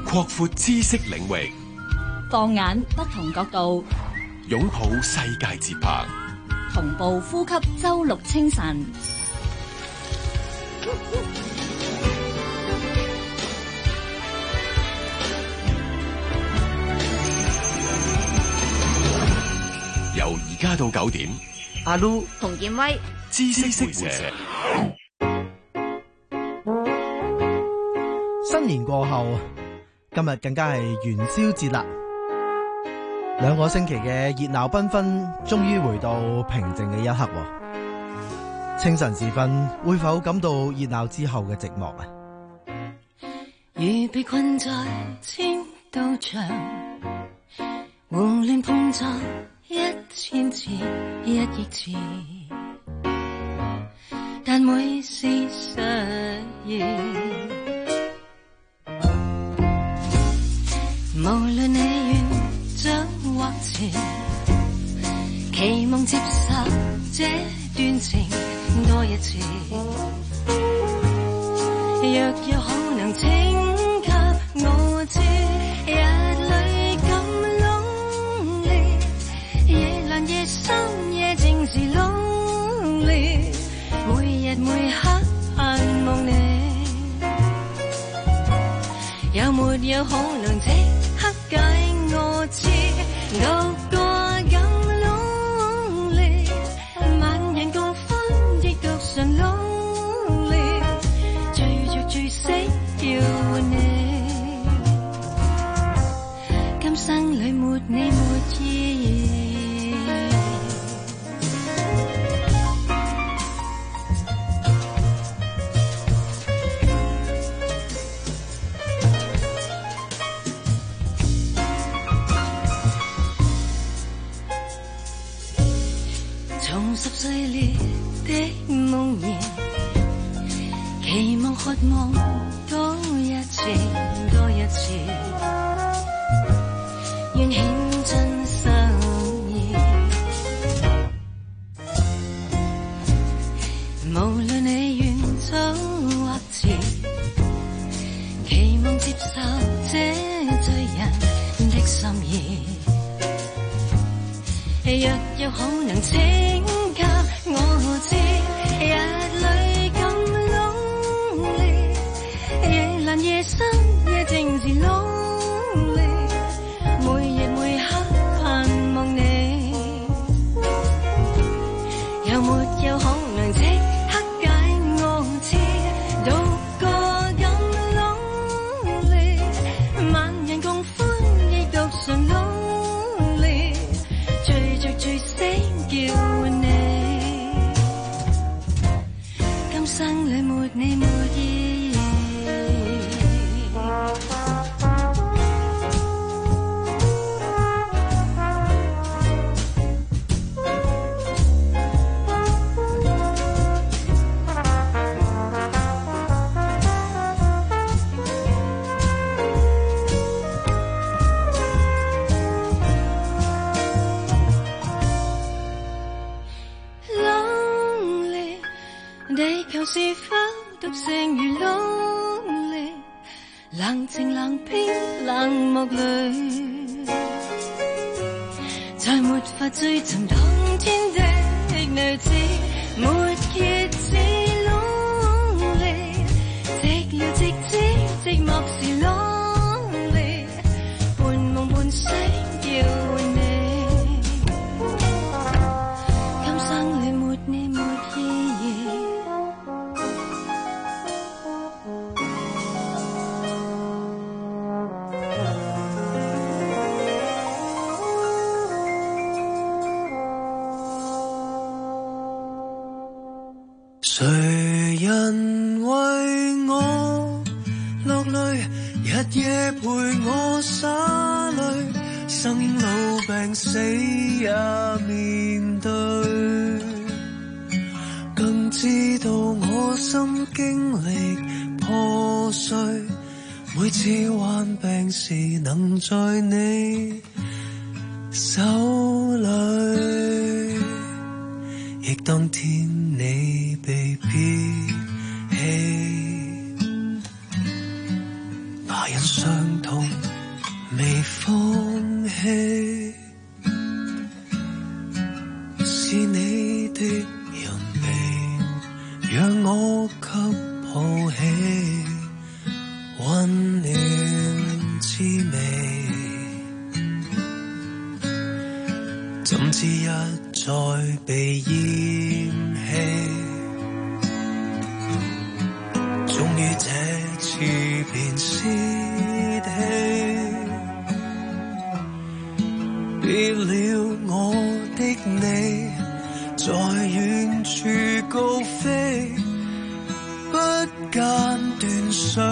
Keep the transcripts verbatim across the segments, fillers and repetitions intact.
擴闊知識領域， 放眼不同角度， 擁抱世界節拍， 同步呼吸周六清晨。 由而家到九點， 阿 Lu 洪建威， 知識識社。 新年過後，今日更加係元宵節啦。兩個星期嘅熱鬧繽紛，終於回到平靜嘅一刻。清晨時分，會否感到熱鬧之後嘅寂寞啊？ 如被困在千道牆，胡亂碰撞一千次一億次，但每事實現。無論你願掌或前，期望接受這段情多一次。若有可能請給我知，日裏咁 lonely， 夜闌夜深夜靜時 lonely， 每日每刻盼望你，有沒有可能即刻解我知，度過咁 lonely， 萬人共歡亦獨上 lonely， 追着追死要你，今生裏沒你沒意義。十歲烈的夢言，期望渴望多一次多一次，願顯真心意。無論你願早或遲，期望接受這醉人的心意。若有可能請給我知，日裏咁 lonely， 夜闌夜深夜靜時 lonely， 每日每刻盼望你，有沒有可能即刻解我知，度過咁 lonely， 萬人共歡亦獨上 lonely， 追着追死叫你，今生裏沒你沒意義。地球是否獨剩如 lonely， 冷靜冷偏冷漠裏，再沒法追尋當天的女子，沒結子 lonely， 寂寥寂止寂寞是 lonely， 半夢半醒叫你，今生裏沒你沒意義。 誰人為我落淚，日夜陪我灑淚，生老病死也面對，更知道我心經歷破碎，每次患病時能在你手裏，亦當天你被撇棄，那人傷痛未放棄，是你的人臂，讓我給抱起溫暖滋味，怎知一再被嫌棄，終於這次便泄氣，別了我的你，在遠處高飛，不間斷想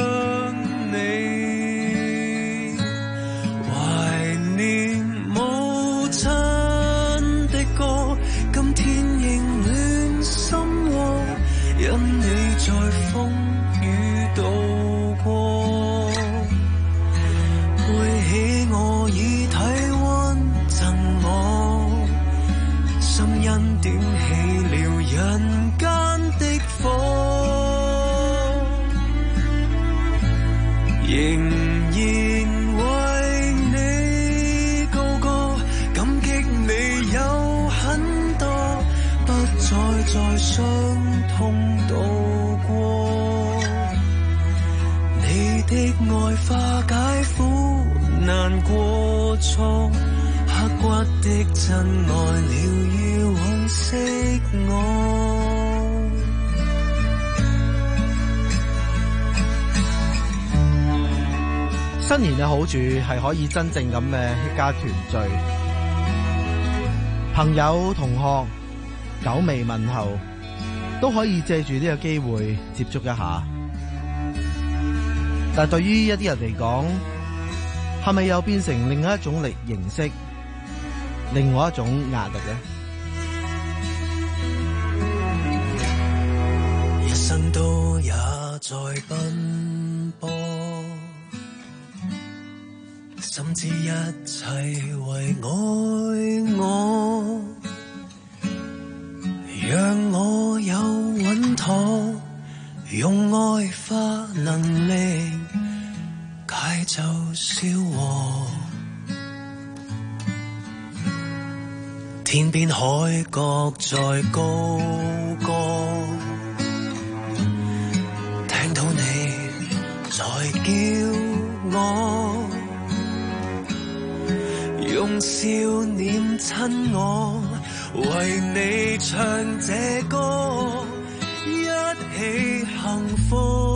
你，懷念母親的歌，今天仍暖心窩，因你在風雨度過，背起我以體溫贈我，心因點起了人間的火，仍然為你高歌，感激你有很多，不再在傷痛度過，你的愛化解苦難過錯，刻骨的真愛了與往昔我。 新年嘅好處係可以真正咁嘅一家團聚，朋友同學久未問候，都可以借住呢個機會接觸一下。但對於一啲人嚟講，係咪又變成另外一種力形式，另外一種壓力呢？ 一生都也在奔波，甚至一切為愛我，讓我有穩妥，用愛化能力解咒消禍，天邊海角在高歌，聽到你在叫我，用笑臉親我，為你唱這歌，一起幸福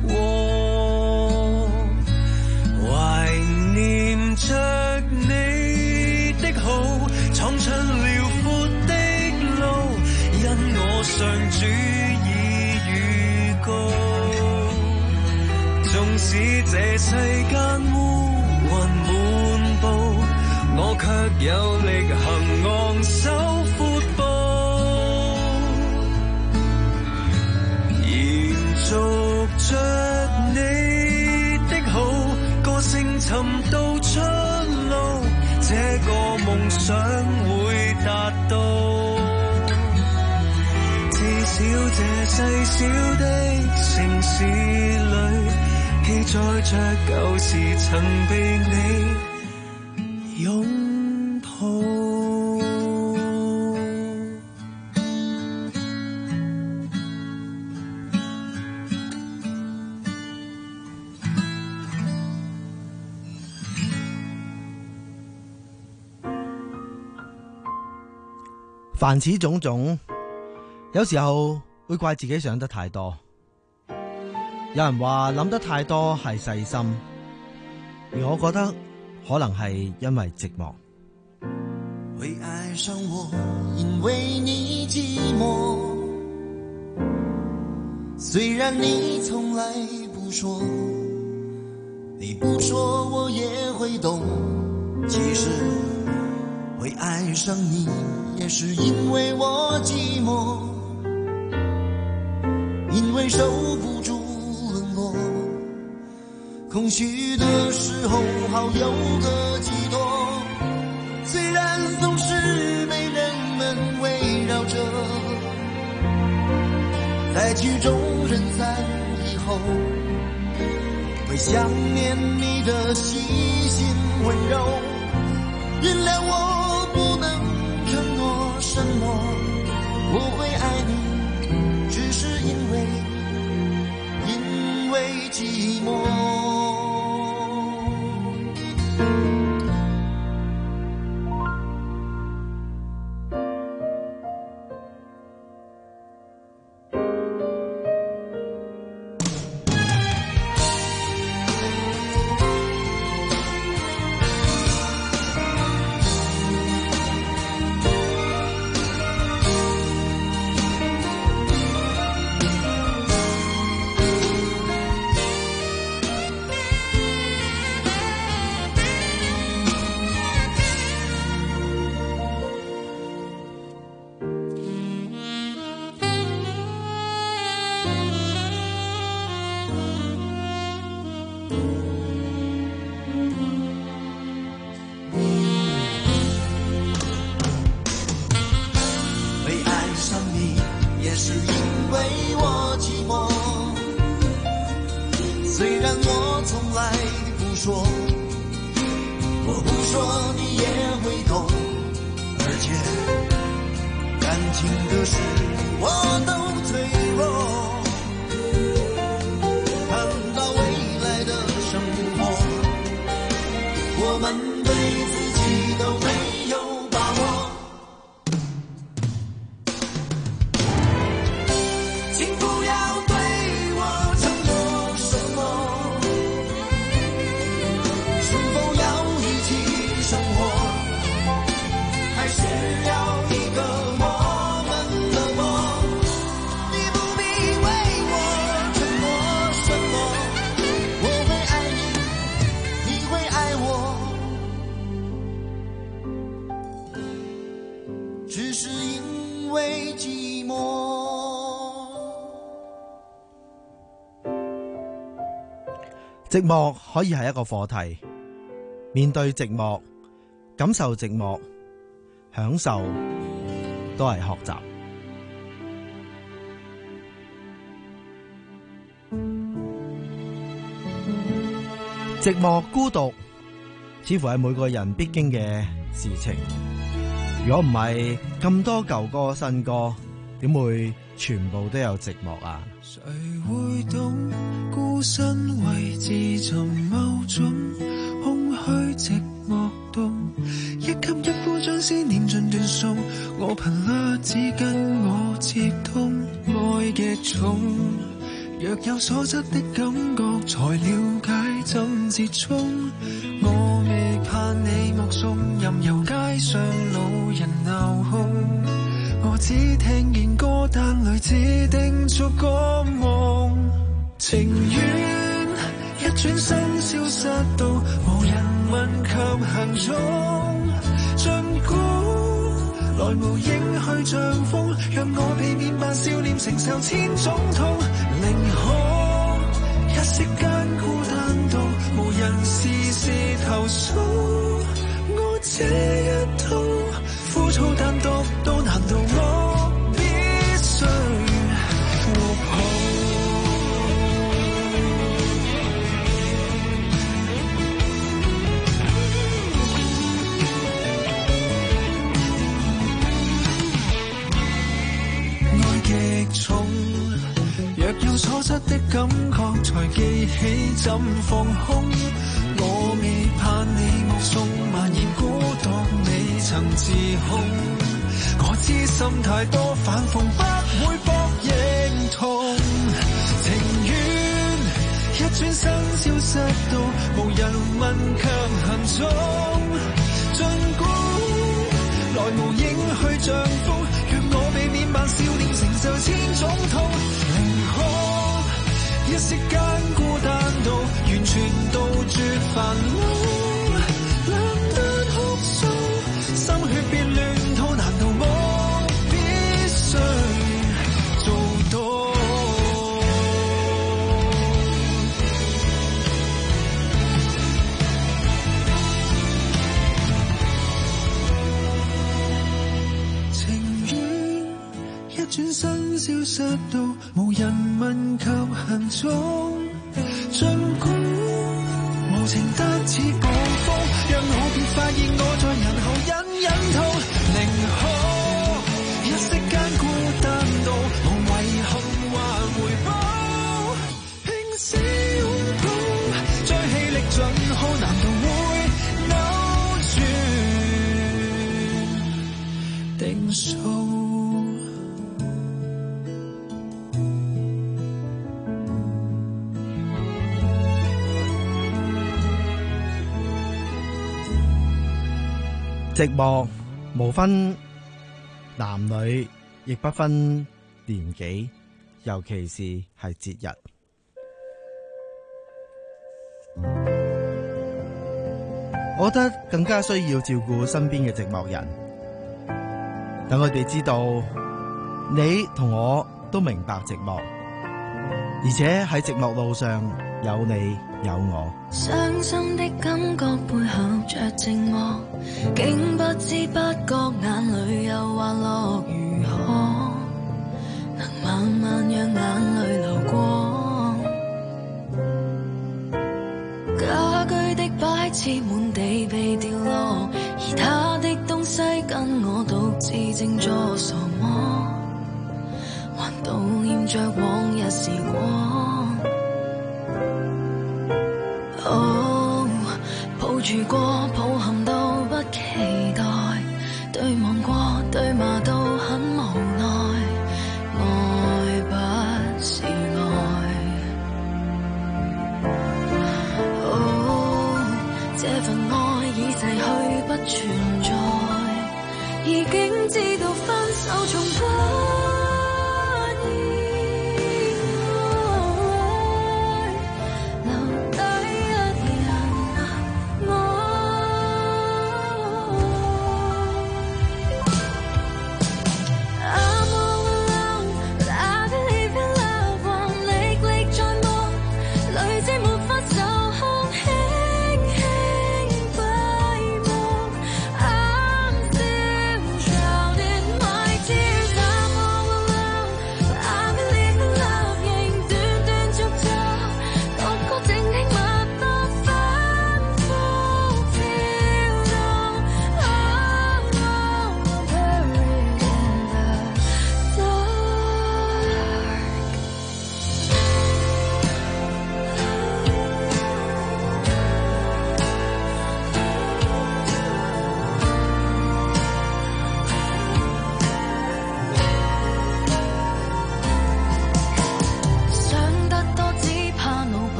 過，懷念着你的好，闖出遼闊的路，因我上主已預告，縱使這世間烏雲滿布，我卻有力行昂首闊步，延續着你的好，歌聲尋到出路，這個夢想會達到，至少這細小的城市裏，記載着舊時曾被你擁抱。 凡此種種，有時候會怪自己想得太多。有人話諗得太多係細心，而我覺得可能係因為寂寞。 會愛上我，因為你寂寞。雖然你從來不說，你不說我也會懂。其實會愛上你，也是因為我寂寞，因為守不住冷落，空虛的時候好有個寄託。雖然總是被人們圍繞着，在曲終人散以後，回会想念你的细心温柔，原谅我不能承诺什么，我会爱你，只是因为因为寂寞。 寂寞可以係一個課題，面對寂寞，感受寂寞，享受都係學習。寂寞孤獨似乎係每個人必經嘅事情。如果唔係咁多舊歌新歌，點會全部都有寂寞啊？ 誰會懂孤身位置尋某種空虛寂寞凍，一吸一呼將思念盡斷送，我頻率只跟我接通，愛極重，若有所質的感覺才了解怎折衷，我未盼你目送，任由街上老人鬧哄，我只聽見歌單裏指定逐個夢，情願一轉身消失到無人問及行蹤，盡管來無影去像風，讓我避免扮少年承受千種痛，寧可一息間孤單到無人時時投訴，我這一套枯燥但獨到，難道我必須活好？愛極重，若有所失的感覺才記起怎放空，我未盼你目送蔓延孤獨未曾自控，我知心太多反諷不會博認同，情願一轉身消失到無人問及行蹤，盡管來無影去像風，讓我避免扮少年承受千種痛，寧可一息間孤單到完全杜絕煩惱，懶得哭訴，心血別亂套，難道我必須做到？情願一轉身消失到無人問及行蹤， 盡管無情得似暴風，讓我別發現我在人後隱隱痛，寧可一息間孤單到無遺憾或回報，拼死擁抱，再氣力盡好，難道會扭轉定數？ 寂寞無分男女，亦不分年紀，尤其是係節日。我覺得更加需要照顧身邊嘅寂寞人，等佢哋知道你同我都明白寂寞，而且喺寂寞路上有你有我。 傷心的感覺背後着寂寞，竟不知不覺眼淚又滑落，如何能慢慢讓眼淚流過？家居的擺設滿地被掉落，而他的東西跟我獨自靜坐傻麼，還悼念着往日時光。哦，抱住過，抱憾都不期待，對望過，對罵都很無奈，愛不是愛。哦，這份愛已逝去不存在，已經知道分手從不留低一人，我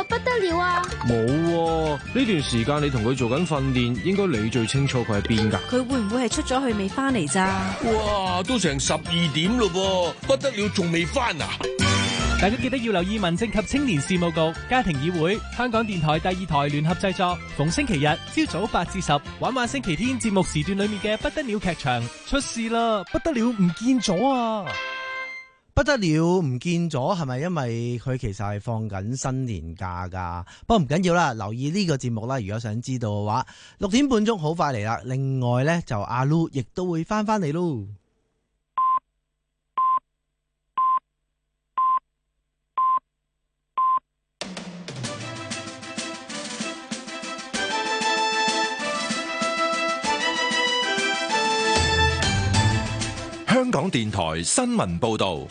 個不得了啊！ 冇喎，呢段時間你同佢做緊訓練，應該你最清楚佢喺邊㗎。 佢會唔會係出咗去未翻嚟咋？ 哇，都成十二點咯噃，不得了，仲未翻啊！ 大家記得要留意民政及青年事務局、家庭議會、香港電台第二台聯合製作，逢星期日朝早八至十，玩玩星期天節目時段裏面嘅不得了劇場。出事啦！不得了唔見咗啊！ 不得了唔見咗，係咪因為佢其實係放緊新年假噶？不過唔緊要啦，留意呢個節目啦。如果想知道嘅話，六點半鐘好快嚟啦。另外呢，就阿 Lu 亦都會翻翻嚟咯。 香港電台新聞報道。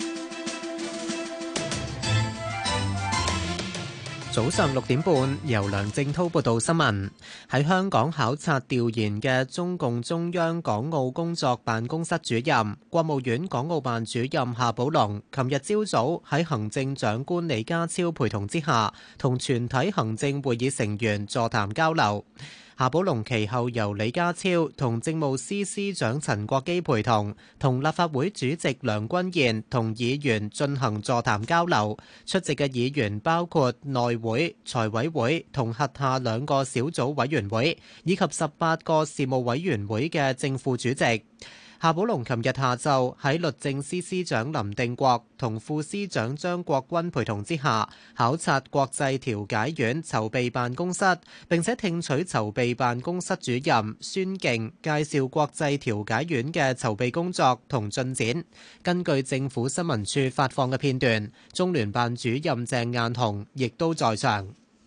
早上六點半，由梁正滔報道新聞。喺香港考察調研嘅中共中央港澳工作辦公室主任、國務院港澳辦主任夏寶龍，琴日朝早喺行政長官李家超陪同之下，同全體行政會議成員座談交流。夏寶龍其後由李家超同政務司司長陳國基陪同，同立法會主席梁君彥同議員進行座談交流。出席嘅議員包括內會、財委會同轄下兩個小組委員會，以及十八個事務委員會嘅正副主席。夏寶龍琴日下晝喺律政司司長林定國同副司長張國軍陪同之下，考察國際調解院籌備辦公室，並且聽取籌備辦公室主任孫勁介紹國際調解院嘅籌備工作同進展。根據政府新聞處發放嘅片段，中聯辦主任鄭雁雄亦都在場。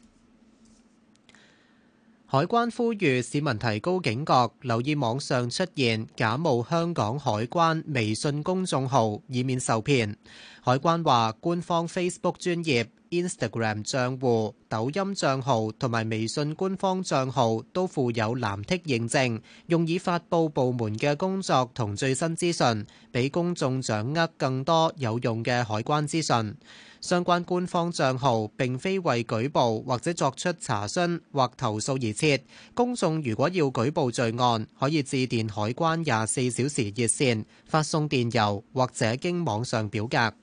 海關呼籲市民提高警覺，留意網上出現假冒香港海關微信公眾號，以免受騙。海關話，官方 Facebook 專頁、Instagram 賬戶、抖音賬號同埋微信官方賬號都附有藍剔認證，用以發布部門嘅工作同最新資訊，俾公眾掌握更多有用嘅海關資訊。相關官方帳號並非為舉報或者作出查詢或投訴而設，公眾如果要舉報罪案，可以致電海關廿四小時熱線，發送電郵或者經網上表格。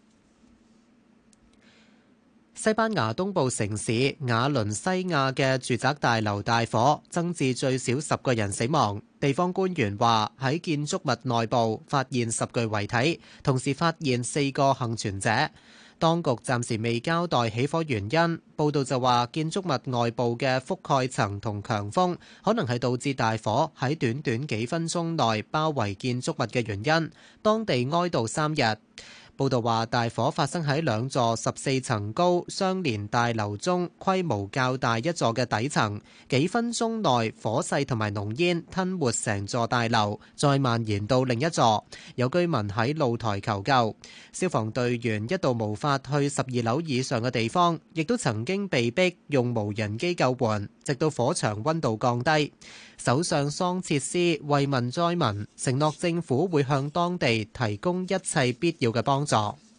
西班牙東部城市瓦倫西亞嘅住宅大樓大火，增至最少十個人死亡。地方官員話喺建築物內部發現十具遺體，同時發現四個幸存者。當局暫時未交代起火原因。報道就話建築物外部嘅覆蓋層同強風可能係導致大火喺短短幾分鐘內包圍建築物嘅原因。當地哀悼三日。報道話大火發生喺兩座十四層高相連大樓中規模較大一座嘅底層，幾分鐘內火勢同埋濃煙吞沒成座大樓，再蔓延到另一座。有居民喺露台求救，消防隊員一度無法去十二樓以上嘅地方，亦都曾經被逼用無人機救援，直到火場溫度降低。首相桑切斯慰問災民，承諾政府會向當地提供一切必要嘅幫助。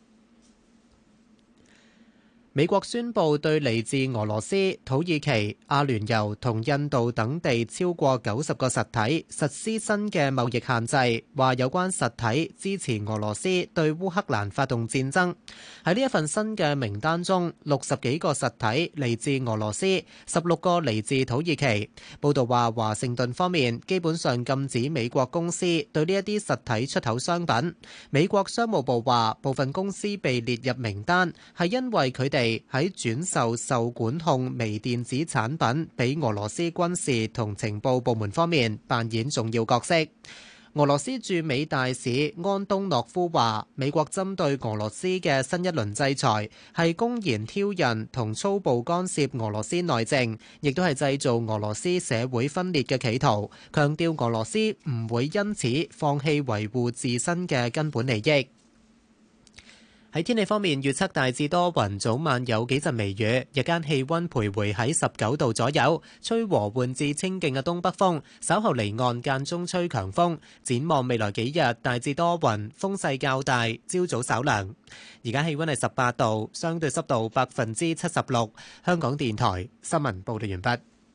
美國宣布對嚟自俄羅斯、土耳其、阿聯酋同印度等地超過九十個實體實施新嘅貿易限制，話有關實體支持俄羅斯對烏克蘭發動戰爭。喺呢一份新嘅名單中，六十幾個實體嚟自俄羅斯，十六個嚟自土耳其。報道話，華盛頓方面基本上禁止美國公司對呢一啲實體出口商品。美國商務部話，部分公司被列入名單係因為佢哋喺轉售受管控微電子產品俾俄羅斯軍事同情報部門方面扮演重要角色。俄羅斯駐美大使安東諾夫話，美國針對俄羅斯嘅新一輪制裁係公然挑釁同粗暴干涉俄羅斯內政，亦都係製造俄羅斯社會分裂嘅企圖，強調俄羅斯唔會因此放棄維護自身嘅根本利益。 喺天氣方面，預測大致多雲，早晚有幾陣微雨，日間氣溫徘徊喺十九度左右，吹和緩至清勁嘅東北風，稍後離岸間中吹強風。展望未來幾日，大致多雲，風勢較大，朝早稍涼。而家氣溫係十八度，相對濕度百分之七十六。香港電台新聞報道完畢。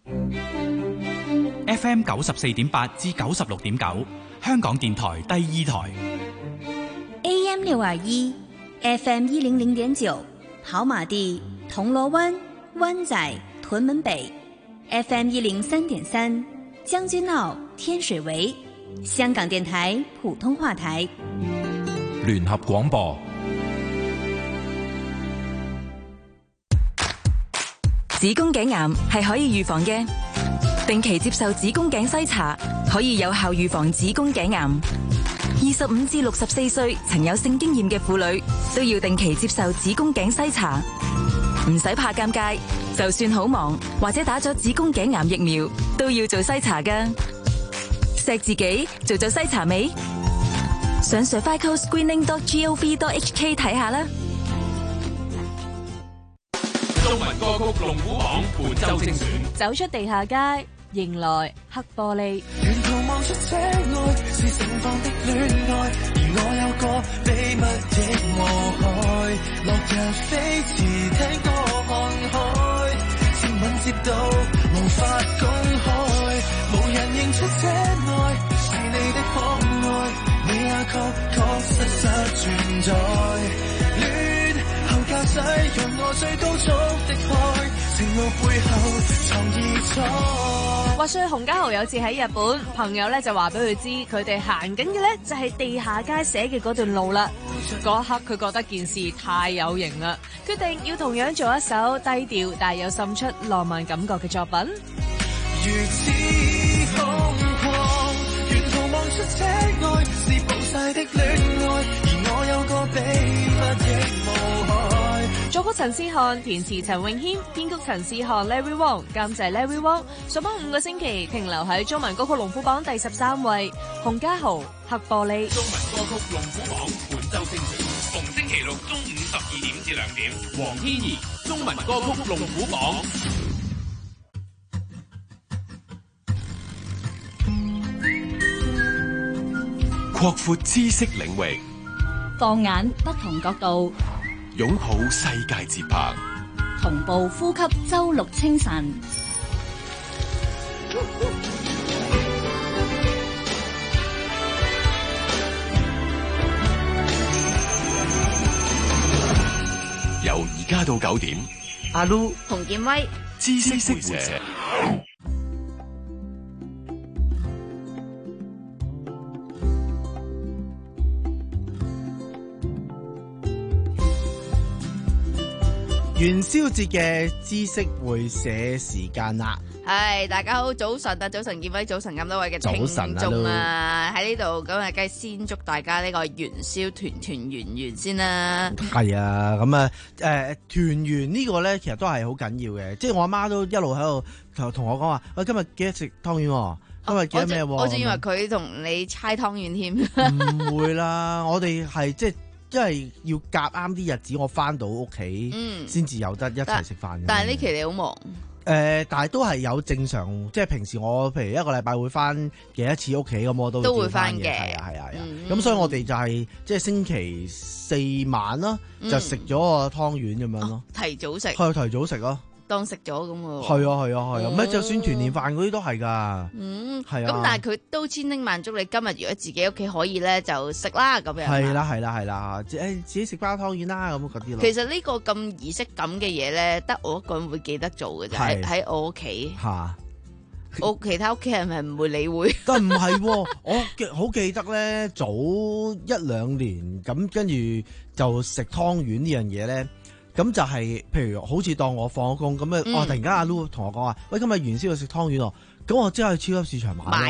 F M 九十四點八至九十六點九，香港電台第二台。 A M 六二一。F M 一零零點九，跑馬地、銅鑼灣、灣仔、屯門北 ；F M 一零三點三，將軍澳、天水圍。香港電台普通話台。 聯合廣播。 子宮頸癌係可以預防嘅，定期接受子宮頸篩查可以有效預防子宮頸癌。二十五至六十四歲曾有性經驗嘅婦女都要定期接受子宮頸篩查，唔使怕尷尬，就算好忙或者打咗子宮頸癌疫苗都要做篩查㗎。錫自己做咗篩查未？上 cervical screening dot gov dot hk 睇下啦。 中文歌曲龍虎榜本周精選， 走出地下街，迎來黑玻璃。 沿途望出這愛是盛放的戀愛，而我有個秘密亦無害。落日飛馳，聽歌看海，接吻接到無法公開，無人認出這愛是你的可愛，你也確確實實存在。戀後駕駛，讓我最高速的開，情路背後藏意錯。 話說洪家豪有次喺日本，朋友咧就話俾佢知，佢哋行緊嘅咧就係地下街寫嘅嗰段路啦。嗰一刻佢覺得件事太有型啦，決定要同樣做一首低調但又滲出浪漫感覺嘅作品。 如此瘋狂，沿途望出這愛是暴曬的戀愛，而我有個秘密亦無害。 作曲陳思翰，填詞陳詠謙，編曲陳思翰 Larry Wong， 監製 Larry Wong。上榜五個星期，停留喺中文歌曲龍虎榜第十三位。洪家豪黑玻璃。 中文歌曲龍虎榜本周精選，逢星期六中午十二點至兩點。黃天怡中文歌曲龍虎榜。 擴闊知識領域， 放眼不同角度， 擁抱世界節拍， 同步呼吸周六清晨。 由而家到九點， 阿 Lu、 洪建威， 知識會社。 元宵節嘅知識會社時間啦， 係大家好，早晨啊，早晨建威，早晨咁多位嘅聽眾啊，喺呢度咁啊，梗係先祝大家呢個元宵團團圓圓先啦。 係啊，咁啊，誒，團圓呢個咧，其實都係好緊要嘅，即係我阿媽都一路喺度同同我講話，喂，今日記得食湯圓，今日記得咩？ 我仲以為佢同你猜湯圓添， 唔會啦，我哋係即係。因為要夾啱啲日子，我翻到屋企先至有得一齊食飯。 但係呢期你好忙。誒、 呃，但係都係有正常，即係平時我譬如一個禮拜會翻幾多次屋企咁，我都都會翻嘅。 係啊係啊係啊。咁、嗯、所以我哋就係、是、即係星期四晚啦，嗯、就食咗個湯圓咁樣咯、 啊。提早食。 係提早食咯。 當食咗咁喎， 係啊係啊係啊，咩、啊啊、就算團年飯嗰啲都係噶， 嗯， 係啊。 咁但係佢都千叮萬囑你今日如果自己屋企可以咧就食啦咁樣。 係啦係啦係啦，誒自己食包湯圓啦咁嗰啲咯。 其實呢個咁儀式感嘅嘢咧，得我一個人會記得做嘅啫，喺喺我屋企。嚇！我其他屋企人係唔會理會。 但唔係喎，我記好記得咧，早一兩年咁跟住就食湯圓呢樣嘢咧。咁就係、是，譬如好似當我放咗工咁啊，我突然間阿 Lu 同我講話，喂，今日元宵要食湯圓喎，咁我即刻去超級市場買，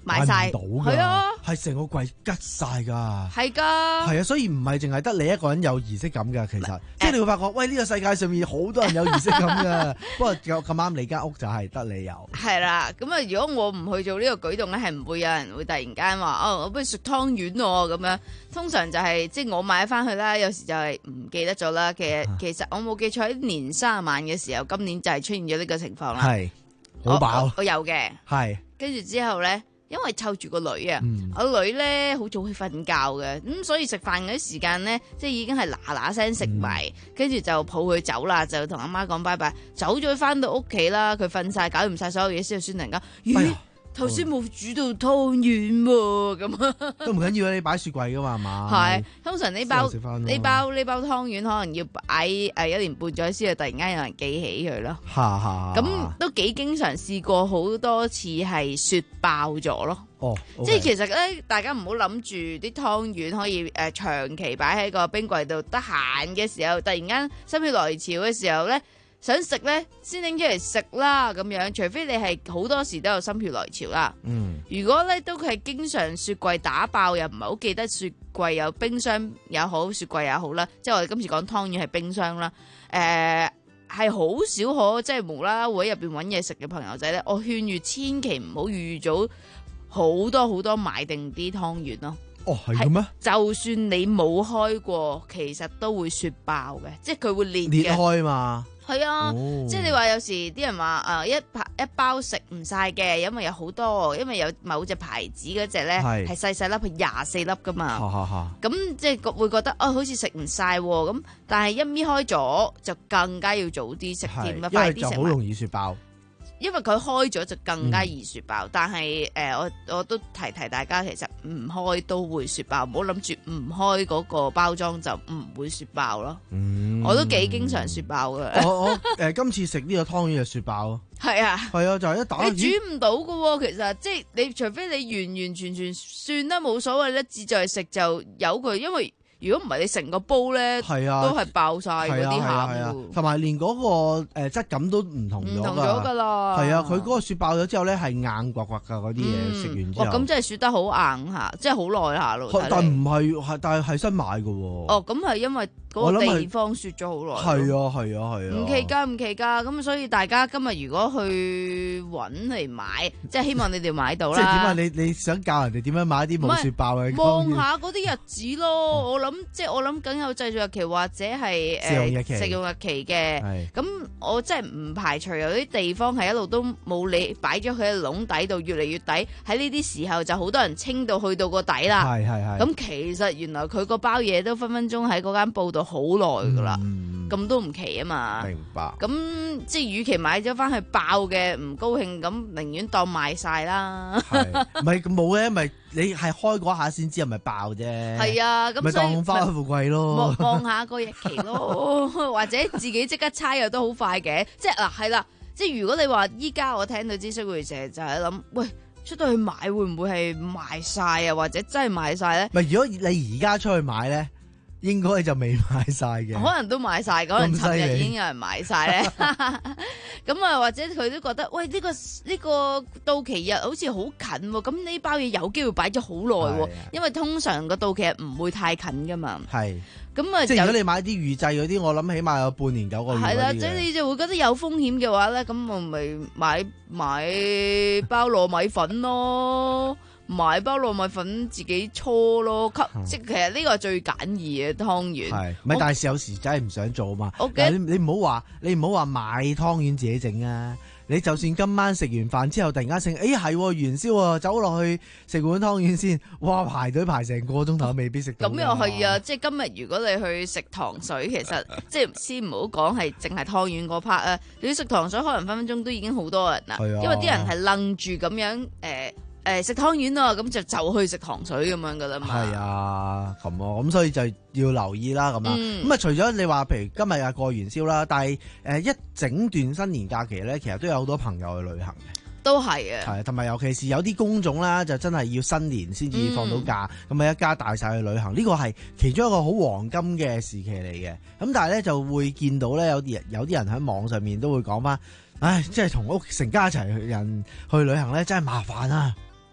買晒，係啊， 係成個櫃吉晒㗎， 係㗎， 係啊，所以唔係淨係得你一個人有儀式感㗎，其實，即係你會發覺，喂，呢個世界上面好多人有儀式感㗎，不過咁啱你間屋就係得你有， 係啦，咁啊，如果我唔去做呢個舉動咧，係唔會有人會突然間話，哦，我不如食湯圓喎咁樣，通常就係即係我買翻去啦，有時就係唔記得咗啦。其實其實我冇記錯喺年卅晚嘅時候，今年就係出現咗呢個情況啦。 係好飽我，我有嘅。 係跟住之後咧，因為湊住個女啊， 嗯、 我女咧好早去瞓覺嘅，咁、嗯、所以食飯嗰啲時間咧，即係已經係嗱嗱聲食埋，跟住、嗯、就抱佢走啦，就同阿媽講拜拜，走咗翻到屋企啦，佢瞓晒，搞掂晒所有嘢先，先突然間，咦？頭先冇煮到湯圓喎，咁都唔緊要，你擺雪櫃噶嘛，係嘛？ 係，通常呢包呢包呢包湯圓可能要擺誒一年半載先，突然間有人記起佢咯。 嚇嚇， 咁都幾經常試過好多次係雪爆咗咯。 哦， 即係其實咧，大家唔好諗住啲湯圓可以誒、呃、長期擺喺個冰櫃度，得閒嘅時候，突然間心血來潮嘅時候咧。想食咧，先拎出嚟食啦咁樣。除非你係好多時都有心血來潮啦。嗯，如果咧都係經常雪櫃打爆，又唔係好記得雪櫃有冰箱也好，雪櫃也好啦。即係我哋今次講湯圓係冰箱啦。誒、呃，係好少可即係無啦啦會喺入邊揾嘢食嘅朋友仔咧，我勸喻千祈唔好預早好多好多買定啲湯圓咯。 哦，係咁咩？就算你冇開過，其實都會雪爆嘅，即係佢會裂嘅。 裂開嘛。 係啊，哦、即係你話有時啲人話誒、呃、一排一包食唔晒嘅，因為有好多，因為有某隻牌子嗰隻咧係細細粒，係廿四粒噶嘛。咁即係會覺得哦，好似食唔晒咁，但係一搣開咗就更加要早啲食添，快啲食。 好容易雪爆。 因為佢開咗就更加易雪爆，嗯、但係誒、呃、我我都提提大家，其實唔開都會雪爆，唔好諗住唔開嗰個包裝就唔會雪爆咯。嗯、我都幾經常雪爆嘅。 我我誒、呃、今次食呢個湯圓就雪爆咯。 係啊， 係啊，就係、是、一打你煮唔到嘅，其實即係你除非你完完全全算得冇所謂咧，志在食就由佢，因為。如果唔係你成個煲咧，啊、都係爆晒嗰啲餡， 同埋連嗰個誒質感都唔同咗，唔同咗噶啦。 係啊，佢嗰個雪爆咗之後咧，係硬刮刮噶嗰啲嘢，食、嗯、完之後。 哇，咁真係雪得好硬下，即係好耐下咯。 但唔係，係但係係新買噶。 哦，咁係因為嗰個地方雪咗好耐。 係啊，係啊，係啊。 唔奇噶，唔奇噶。咁所以大家今日如果去搵嚟買，即係希望你哋買到啦。 即係點啊？你你想教人哋點樣買啲冇雪爆嘅？ 望下嗰啲日子咯。哦、我諗即係我諗。梗有製造日期或者係誒食用日期嘅，咁是我真係唔排除有啲地方係一路都冇理擺咗佢喺籠底度，越嚟越底。喺呢啲時候就好多人清到去到個底啦。係係係。咁其實原來佢個包嘢都分分鐘喺嗰間鋪度好耐噶啦，咁、嗯、都唔奇啊嘛。明白。咁即係與其買咗翻去爆嘅唔高興，咁寧願當賣晒啦。係， 唔係冇嘅，咪你係開嗰下先知係咪爆啫。係啊，咁咪當翻富貴咯。 望望下個日期咯，或者自己即刻猜又都好快嘅。即係嗱係啦，即係如果你話依家我聽到知識會成日就係諗，喂出到去買會唔會係賣晒啊？或者真係賣晒咧？ 唔係，如果你而家出去買咧，應該就未賣晒嘅。 可能都買晒，可能尋日已經有人買晒咧。咁啊，或者佢都覺得，喂呢、呢個呢、呢個到期日好似好近喎，咁呢包嘢有機會擺咗好耐喎，的因為通常個到期日唔會太近噶嘛。係。咁啊，即係如果你買啲預製嗰啲，我諗起碼有半年九個月。係啦，即係你就會覺得有風險嘅話咧，咁我咪買買包糯米粉咯，買包糯米粉自己搓咯，即係其實呢個係最簡易嘅湯圓。係，唔係？但係有時真係唔想做嘛。Okay. 你你唔好話，你唔好話買湯圓自己整啊！你就算今晚食完飯之後突然間醒，誒係元宵啊，走落去食碗湯圓先，哇排隊排成個鐘頭未必食到。咁又係啊，即係今日如果你去食糖水，其實即係先唔好講係淨係湯圓嗰 part 啊，你食糖水可能分分鐘都已經好多人啦，啊、因為啲人係愣住咁樣誒。呃誒食湯圓啊，咁就就去食糖水咁樣噶啦嘛。係啊，咁啊，咁所以就要留意啦，咁啊。咁啊，除咗你話，譬如今日啊過元宵啦，但係誒一整段新年假期咧，其實都有好多朋友去旅行嘅。都係啊。係，同埋尤其是有啲工種啦，就真係要新年先至放到假，咁啊、嗯、一家大晒去旅行，呢個係其中一個好黃金嘅時期嚟嘅。咁但係咧就會見到咧有啲人有啲人喺網上面都會講翻，唉，即係同屋成家一齊人去旅行咧，真係麻煩啊！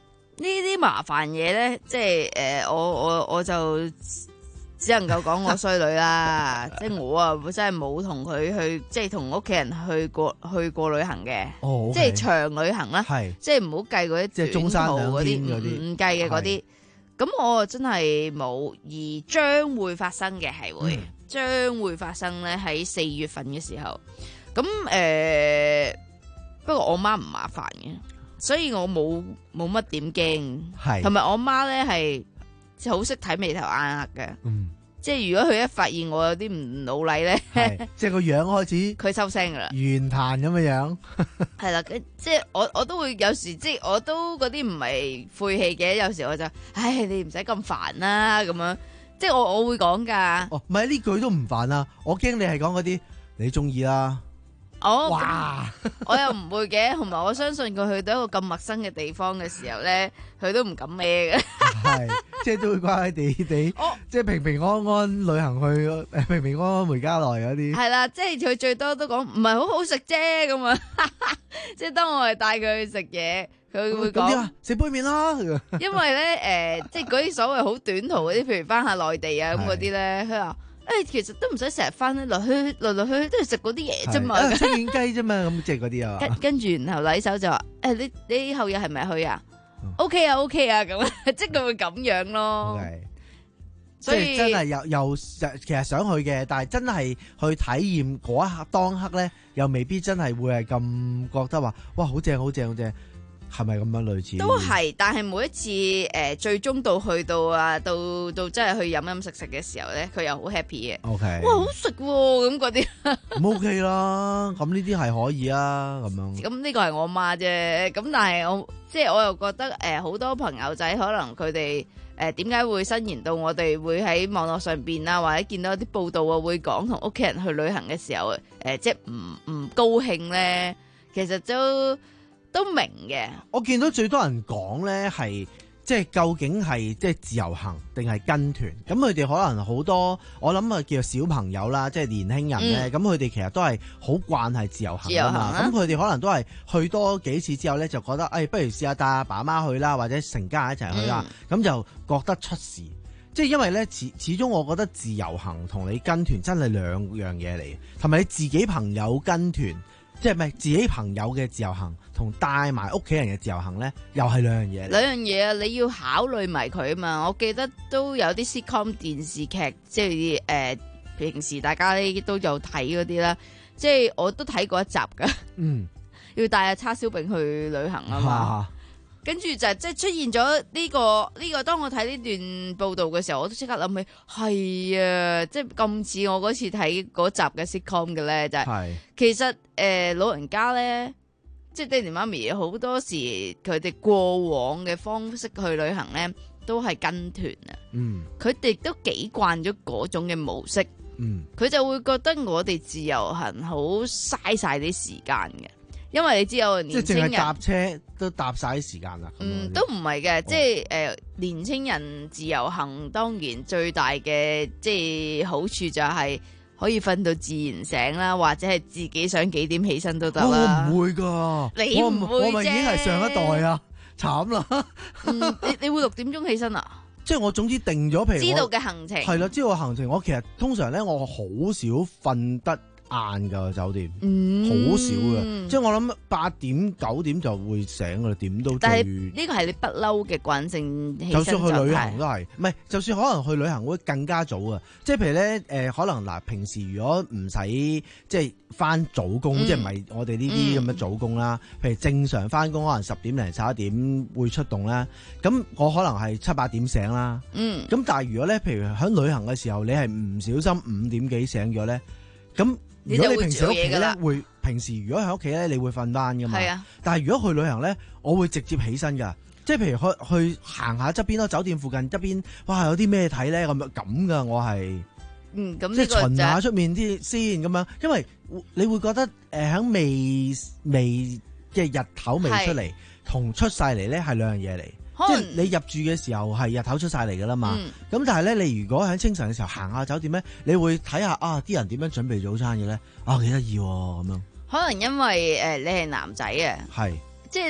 呢啲麻煩嘢咧，即係誒、呃，我我我就只能夠講我衰女啦。即係我啊，真係冇同佢去，即係同屋企人去過去過旅行嘅。 哦 okay， 即係長旅行啦， 係即係唔好計嗰即係中啲短途山兩嗰啲， 天嗰啲唔唔計嘅嗰啲。咁我啊真係冇，而將會發生嘅係會，將、嗯、會發生咧喺四月份嘅時候。咁誒、呃，不過我媽唔麻煩嘅。所以我冇冇乜點驚，係同埋我媽咧係好識睇眉頭眼額嘅，嗯，即係如果佢一發現我有啲唔老禮咧， 即係個樣開始佢收聲噶啦， 圓彈咁嘅樣， 係啦，即係我我都會有時即係我都嗰啲唔係晦氣嘅，有時我就唉你唔使咁煩啦咁樣，即係我我會講噶， 哦唔係呢句都唔煩啊，我驚你係講嗰啲你中意啦。 哦， 哇！ 我又唔會嘅，同埋我相信佢去到一個咁陌生嘅地方嘅時候咧，佢都唔敢咩嘅。係， 即係都會乖乖地地，即係平平安安旅行去，誒平平安安回家來嗰啲。係啦，即係佢最多都講唔係好好食啫咁啊！即係當我係帶佢去食嘢，佢會講食杯麵啦。 因為咧誒、呃，即係嗰啲所謂好短途嗰啲，譬如翻下內地啊咁嗰啲咧，佢話。誒，其實都唔使成日翻咧，來去來來去去都係食嗰啲嘢啫嘛， 清遠雞啫嘛，咁即係嗰啲啊。 跟跟住然後禮手就話，誒，你你後日係咪去啊 ？OK 啊 OK 啊，咁即係佢會咁樣咯。Okay. 所以即係真係又又其實想去嘅，但係真係去體驗嗰一刻當刻咧，又未必真係會係咁覺得話，哇，好正好正好正。係咪咁樣類似？ 都係，但係每一次誒、呃，最終到去到啊，到到真係去飲飲食食嘅時候咧，佢又好 happy 嘅。O K，哇，好食喎，咁嗰啲。 咁 O K 啦，咁呢啲係可以啊，咁樣。 咁呢個係我媽啫，咁但係我即係我又覺得誒，好、呃、多朋友仔可能佢哋誒，點、呃、解會伸延到我哋會喺網絡上邊啊，或者見到啲報道啊，會講同屋企人去旅行嘅時候，誒、呃，即係唔唔高興咧，其實都。都明嘅， 我見到最多人講咧係即係究竟係即係自由行定係跟團？咁佢哋可能好多，我諗啊叫做小朋友啦，即係年輕人咧，咁佢哋其實都係好慣係自由行啊嘛。咁佢哋可能都係去多幾次之後咧，就覺得誒、哎，不如試下帶阿爸阿媽去啦，或者成家人一齊去啦，咁、嗯、就覺得出事。即係因為咧，始始終我覺得自由行同你跟團真係兩樣嘢嚟，同埋你自己朋友跟團。即係咪自己朋友嘅自由行同帶埋屋企人嘅自由行咧，又係兩樣嘢。 兩樣嘢啊，你要考慮埋佢啊嘛。我記得都有啲 sitcom 電視劇，即係誒、呃、平時大家都有睇嗰啲啦。即係我都睇過一集噶。嗯，要帶阿叉燒餅去旅行啊嘛。跟住就即係出現咗呢、呢個呢、呢個。當我睇呢段報道嘅時候，我都即刻諗起係啊，即係咁似我嗰次睇嗰集嘅 sitcom 嘅咧，就係、係、其實誒、呃、老人家咧，即係爹哋媽咪好多時佢哋過往嘅方式去旅行咧，都係跟團啊。嗯，佢哋都幾慣咗嗰種嘅模式。嗯，佢就會覺得我哋自由行好嘥晒啲時間嘅。因為你知有年青人即係淨係搭車都搭晒啲時間啦。 嗯，都唔係嘅，哦、即係誒、呃，年青人自由行當然最大嘅即係好處就係可以瞓到自然醒啦，或者係自己想幾點起身都得啦。 我唔會噶， 你唔會啫， 我咪已經係上一代啊，慘啦。 嗯，你你會六點鐘起身啊？ 即係我總之定咗，譬如知道嘅行程係啦，知道嘅行程。我其實通常咧，我好少瞓得晏噶酒店，好、嗯、少嘅，即係我諗八點九點就會醒噶啦，點都。 但係呢個係你不嬲嘅慣性起身狀態。 就算去旅行都係，唔係就算可能去旅行會更加早啊！即係譬如咧，誒、呃，可能嗱，平時如果唔使即係翻早工，嗯、即係唔係我哋呢啲咁嘅早工啦。嗯、譬如正常翻工，可能十點零十一點會出動啦。咁我可能係七八點醒啦。嗯。咁但係如果咧，譬如喺旅行嘅時候，你係唔小心五點幾醒咗咧，咁。如果你平時屋企咧，會平時如果喺屋企咧，你會瞓翻噶嘛？係啊。但係如果去旅行咧，我會直接起身噶，即係譬如去去行下側邊咯，酒店附近側邊，哇，有啲咩睇咧？咁咁噶，我係嗯咁即係巡下出面啲先咁樣，因為你會覺得誒喺未未嘅日頭未出嚟，同出晒嚟咧係兩樣嘢嚟。即係你入住嘅時候係日頭出晒嚟噶啦嘛，咁、嗯、但係咧，你如果喺清晨嘅時候行下酒店咧，你會睇下啊啲人點樣準備早餐嘅咧，啊幾得意咁樣。可能因為誒、呃、你係男仔啊，係即係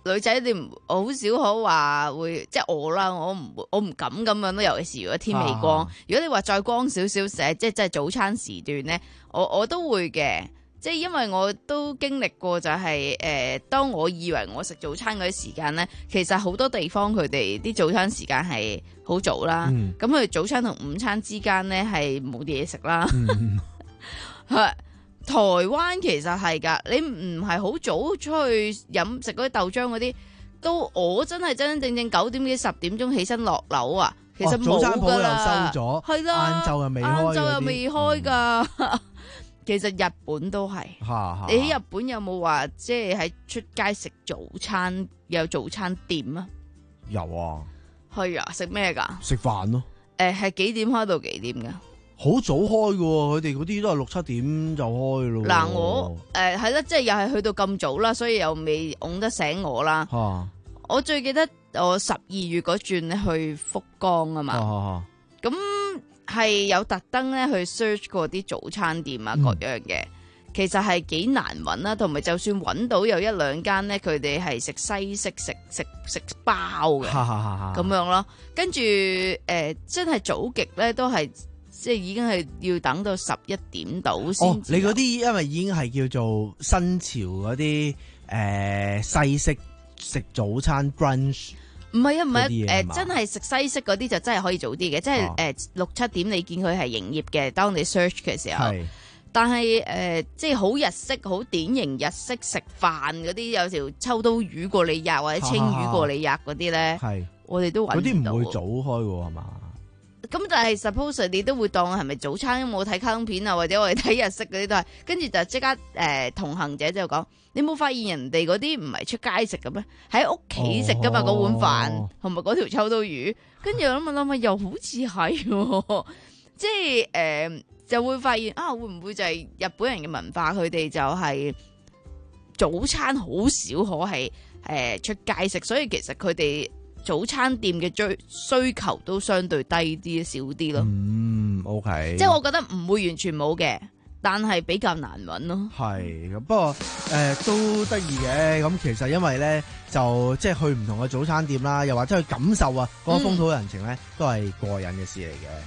女仔你唔好少可話會，即係我啦，我唔我唔敢咁樣咯。尤其是如果天未光，啊、如果你話再光少少，誒即係即係早餐時段咧，我我都會嘅。即係因為我都經歷過、就係，就係誒，當我以為我食早餐嗰啲時間咧，其實好多地方佢哋啲早餐時間係好早啦。咁佢、嗯、早餐同午餐之間咧係冇嘢食啦。嗯、台灣其實係㗎，你唔係好早出去飲食嗰啲豆漿嗰啲，都我真係真真正正九點幾十點鐘起身落樓啊，其實冇㗎啦。收咗，係啦，晏晝又未開，晏晝又未開㗎。嗯其實日本都係，你喺日本有冇話即係喺出街食早餐有早餐店啊？ 有啊， 係啊，食咩噶？ 食飯咯。 誒，係幾點開到幾點噶？ 好早開噶，佢哋嗰啲都係六七點就開咯。 嗱，我誒係啦，即係又係去到咁早啦，所以又未拱得醒我啦。啊、我最記得我十二月嗰轉咧去福岡啊嘛，咁。係有特登咧去 search 過啲早餐店啊，各樣嘅，嗯、其實係幾難揾啦，同埋就算揾到有一兩間咧，佢哋係食西式食食食包嘅，咁樣咯。跟住誒、呃，真係早極咧，都係即係已經係要等到十一點到先。哦，你嗰啲因為已經係叫做新潮嗰啲誒西式食早餐 brunch。 唔係啊，唔係啊，誒、呃、真係食西式嗰啲就真係可以早啲嘅，即係誒六七點你見佢係營業嘅，當你 search 嘅時候。是但係誒、呃、即係好日式、好典型日式食飯嗰啲，有條秋刀魚過你吔或者青魚過你吔嗰啲咧，是我哋都揾唔到。嗰啲唔會早開喎，係嘛？咁但係 suppose 你都會當係咪早餐？因為我睇卡通片啊，或者我哋睇日式嗰啲都係，跟住就即刻誒、呃、同行者就講。你冇發現人哋嗰啲唔係出街食嘅咩？喺屋企食噶嘛，嗰、哦、碗飯同埋嗰條秋刀魚。跟住我諗下諗下，又好似係，即係誒、呃、就會發現啊，會唔會就係日本人嘅文化？佢哋就係早餐好少可係誒、呃、出街食，所以其實佢哋早餐店嘅追需求都相對低啲少啲咯。嗯，OK，即係我覺得唔會完全冇嘅。但係比較難揾咯， 係咁。不過誒、呃、都得意嘅。咁其實因為咧就即係去唔同嘅早餐店啦，又或者去感受啊嗰個風土人情咧，嗯、都係過癮嘅事嚟嘅。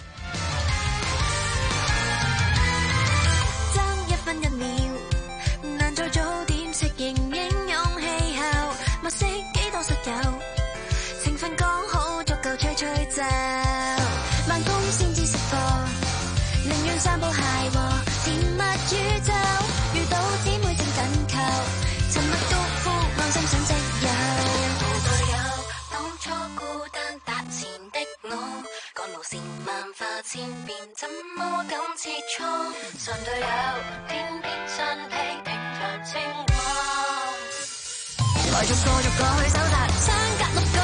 爭一分一秒，難再早點適應英勇氣候，物色幾多室友，情分剛好足夠吹吹奏，慢工先知識貨，寧願散步鞋和。甜蜜宇宙，遇到姊妹正緊扣，沉默獨呼安心想即有。無隊友，當初孤單達前的我，趕路線萬化千變，怎麼敢切磋？神隊友，偏偏身披平凡情話，來逐個逐個去搜集，相隔六個，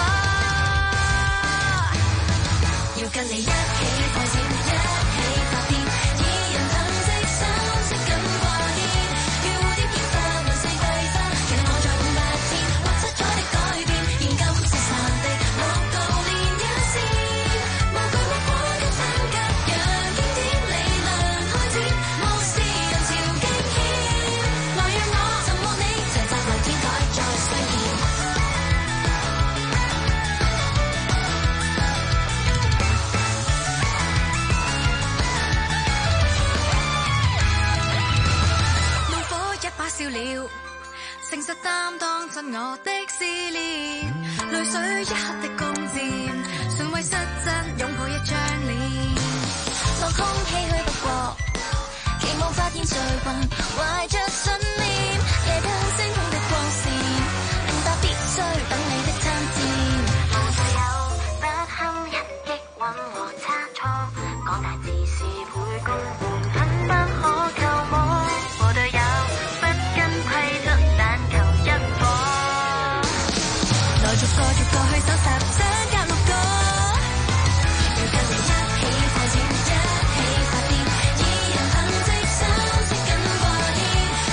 要跟你一起探險，一起發癲。笑了，誠實擔當真我的思念，淚水一刻的攻佔，純為實質擁抱一張臉，落空唏噓不過，期望發現誰還懷着信念，夜燈星空的光線，明白必須等你的參戰。無隊友，不堪一擊穩和差錯，講大自是會共伴，很不可靠摸。無隊友。逐個逐個去搜集，相隔六個，要跟你一起探險，一起發癲，二人憑藉心識緊過天，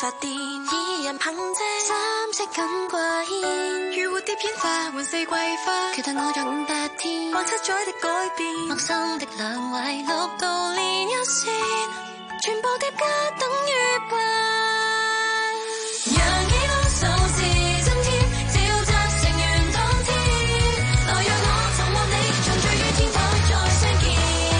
發電，二人憑借三色緊掛牽，如蝴蝶演化換四季花，期待我有五百天，望七載的改變，陌生的兩位六道連一線，全部疊加等於八，讓幾多數字增添，召集成員當天，來讓我尋獲你，重聚於天台再相見，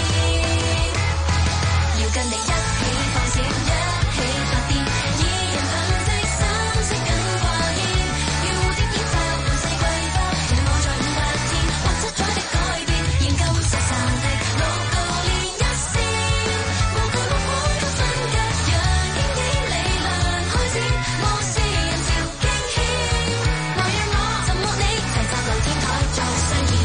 要跟你一起放閃，一起發電，二人憑藉三色緊掛牽，如蝴蝶演化換四季花，期待我在五百天，或七載的改變，現今失散的六道連一線，無懼目光都分隔，讓驚喜理論開展，無視人潮驚險，來讓我尋獲你，齊集來天台再相見。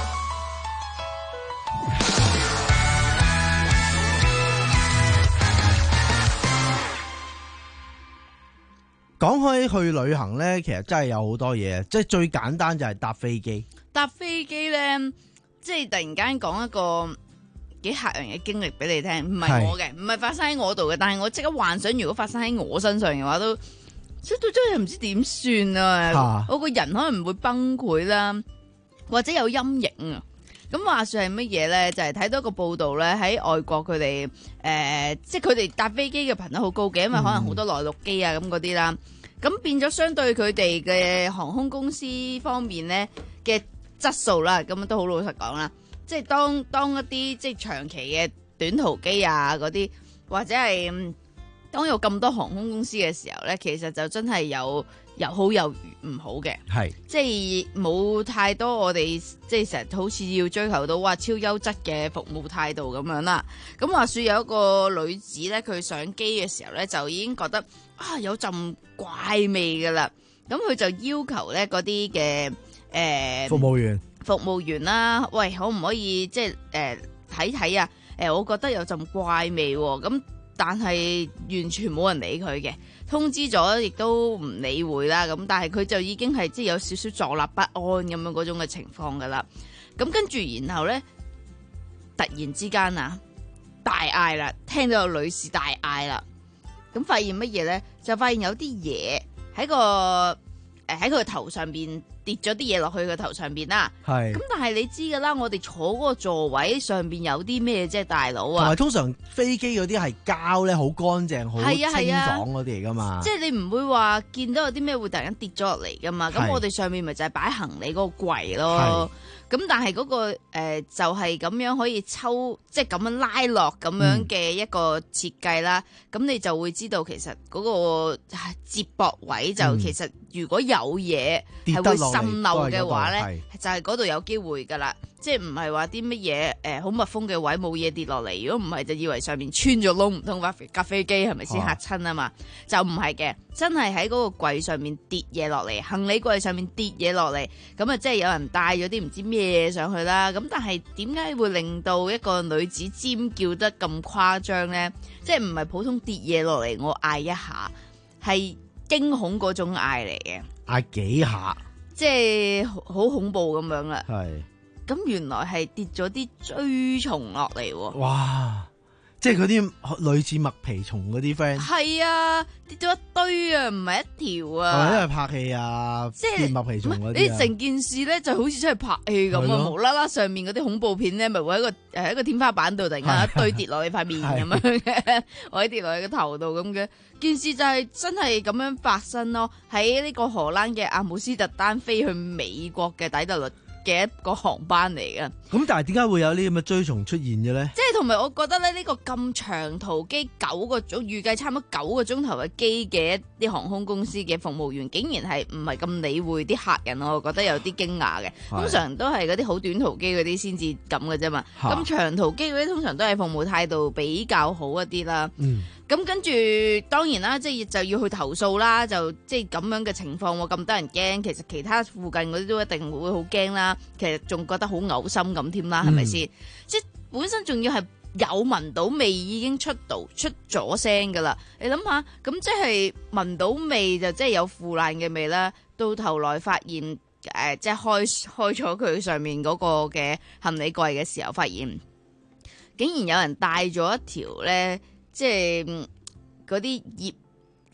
講開去旅行咧，其實真係有好多嘢，即係最簡單就係搭飛機。 搭飛機咧，即係突然間講一個幾嚇人嘅經歷俾你聽，唔係我嘅，唔係發生喺我度嘅，但係我即刻幻想，如果發生喺我身上嘅話，都即係都真係唔知點算啊！我個人可能唔會崩潰啦，或者有陰影啊。咁話說係乜嘢咧？就係、是、睇到一個報道咧，喺外國佢哋誒，即係佢哋搭飛機嘅頻率好高嘅，因為可能好多內陸機啊咁嗰啲啦。咁變咗相對佢哋嘅航空公司方面咧嘅質素啦，咁都好老實講啦。即係當當一啲即係長期嘅短途機啊嗰啲，或者係、嗯、當有咁多航空公司嘅時候咧，其實就真係有有好有唔好嘅，係即係冇太多我哋即係成日好似要追求到哇超優質嘅服務態度咁樣啦。咁話說有一個女子咧，佢上機嘅時候咧就已經覺得啊有陣怪味噶啦，咁佢就要求咧嗰啲嘅誒服務員服務員啦，喂可唔可以即係誒睇睇啊？誒、呃、我覺得有陣怪味喎，咁但係完全冇人理佢嘅。通知咗，亦都唔理會啦。咁，但係佢就已經係即係有少少坐立不安咁樣嗰種嘅情況噶啦。咁跟住，然後咧，突然之間啊，大嗌啦，聽到有女士大嗌啦。咁發現乜嘢咧？就發現有啲嘢喺個誒喺佢個頭上邊跌咗啲嘢落去佢頭上邊啦。係。咁但係你知噶啦，我哋坐嗰個座位上邊有啲咩啫，大佬啊？同埋通常飛機嗰啲係膠咧，好乾淨、好清爽嗰啲嚟噶嘛。 即係你唔會話見到有啲咩會突然間跌咗落嚟噶嘛？咁我哋上面咪就係擺行李嗰個櫃咯。咁但係嗰、嗰個誒、呃、就係、係、咁樣可以抽，即係咁樣拉落咁樣嘅一個設計啦。咁、嗯、你就會知道其實嗰個接駁位就、嗯、其實如果有嘢係會滲漏嘅話咧，就係嗰度有機會噶啦。即係唔係話啲乜嘢誒好密封嘅位冇嘢跌落嚟，如果唔係就以為上面穿咗窿，唔通架架飛機係咪先嚇親啊嘛？就唔係嘅，真係喺嗰個櫃上面跌嘢落嚟，行李櫃上面跌嘢落嚟，咁啊即係有人帶咗啲唔知咩嘢上去啦。咁但係點解會令到一個女子尖叫得咁誇張呢？即係唔係普通跌嘢落嚟我嗌一下，係驚恐嗰種嗌嚟嘅， 嗌幾下， 即係好恐怖咁樣啦。 係。 咁原來係跌咗啲蛆蟲落嚟喎！ 哇，即係嗰啲類似麥皮蟲嗰啲 friend。 係啊，跌咗一堆啊，唔係一條啊。 係因為拍戲啊，即係跌麥皮蟲嗰啲。 你成件事咧就好似真係拍戲咁啊！無啦啦上面嗰啲恐怖片咧，咪會喺個誒喺個天花板度突然間一堆跌落你塊面咁樣嘅，或者跌落你個頭度咁嘅。件事就係真係咁樣發生咯，喺呢個荷蘭嘅阿姆斯特丹飛去美國嘅底特律嘅一個航班嚟嘅， 咁但係點解會有呢咁嘅蛆蟲出現嘅咧？ 即係同埋我覺得咧，呢個咁長途機九個鐘，預計差唔多九個鐘頭嘅機嘅一啲航空公司嘅服務員，竟然係唔係咁理會啲客人，我覺得有啲驚訝嘅。通常都係嗰啲好短途機嗰啲先至咁嘅啫嘛。咁長途機嗰啲通常都係服務態度比較好一啲啦。嗯。咁跟住當然啦，即係就要去投訴啦，就即係咁樣嘅情況喎，咁得人驚。其實其他附近嗰啲都一定會好驚啦。其實仲覺得好嘔心咁添啦，係咪先？即係本身仲要係有聞到味已經出到出咗聲噶啦。你諗下，咁即係聞到味就即係有腐爛嘅味啦。到頭來發現誒、呃，即係開開咗佢上面嗰個嘅行李櫃嘅時候，發現竟然有人帶咗一條咧。即係嗰啲葉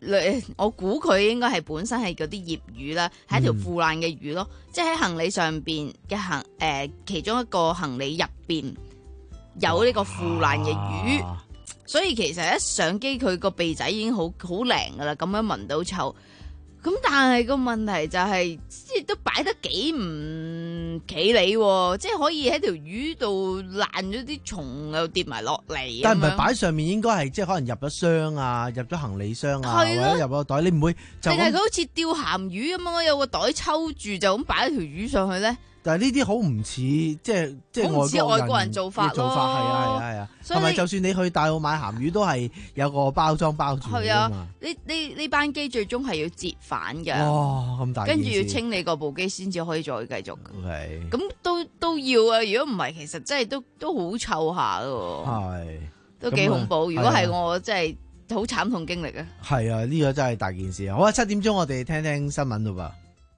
我估佢應該係本身係嗰啲鰭魚啦，係一條腐爛嘅魚咯，嗯、即係喺行李上邊嘅行誒、呃、其中一個行李入邊有呢個腐爛嘅魚，哇所以其實一上機佢個鼻仔已經好好靈噶啦，咁樣聞到臭。咁但係個問題就係、是，即係都擺得幾唔企理喎，即係可以喺條魚度爛咗啲蟲又跌埋落嚟。 但係唔係擺上面應該係即係可能入咗箱啊，入咗行李箱啊， 的或者入咗袋，你唔會就定係佢好似釣鹹魚咁樣，有個袋抽住就咁擺一條魚上去咧？ 但係呢啲好唔似即係即係外國人外國人做法咯， 做法係啊係啊係啊，同埋就算你去大澳買鹹魚都係有個包裝包住㗎嘛。 呢呢呢班機最終係要折返嘅。 哇，咁大件事！ 跟住要清理個部機先至可以再繼續。 OK， 咁都都要啊！如果唔係，其實真係都都好臭下咯。係，都幾恐怖。如果係我，真係好慘痛經歷啊！ 係啊，呢個真係大件事啊！好啊，七點鐘我哋聽聽新聞咯噃。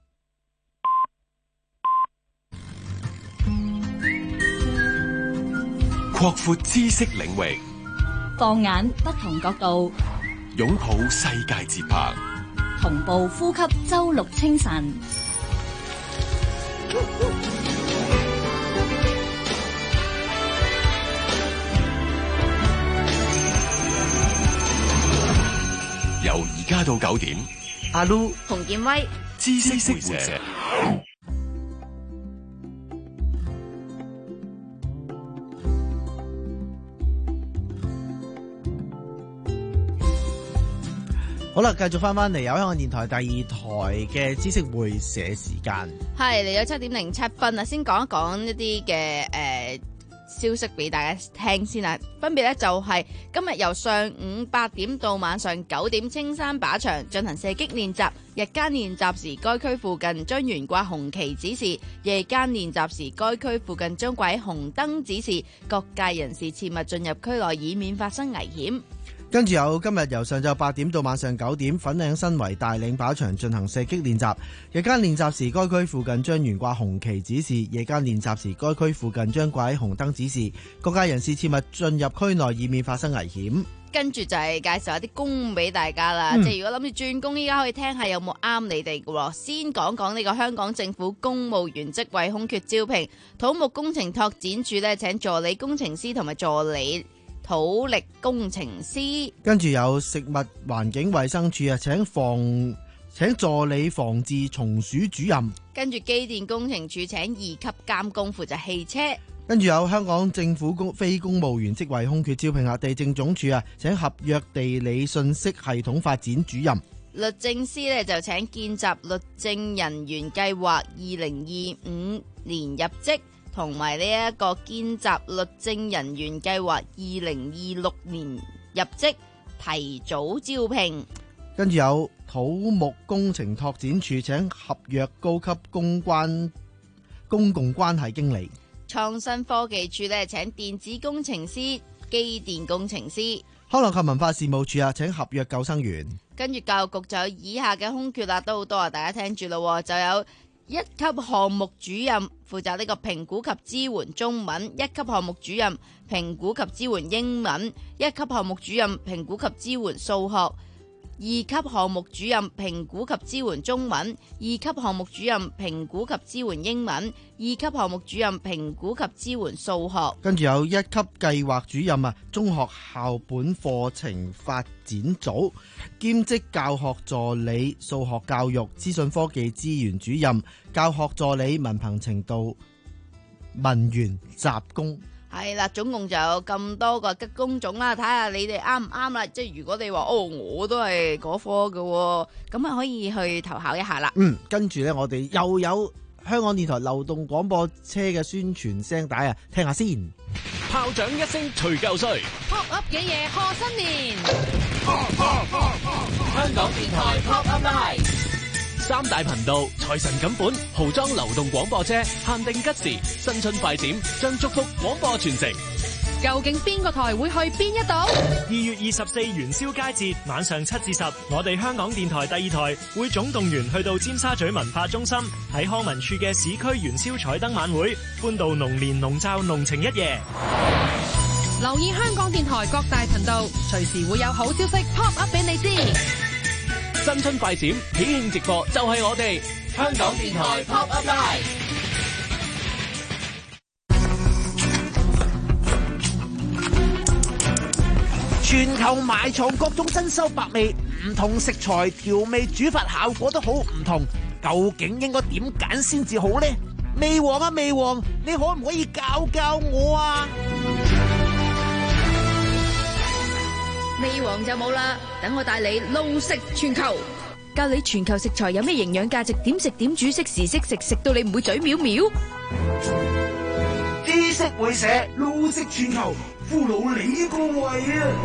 擴闊知識領域， 放眼不同角度， 擁抱世界節拍， 同步呼吸周六清晨。 由而家到九點， 阿 Lu、 洪建威， 知識會社。 好啦，繼續翻翻嚟有香港電台第二台嘅知識會社時間， 係嚟咗七點零七分啊！先講一講一啲嘅誒消息俾大家聽先啦。分別咧就係今日由上午八點到晚上九點，青山靶場進行射擊練習。日間練習時，該區附近將懸掛紅旗指示；夜間練習時，該區附近將掛紅燈指示。各界人士切勿進入區內，以免發生危險。 跟住有今日由上晝八點到晚上九點，粉嶺新圍大嶺靶場進行射擊練習。日間練習時，該區附近將懸掛紅旗指示；夜間練習時，該區附近將掛喺紅燈指示。各界人士切勿進入區內，以免發生危險。 跟住就係介紹一啲工俾大家啦，嗯、即係如果諗住轉工，依家可以聽下有冇啱你哋嘅。先講講呢個香港政府公務員職位空缺招聘，土木工程拓展處呢，請助理工程師同埋助理土力工程師。跟住有食物環境衛生署啊，請防請助理防治蟲鼠主任。 跟住機電工程署請二級監工負責汽車。 跟住有香港政府公非公務員職位空缺招聘啊，地政總署啊，請合約地理信息系統發展主任。 律政司咧就請見習律政人員計劃二零二五年入職，同埋呢一個見習律政人員計劃二零二六年入職，提早招聘。 跟住有土木工程拓展處請合約高級公關公共關係經理。 創新科技處咧請電子工程師、機電工程師。 康樂及文化事務處啊，請合約救生員。 跟住教育局就有以下嘅空缺啦，都好多啊，大家聽住咯。就有一級項目主任負責呢個評估及支援中文，一級項目主任評估及支援英文，一級項目主任評估及支援數學。二級項目主任評估及支援中文，二級項目主任評估及支援英文，二級項目主任評估及支援數學。 跟住有一級計劃主任啊，中學校本課程發展組，兼職教學助理數學教育資訊科技資源主任，教學助理文憑程度文員雜工。 係啦，總共就有咁多個嘅工種啦，睇下你哋啱唔啱啦。即係如果你話哦，我都係嗰科嘅，咁啊可以去投考一下啦。 嗯，跟住呢，我哋又有香港電台流動廣播車嘅宣傳聲帶啊，聽下先。 炮仗一聲除舊歲 ，Pop Up 嘅嘢賀新年。 香港電台 Pop Up Live。三大頻道財神錦本豪裝流動廣播車限定吉時新春快閃將祝福廣播全城。 究竟邊個台會去邊一度？ 二月二十四元宵佳節晚上七至十，我哋香港電台第二台會總動員去到尖沙咀文化中心，喺康文署嘅市區元宵彩燈晚會，歡度龍年籠罩濃情一夜。 留意香港電台各大頻道，隨時會有好消息 pop up 俾你知。 新春快閃喜慶直播就係我哋香港電台 Pop Up Live。 全球埋藏各種珍饈百味，唔同食材調味煮法效果都好唔同，究竟應該點揀先至好呢？味王啊味王，你可唔可以教教我啊？ 味王就冇啦，等我帶你路食全球，教你全球食材有咩營養價值，點食點煮，識時識食，食到你唔會嘴藐藐。 知識會社路食全球，俘虜你個胃啊！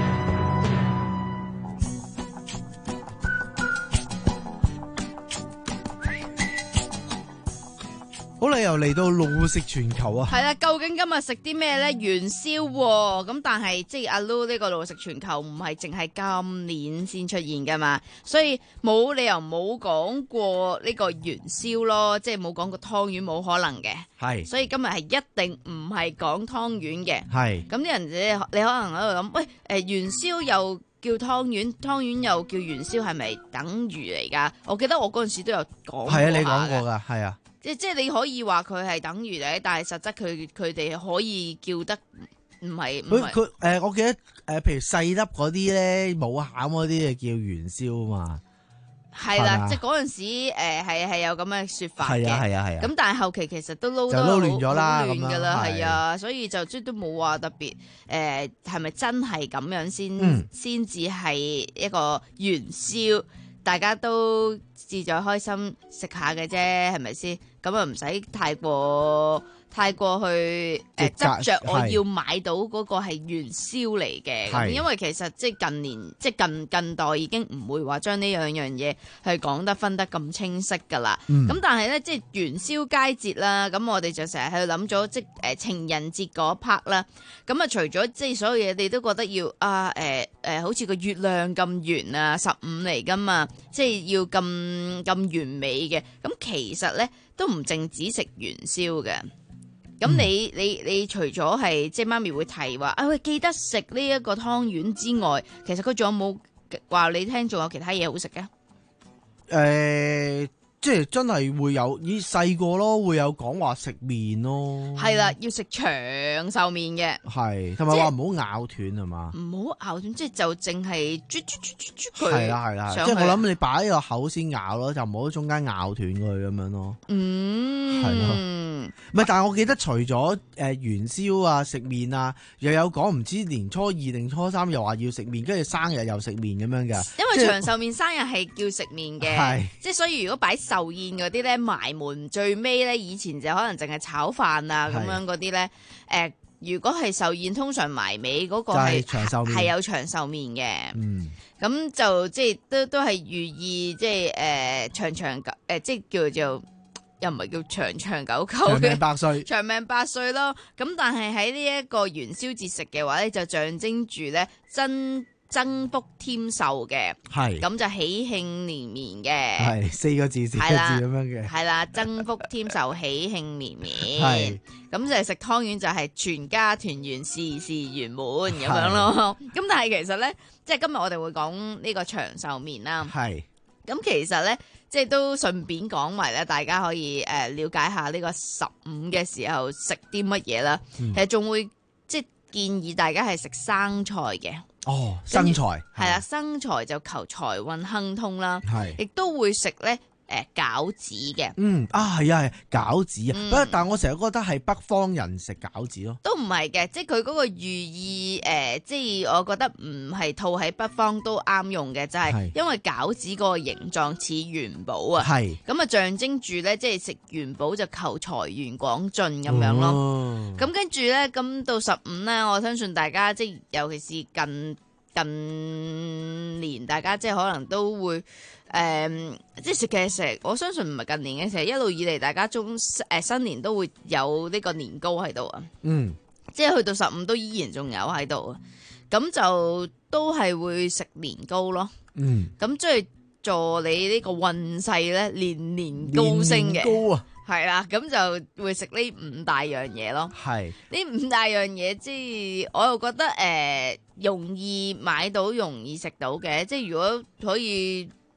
好啦，又嚟到路食全球啊！ 係啦，究竟今日食啲咩咧？元宵喎，咁但係即係阿 Lu 呢個路食全球唔係淨係今年先出現噶嘛，所以冇理由冇講過呢個元宵咯，即係冇講過湯圓，冇可能嘅。係，所以今日係一定唔係講湯圓嘅。係，咁啲人你你可能喺度諗，喂，誒元宵又叫湯圓，湯圓又叫元宵，係咪等於嚟噶？我記得我嗰陣時都有講過。係啊，你講過噶，係啊。即即係你可以話佢係等於嘅，但係實質佢佢哋可以叫得唔係唔係。佢佢誒，我記得誒、呃，譬如細粒嗰啲咧冇餡嗰啲就叫元宵啊嘛。係啦，即係嗰陣時誒係係有咁嘅說法嘅。係啊係啊係啊。咁但係後期其實都撈得好亂咗啦，亂噶啦，係啊，所以就即都冇話特別誒，係咪真係咁樣先先至係一個元宵？大家都自在開心食下嘅啫，係咪先？咁啊唔使太過太過去誒執着，我要買到嗰個係元宵嚟嘅。因為其實即係近年即係近近代已經唔會話將呢兩樣嘢係講得分得咁清晰噶啦。咁、嗯、但係咧即係元宵佳節啦，咁我哋就成日喺度諗咗即係誒情人節嗰 part 啦。咁啊除咗即係所有嘢你都覺得要啊誒誒、呃呃、好似個月亮咁圓啊，十五嚟噶嘛，即係要咁咁完美嘅。咁其實咧都唔淨止食元宵嘅。咁你、嗯、你你除咗係即係媽咪會提話啊，喂記得食呢一個湯圓之外，其實佢仲有冇話你聽仲有其他嘢好食嘅？誒、 欸。即係真係會有，以細個咯會有講話食麵咯，係啦，要食長壽麵嘅，係同埋話唔好咬斷係嘛，唔好咬斷，即係就淨係啜啜啜啜啜佢，係啦係啦，即係我諗你擺喺個口先咬咯，就唔好喺中間咬斷佢咁樣咯，嗯，係咯，唔係，但係我記得除咗誒元宵啊食麵啊，又有講唔知年初二定初三又話要食麵，跟住生日又食麵咁樣㗎，因為長壽麵生日係叫食麵嘅，係，即係所以如果擺壽宴嗰啲咧埋門最尾咧，以前就可能淨係炒飯啊咁樣嗰啲咧。誒、呃，如果係壽宴，通常埋尾嗰個係係有長壽麵嘅。嗯，咁就即係都都係寓意，即係誒長長久誒，即係叫做又唔係叫長長久久嘅長命百歲，長命百歲咯。咁但係喺呢一個元宵節食嘅話咧，就象徵住咧真。增福添壽嘅，係咁就喜慶連綿嘅，係四個字四個字咁樣嘅，係啦，增福添壽，喜慶連綿，係咁就係食湯圓就係全家團圓，事事圓滿咁樣咯。咁但係其實咧，即係今日我哋會講呢個長壽麵啦，係咁其實咧，即係都順便講埋咧，大家可以誒了解下呢個十五嘅時候食啲乜嘢啦。嗯、其實仲會即係建議大家係食生菜嘅。哦，生菜係啦，生菜就求財運亨通啦，係，亦都會食咧誒餃子嘅，嗯啊係啊係餃子啊，不過、嗯、但係我成日覺得係北方人食餃子咯，都唔係嘅，即係佢嗰個寓意誒、呃，即係我覺得唔係套喺北方都啱用嘅，就係、是、因為餃子嗰個形狀似元寶啊，係，咁啊象徵住咧，即係食元寶就求財源廣進咁樣咯，咁跟住咧，咁到十五咧，我相信大家即係尤其是近近年，大家即係可能都會。誒、嗯，即係食嘅食，我相信唔係近年嘅食，一路以嚟大家中誒、呃、新年都會有呢個年糕喺度啊。嗯，即係去到十五都依然仲有喺度啊。咁就都係會食年糕咯。嗯，咁即係助你呢個運勢咧，年年高升嘅。年高啊，係啦，咁就會食呢五大樣嘢咯。係呢五大樣嘢，即係我又覺得誒、呃、容易買到，容易食到嘅。即係如果可以。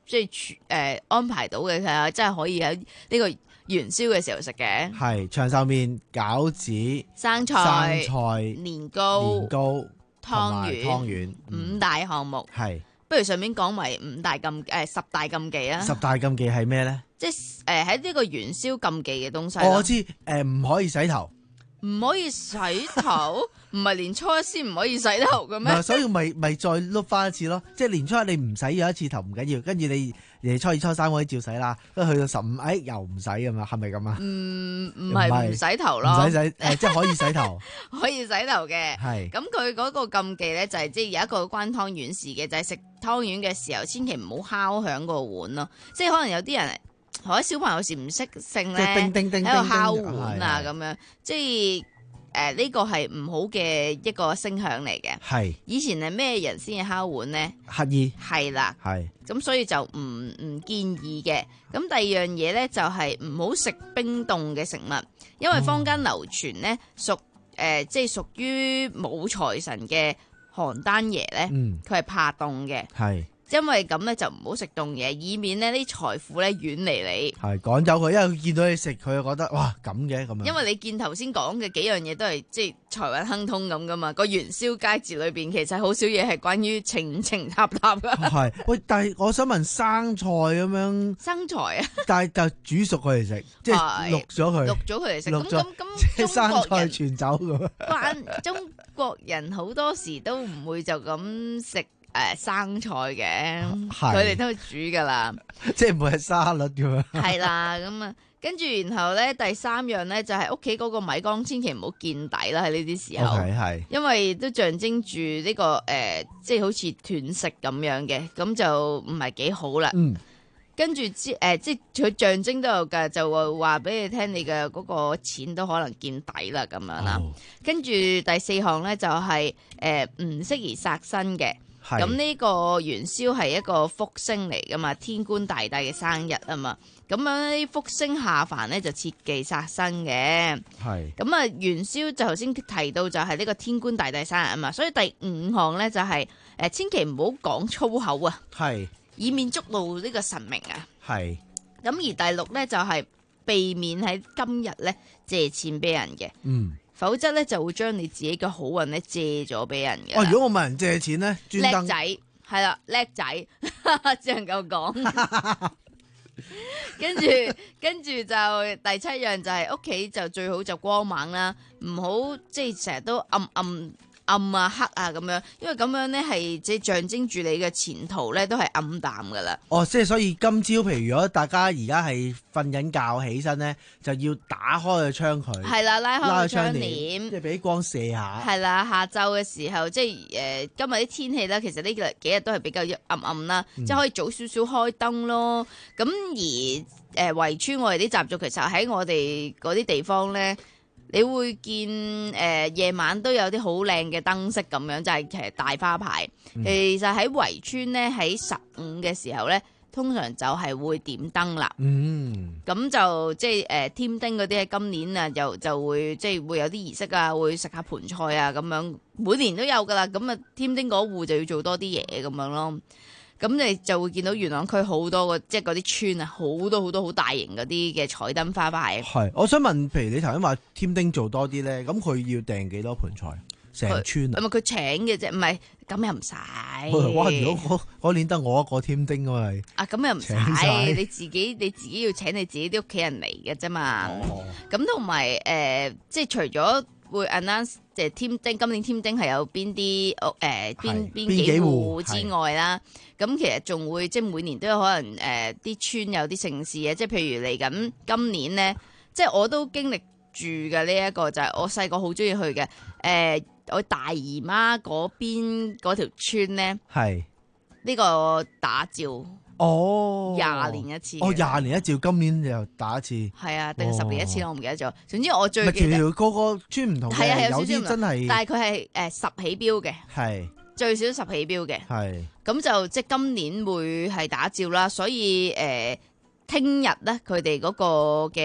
即係誒、呃、安排到嘅，係真係可以喺呢個元宵嘅時候食嘅。 係長壽麵、餃子、 生菜、 生菜、 年糕、 年糕、 湯圓、 湯圓五大項目。 係， 不如順便講埋五大禁誒、呃、十大禁忌啊！ 十大禁忌係咩咧？ 即係誒喺呢個元宵禁忌嘅東西。 我知誒，唔可以洗頭。 唔可以洗頭，唔係年初一先唔可以洗頭嘅咩？ 所以咪咪再碌翻一次咯，即係年初一你唔洗咗一次頭唔緊要，跟住你誒初二初三可以照洗啦，跟住去到十五，誒又唔洗咁嘛，係咪咁啊？ 唔唔係唔洗頭咯， 唔使洗誒，即係可以洗頭， 可以洗頭嘅。 係咁佢嗰個禁忌咧，就係即係有一個關湯圓事嘅，就係食湯圓嘅時候，千祈唔好敲響個碗咯，即係可能有啲人。或者小朋友有時唔識性咧，喺度敲碗啊咁樣，即係誒呢個係唔好嘅一個聲響嚟嘅。係以前係咩人先至敲碗咧？ 乞兒係啦， 係咁所以就唔唔建議嘅。咁第二樣嘢咧就係唔好食冰凍嘅食物，因為坊間流傳咧屬誒即係屬於冇財神嘅邯鄲爺咧，佢係怕凍嘅。係。因為咁咧就唔好食凍嘢，以免呢啲財富咧遠離你。 係趕走佢，因為佢見到你食，佢就覺得哇咁嘅咁樣。 因為你見頭先講嘅幾樣嘢都係即係財運亨通咁噶嘛，個元宵佳節裏邊其實好少嘢係關於情情塔塔噶。係喂，但係我想問生菜咁樣。 生菜啊？但係就煮熟佢嚟食，即係淥咗佢。 淥咗佢嚟食。咁咁咁， 即係生菜全走咁。 關中國人好多時都唔會就咁食。誒、呃，生菜嘅，佢哋都會煮噶啦， 即係唔會係沙律咁樣。係啦，咁啊，跟住然後咧，第三樣咧就係屋企嗰個米缸，千祈唔好見底啦，喺呢啲時候， okay, 係因為都象徵住呢、這個誒、呃，即係好似斷食咁樣嘅，咁就唔係幾好啦。嗯，跟住之誒，即係佢象徵都有噶，就話話俾你聽，你嘅嗰個錢都可能見底啦，咁樣啦。哦、跟住第四項咧就係誒唔適宜殺生嘅。咁呢個元宵係一個福星嚟噶嘛，天官大帝嘅生日啊嘛，咁樣啲福星下凡咧就切忌殺生嘅。係咁啊，元宵就頭先提到就係呢個天官大帝生日啊嘛，所以第五項咧就係、是、誒、呃、千祈唔好講粗口啊，係以免觸怒呢個神明啊。係咁而第六咧就係、是、避免喺今日咧借錢俾人嘅。嗯。否則咧就會將你自己嘅好運咧借咗俾人嘅。哦，如果我問人借錢咧，叻仔係啦，叻仔只能夠講。跟住跟住就第七樣就係屋企就最好就光猛啦，唔好即係成日都暗暗暗啊黑啊咁樣，因為咁樣咧係即係象徵住你嘅前途咧都係暗淡噶啦。哦，即係所以今朝譬如如果大家而家係瞓緊覺起身咧，就要打開個窗佢。係啦，拉開個窗簾，即係俾光射下。係啦，下晝嘅時候即係誒、呃、今日啲天氣咧，其實呢幾日都係比較暗暗啦，嗯、即係可以早少少開燈咯。咁而誒、呃、圍村我哋啲習俗，其實喺我哋嗰啲地方咧。你會見誒夜、呃、晚都有啲好靚嘅燈飾咁樣，就係、是、其實大花牌。嗯、其實喺圍村咧，喺十五嘅時候咧，通常就係會點燈啦。嗯，咁就即係誒添丁嗰啲喺今年啊，就就會即係會有啲儀式啊，會食下盆菜啊咁樣，每年都有噶啦。咁啊添丁嗰戶就要做多啲嘢咁樣咯。咁你就會見到元朗區好多個即係嗰啲村啊，好多好多好大型嗰啲嘅彩燈花牌。係，我想問，譬如你頭先話添丁做多啲咧，咁佢要訂幾多盆菜？成村啊？唔係佢請嘅啫，唔係咁又唔使。哇！如果嗰年得我一個添丁啊，係啊，咁又唔使，你自己你自己要請你自己啲屋企人嚟嘅啫嘛。咁同埋誒，即係除咗會 announce 即係添丁，今年添丁係有邊啲屋誒邊邊幾戶之外啦，咁其實仲會即係每年都有可能誒啲、呃、村有啲盛事嘅，即係譬如嚟緊今年咧，即係我都經歷住嘅呢一個就係、是、我細個好中意去嘅誒、呃，我大姨媽嗰邊嗰條村咧係呢個打醮。哦，廿年一次。哦，廿年一次，今年又打一次。係啊，定十年一次我唔記得咗。總之我最記得個個村唔同嘅，係啊，有啲真係，但係佢係誒十起標嘅，係最少十起標嘅，係咁就即係今年會係打醮啦。所以誒，聽日咧佢哋嗰個嘅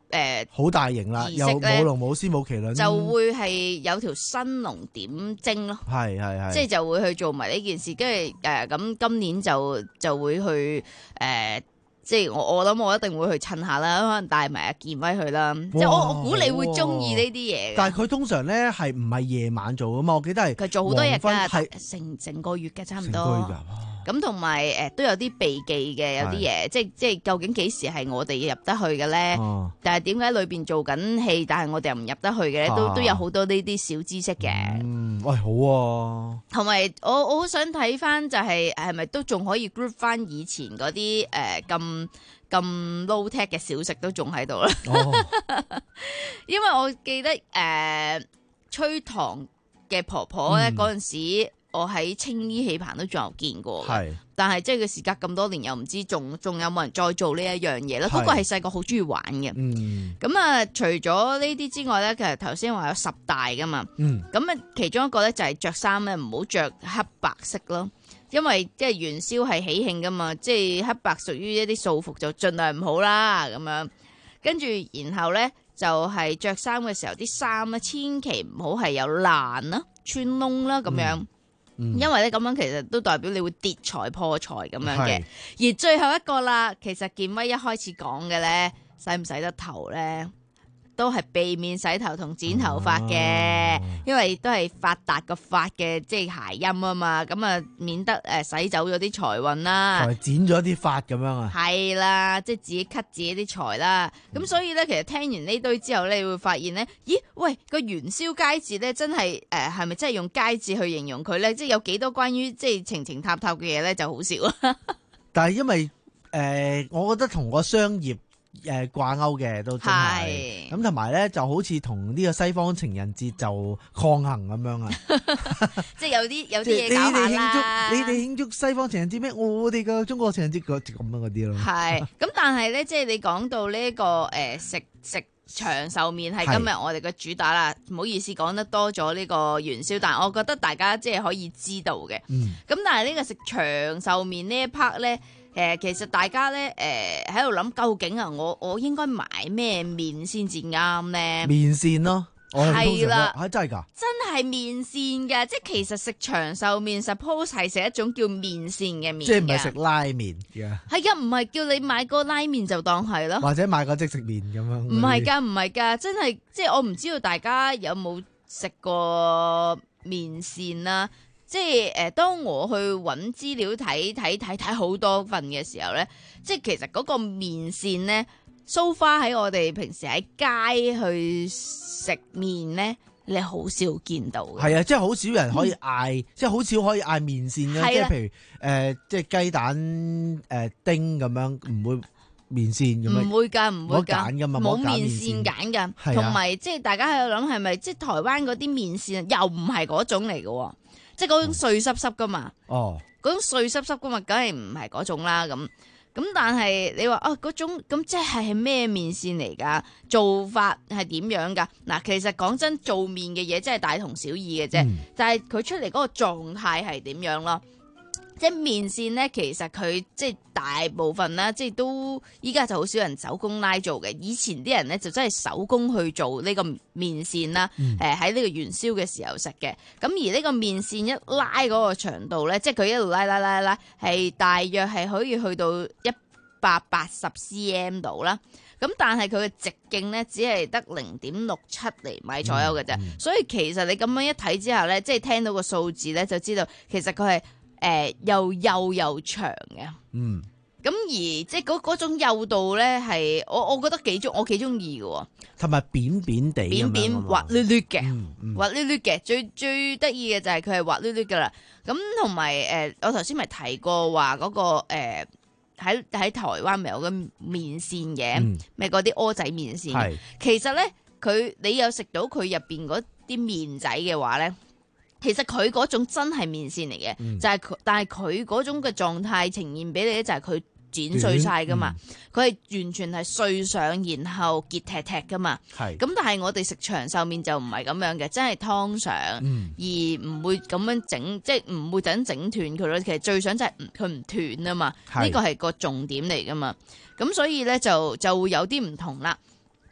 誒好大型啦，又舞龍舞獅舞麒麟， 就會係有條新龍點睛咯。 係係係， 即係就會去做埋呢件事，跟住誒咁今年就就會去誒。呃即係我我諗我一定會去襯下啦，可能帶埋阿健威去啦。即係我我估你會中意呢啲嘢。 但係佢通常咧係唔係夜晚做噶嘛？我記得係佢做好多日㗎， 係成成個月嘅差唔多。咁同埋誒都有啲避忌嘅，有啲嘢即係即係究竟幾時係我哋入得去嘅咧？ 哦、 但係點解裏邊做緊戲，但係我哋又唔入得去嘅咧？都、啊、都有好多呢啲小知識嘅。 嗯，喂，好啊。同埋我我好想睇翻就係係咪都仲可以 group 翻以前嗰啲誒咁咁 low tech 嘅小食都仲喺度啦。哦、因為我記得誒、呃、吹糖嘅婆婆咧嗰陣時。我喺青衣戲棚都仲有見過，是但係即係佢時隔咁多年，又唔知仲仲有冇人再做呢一樣嘢咧？嗰個係細個好中意玩嘅。咁啊、嗯，除咗呢啲之外咧，其實頭先話有十大噶嘛。咁啊、嗯，其中一個咧就係着衫咧，唔好着黑白色咯，因為即係元宵係喜慶噶嘛，即係黑白屬於一啲素服，就盡量唔好啦咁樣。跟住然後咧就係着衫嘅時候，啲衫咧千祈唔好係有爛啦、穿窿啦咁樣。嗯因為咧咁樣其實都代表你會跌財破財咁樣嘅，是而最後一個啦，其實健威一開始講嘅咧，洗唔洗得頭咧，都係避免洗頭同剪頭髮嘅，啊、因為都係發達個發嘅，即係諧音啊嘛，咁啊免得誒洗走咗啲財運啦， 剪咗啲髮咁樣啊， 係啦，即係自己 cut 自己啲財啦，咁、嗯、所以咧，其實聽完呢堆之後咧，你會發現咧，咦，喂個元宵佳節咧，真係誒係咪真係用佳節去形容佢咧？即係有幾多關於即係情情塔塔嘅嘢咧，就好少啊。但係因為誒、呃，我覺得同個商業。誒掛鈎嘅都真係，咁同埋咧就好似同呢個西方情人節就抗衡咁樣啊！即係有啲有啲嘢搞下啦。你哋慶祝你哋慶祝西方情人節咩？我哋嘅中國情人節嗰咁樣嗰啲咯。係，咁但係咧，即係你講到呢、這、一個誒、呃、食食長壽麵係今日我哋嘅主打啦。唔是好意思講得多咗呢個元宵，但係我覺得大家即係可以知道嘅。咁、嗯、但係呢個食長壽麵呢一 part 咧。誒，其實大家咧，誒喺度諗究竟啊，我我應該買咩麵先至啱咧？麵線咯，係啦，係真係㗎，真係麵線㗎，即係其實食長壽麵 suppose 係食一種叫麵線嘅麵，即係唔係食拉麵嘅？係啊，唔係叫你買個拉麵就當係咯，或者買個即食麵咁樣？唔係㗎，唔係㗎，真係即係我唔知道大家有冇食過麵線啦。即係誒、呃，當我去揾資料睇睇睇睇好多份嘅時候咧，即係其實嗰個麵線咧，so far喺我哋平時喺街去食麵咧，你好少見到嘅。係啊，即係好少人可以嗌，嗯、即係好少可以嗌麵線嘅，的即係譬如誒、呃，即係雞蛋誒、呃、丁咁樣，唔會麵線咁樣。唔會㗎，唔會㗎，冇麵線揀㗎。同埋即係大家喺度諗係咪，即係台灣嗰啲麵線又唔係嗰種嚟嘅。即係嗰種碎濕濕噶嘛，哦，嗰種碎濕濕噶嘛，梗係唔係嗰種啦咁。咁但係你話啊，嗰種咁即係係咩麵線嚟噶？做法係點樣噶？嗱，其實講真，做麵嘅嘢真係大同小異嘅啫，嗯、但係佢出嚟嗰個狀態係點樣咯？即係麵線咧，其實佢即係大部分啦，即係都依家就好少人手工拉做嘅。以前啲人咧就真係手工去做呢個麵線啦。誒喺呢個元宵嘅時候食嘅。咁而呢個麵線一拉嗰個長度咧，即係佢一路拉拉拉拉，係大約係可以去到一百八十 cm 度啦。咁但係佢嘅直徑咧，只係得零點六七厘米左右嘅啫。嗯嗯、所以其實你咁樣一睇之後咧，即係聽到個數字咧，就知道其實佢係。誒、呃，又幼又長嘅，嗯，咁而即係嗰嗰種幼度咧，係我我覺得幾中，我幾中意嘅，同埋扁扁地，扁扁滑捋捋嘅，嗯嗯、滑捋捋嘅，最最得意嘅就係佢係滑捋捋噶啦。咁同埋誒，我頭先咪提過話嗰、那個誒喺喺台灣咪有個麵線嘅，咪嗰啲蚵仔麵線，係其實咧佢你有食到佢入邊嗰啲麵仔嘅話咧。其實佢嗰種真係麵線嚟嘅，嗯、就係佢，但係佢嗰種嘅狀態呈現俾你咧，就係佢剪碎晒噶嘛，佢係、嗯、完全係碎上，然後結踢踢噶嘛。係咁是，但係我哋食長壽麵就唔係咁樣嘅，真係湯上，嗯、而唔會咁樣整，即係唔會整整斷佢咯。其實最想就係佢唔斷啊嘛，呢個係個重點嚟噶嘛。咁所以咧就就會有啲唔同啦。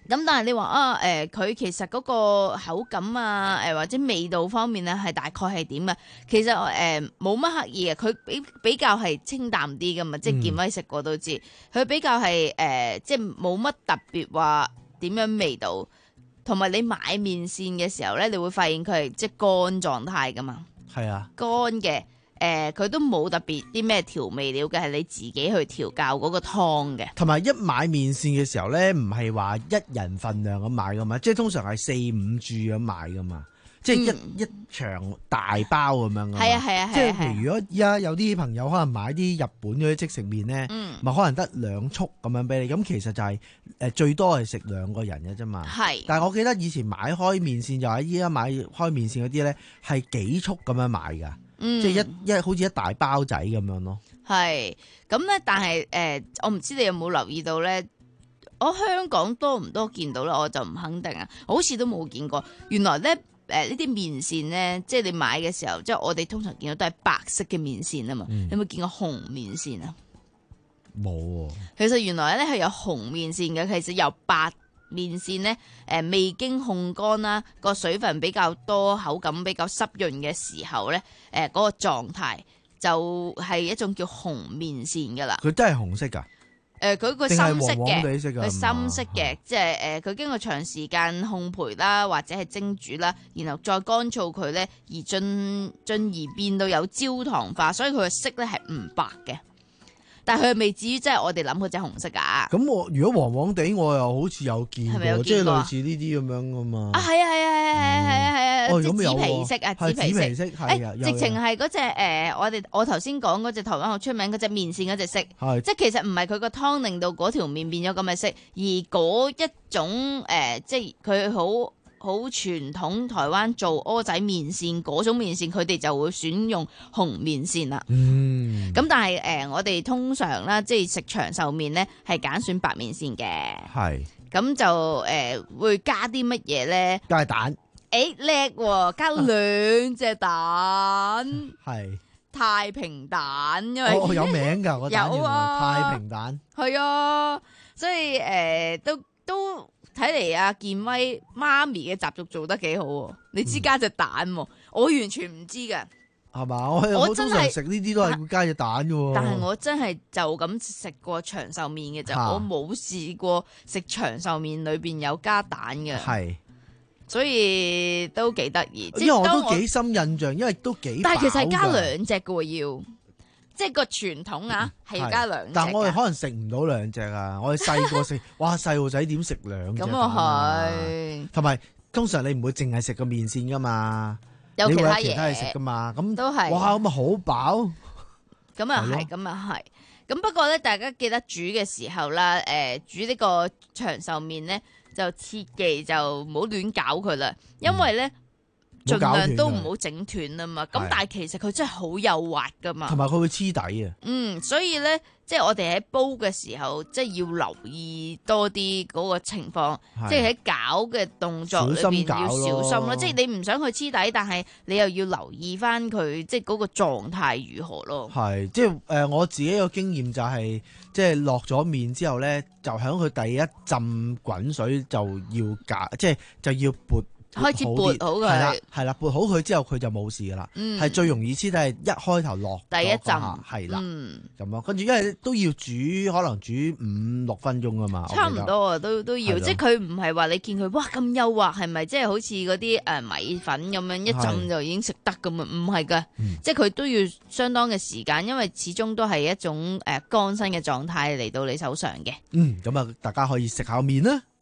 咁但係你話啊，誒、呃、佢其實嗰個口感啊，誒、呃、或者味道方面咧，係大概係點啊？其實誒冇乜刻意嘅，佢比比較係清淡啲噶嘛，即係健威食過都知，佢、嗯、比較係誒、呃、即係冇乜特別話點樣味道，同埋你買麵線嘅時候咧，你會發現佢係即係乾狀態噶嘛， 係啊， 乾嘅。誒佢、呃、都冇特別啲咩調味料嘅，係你自己去調教嗰個湯嘅。同埋一買麵線嘅時候咧，唔係話一人份量咁買噶嘛，即係通常係四五注咁買噶嘛，即係一、嗯、一場大包咁樣。係啊係啊係啊！即係譬如如果依家有啲朋友可能買啲日本嗰啲即食麵咧，咪、嗯、可能得兩束咁樣俾你，咁其實就係、是、誒最多係食兩個人嘅啫嘛。係。但係我記得以前買開麵線就係依家買開麵線嗰啲咧係幾束咁樣買㗎。嗯、即係一一好似一大包仔咁樣咯。係咁咧，但係誒、呃，我唔知你有冇留意到咧？我香港多唔多見到咧？我就唔肯定啊。我好似都冇見過。原來咧，誒、呃、呢啲麵線咧，即係你買嘅時候，即係我哋通常見到都係白色嘅麵線啊嘛。嗯、有冇見過紅麵線啊？冇、啊。其實原來咧係有紅麵線嘅，其實由白麵線咧，誒、呃、未經烘乾啦，個水分比較多，口感比較濕潤嘅時候咧，誒、呃、嗰、那個狀態就係一種叫紅麵線噶啦。佢真係紅色噶？誒、呃，佢個深色嘅，佢深色嘅，即係誒佢經過長時間烘焙啦，或者係蒸煮啦，然後再乾燥佢咧，而進進而變到有焦糖化，所以佢嘅色咧係唔白嘅。但係佢未至於即係我哋諗佢隻紅色㗎。咁我如果黃黃地，我又好似有見過，係咪有見過？即係類似呢啲咁樣㗎嘛。啊，係啊，係啊，係啊，係啊，係啊，即係紙皮色啊，紙皮色。誒，直情係嗰隻誒，我哋我頭先講嗰隻台灣好出名嗰隻麵線嗰隻色。係。即係其實唔係佢個湯令到嗰條麵變咗咁嘅色，而嗰一種誒，即係佢好。好傳統台灣做蚵仔麵線嗰種麵線，佢哋就會選用紅麵線啦。嗯，咁但係誒、呃，我哋通常啦，即係食長壽麵咧，係揀選白麵線嘅。係，咁就誒、呃、會加啲乜嘢咧？加蛋。誒叻喎，加兩隻蛋。係。太平蛋，因為哦有名㗎，個蛋有啊，太平蛋。係啊，所以誒、呃、都都。睇嚟阿健威媽咪嘅習俗做得幾好喎！你知加隻蛋喎，嗯、我完全唔知㗎。係嘛？我我通常食呢啲都係會加隻蛋嘅喎。但係我真係就咁食過長壽麵嘅就，啊、我冇試過食長壽麵裏邊有加蛋嘅。係，所以都幾得意。因為我都幾深印象，因為都幾。但係其實係加兩隻嘅喎要。即係個傳統啊，係要加兩隻。但係我哋可能食唔到兩隻啊！我哋細個食，哇細路仔點食兩隻？咁啊係。同埋通常你唔會淨係食個麵線噶嘛，有其他嘢食噶嘛。咁都係。哇！咁啊好飽。咁啊係，咁啊係。咁不過咧，大家記得煮嘅時候啦，誒、呃、煮呢個長壽麵咧，就切記就唔好亂搞佢啦，因為咧。嗯盡量都唔好整斷啊嘛，咁但係其實佢真係好幼滑噶嘛，同埋佢會黐底啊。嗯，所以咧，即係我哋喺煲嘅時候，即係要留意多啲嗰個情況，即係喺攪嘅動作裏邊要小心咯。即係你唔想佢黐底，但係你又要留意翻佢即係嗰個狀態如何咯。係，即係誒、呃，我自己個經驗就係、是，即係落咗麵之後咧，就響佢第一浸滾水就要攪，即係就要撥。開始撥好佢，係啦，係啦，撥好佢之後佢就冇事噶啦，係、嗯、最容易黐底係一開頭落第一浸，係啦，咁咯，跟住因為都要煮，可能煮五六分鐘啊嘛，差唔多啊，都都要，即係佢唔係話你見佢哇咁幼滑，係咪即係好似嗰啲誒米粉咁樣一浸就已經食得咁啊？唔係噶，嗯、即係佢都要相當嘅時間，因為始終都係一種誒乾身嘅狀態嚟到你手上嘅。嗯，咁啊，大家可以食下麵啦。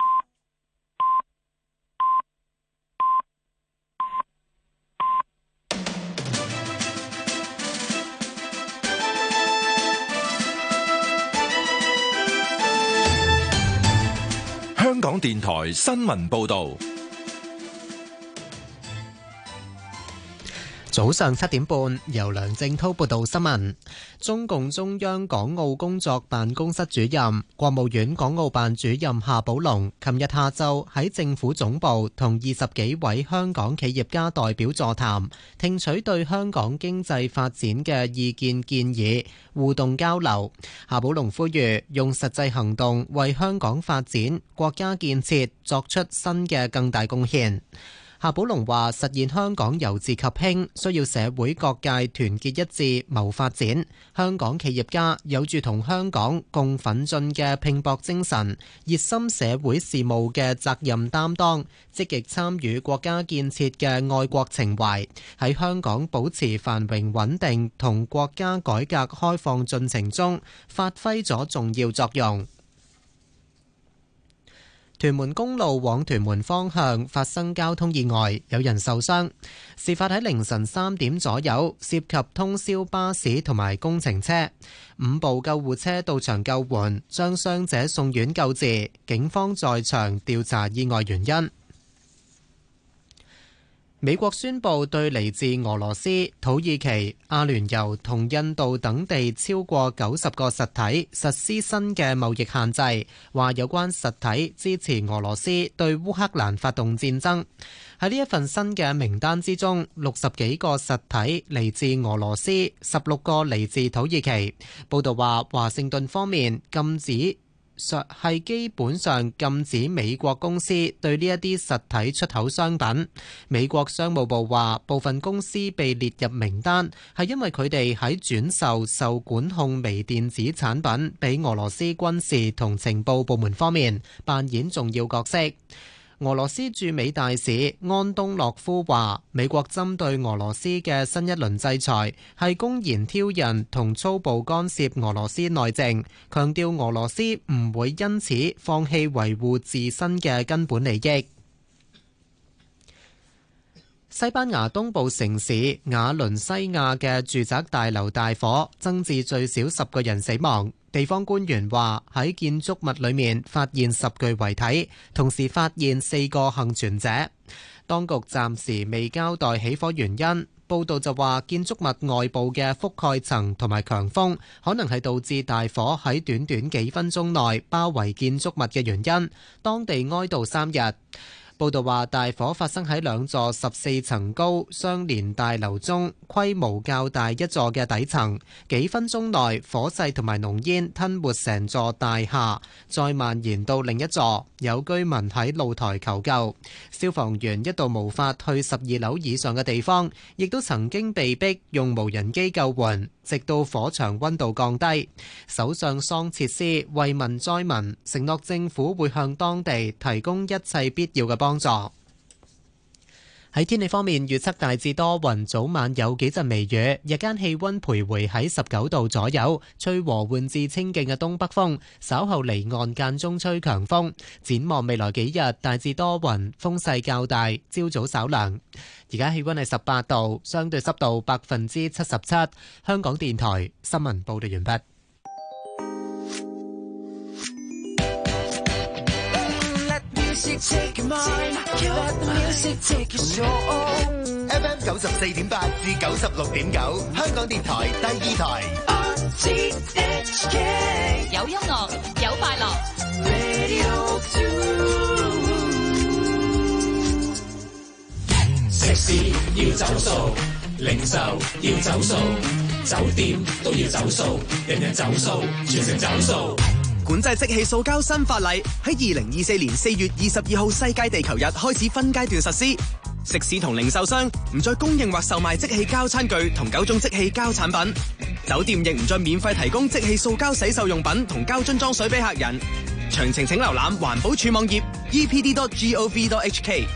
香港電台新聞報道。 早上七點半，由梁正滔報道新聞。中共中央港澳工作辦公室主任、國務院港澳辦主任夏寶龍，琴日下晝喺政府總部同二十幾位香港企業家代表座談，聽取對香港經濟發展嘅意見建議，互動交流。夏寶龍呼籲用實際行動為香港發展、國家建設作出新嘅更大貢獻。夏寶龍話：實現香港由治及興，需要社會各界團結一致謀發展。香港企業家有住同香港共奮進嘅拼搏精神，熱心社會事務嘅責任擔當，積極參與國家建設嘅愛國情懷，喺香港保持繁榮穩定同國家改革開放進程中發揮咗重要作用。屯門公路往屯門方向發生交通意外，有人受傷。事發喺凌晨三點左右，涉及通宵巴士同埋工程車。五部救護車到場救援，將傷者送院救治。警方在場調查意外原因。美國宣布對嚟自俄羅斯、土耳其、阿聯酋同印度等地超過九十個實體實施新嘅貿易限制，話有關實體支持俄羅斯對烏克蘭發動戰爭。喺呢一份新嘅名單之中，六十幾個實體嚟自俄羅斯，十六個嚟自土耳其。報道話，華盛頓方面禁止係基本上禁止美國公司對呢一啲實體出口商品。美國商務部話，部分公司被列入名單，係因為佢哋喺轉售受管控微電子產品俾俄羅斯軍事同情報部門方面扮演重要角色。俄羅斯駐美大使安東諾夫話，美國針對俄羅斯嘅新一輪制裁係公然挑釁同粗暴干涉俄羅斯內政，強調俄羅斯唔會因此放棄維護自身嘅根本利益。西班牙東部城市瓦倫西亞嘅住宅大樓大火，增至最少十個人死亡。地方官員話喺建築物裏面發現十具遺體，同時發現四個幸存者。當局暫時未交代起火原因。報道就話建築物外部嘅覆蓋層同埋強風可能係導致大火喺短短幾分鐘內包圍建築物嘅原因。當地哀悼三日。報道話，大火發生喺兩座十四層高相連大樓中規模較大一座嘅底層，幾分鐘內火勢同埋濃煙吞沒成座大廈，再蔓延到另一座。有居民喺露台求救，消防員一度無法去十二樓以上嘅地方，亦都曾經被逼用無人機救援，直到火場溫度降低。首相桑切斯慰問災民，承諾政府會向當地提供一切必要嘅幫助。喺天氣方面，預測大致多雲，早晚有幾陣微雨，日間氣溫徘徊喺十九度左右，吹和緩至清勁嘅東北風，稍後離岸間中吹強風。展望未來幾日，大致多雲，風勢較大，朝早稍涼。而家氣溫係十八度，相對濕度百分之七十七。香港電台新聞報道完畢。 Take your mind, let the music take your soul. F M 九十四點八至九十六點九，香港電台第二台。R T H K 有音樂，有快樂。 Radio two。 食肆要走數，零售要走數，酒店都要走數，人人走數，全城走數。 管制即棄塑膠新法例喺二零二四年四月二十二號世界地球日開始分階段實施。食肆同零售商唔再供應或售賣即棄膠餐具同九種即棄膠產品。酒店亦唔再免費提供即棄塑膠洗漱用品同膠樽裝水俾客人。詳情請瀏覽環保署網頁 e p d dot gov dot h k。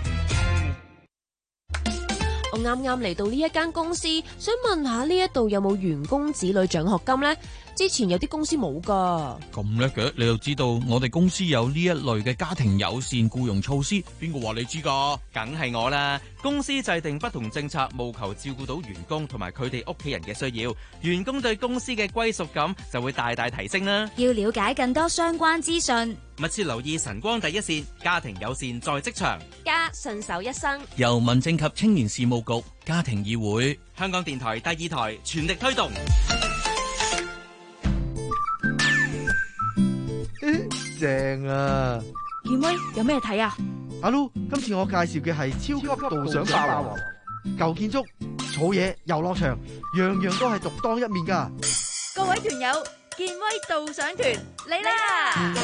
我啱啱嚟到呢一間公司，想問下呢一度有冇員工子女獎學金呢？ 之前有啲公司冇噶。 咁叻嘅，你又知道我哋公司有呢一類嘅家庭友善僱傭措施？邊個話你知噶？ 梗係我啦！公司制定不同政策，務求照顧到員工同埋佢哋屋企人嘅需要，員工對公司嘅歸屬感就會大大提升啦。 要了解更多相關資訊， 密切留意晨光第一線，家庭友善在職場， 家順手一生。 由民政及青年事務局、家庭議會、 香港電台第二台全力推動。 正啊！ 健威有咩睇啊？ 阿 Lu，今次我介紹嘅係超級導賞霸王，舊建築、草野、遊樂場，樣樣都係獨當一面噶。 各位團友，健威導賞團嚟啦！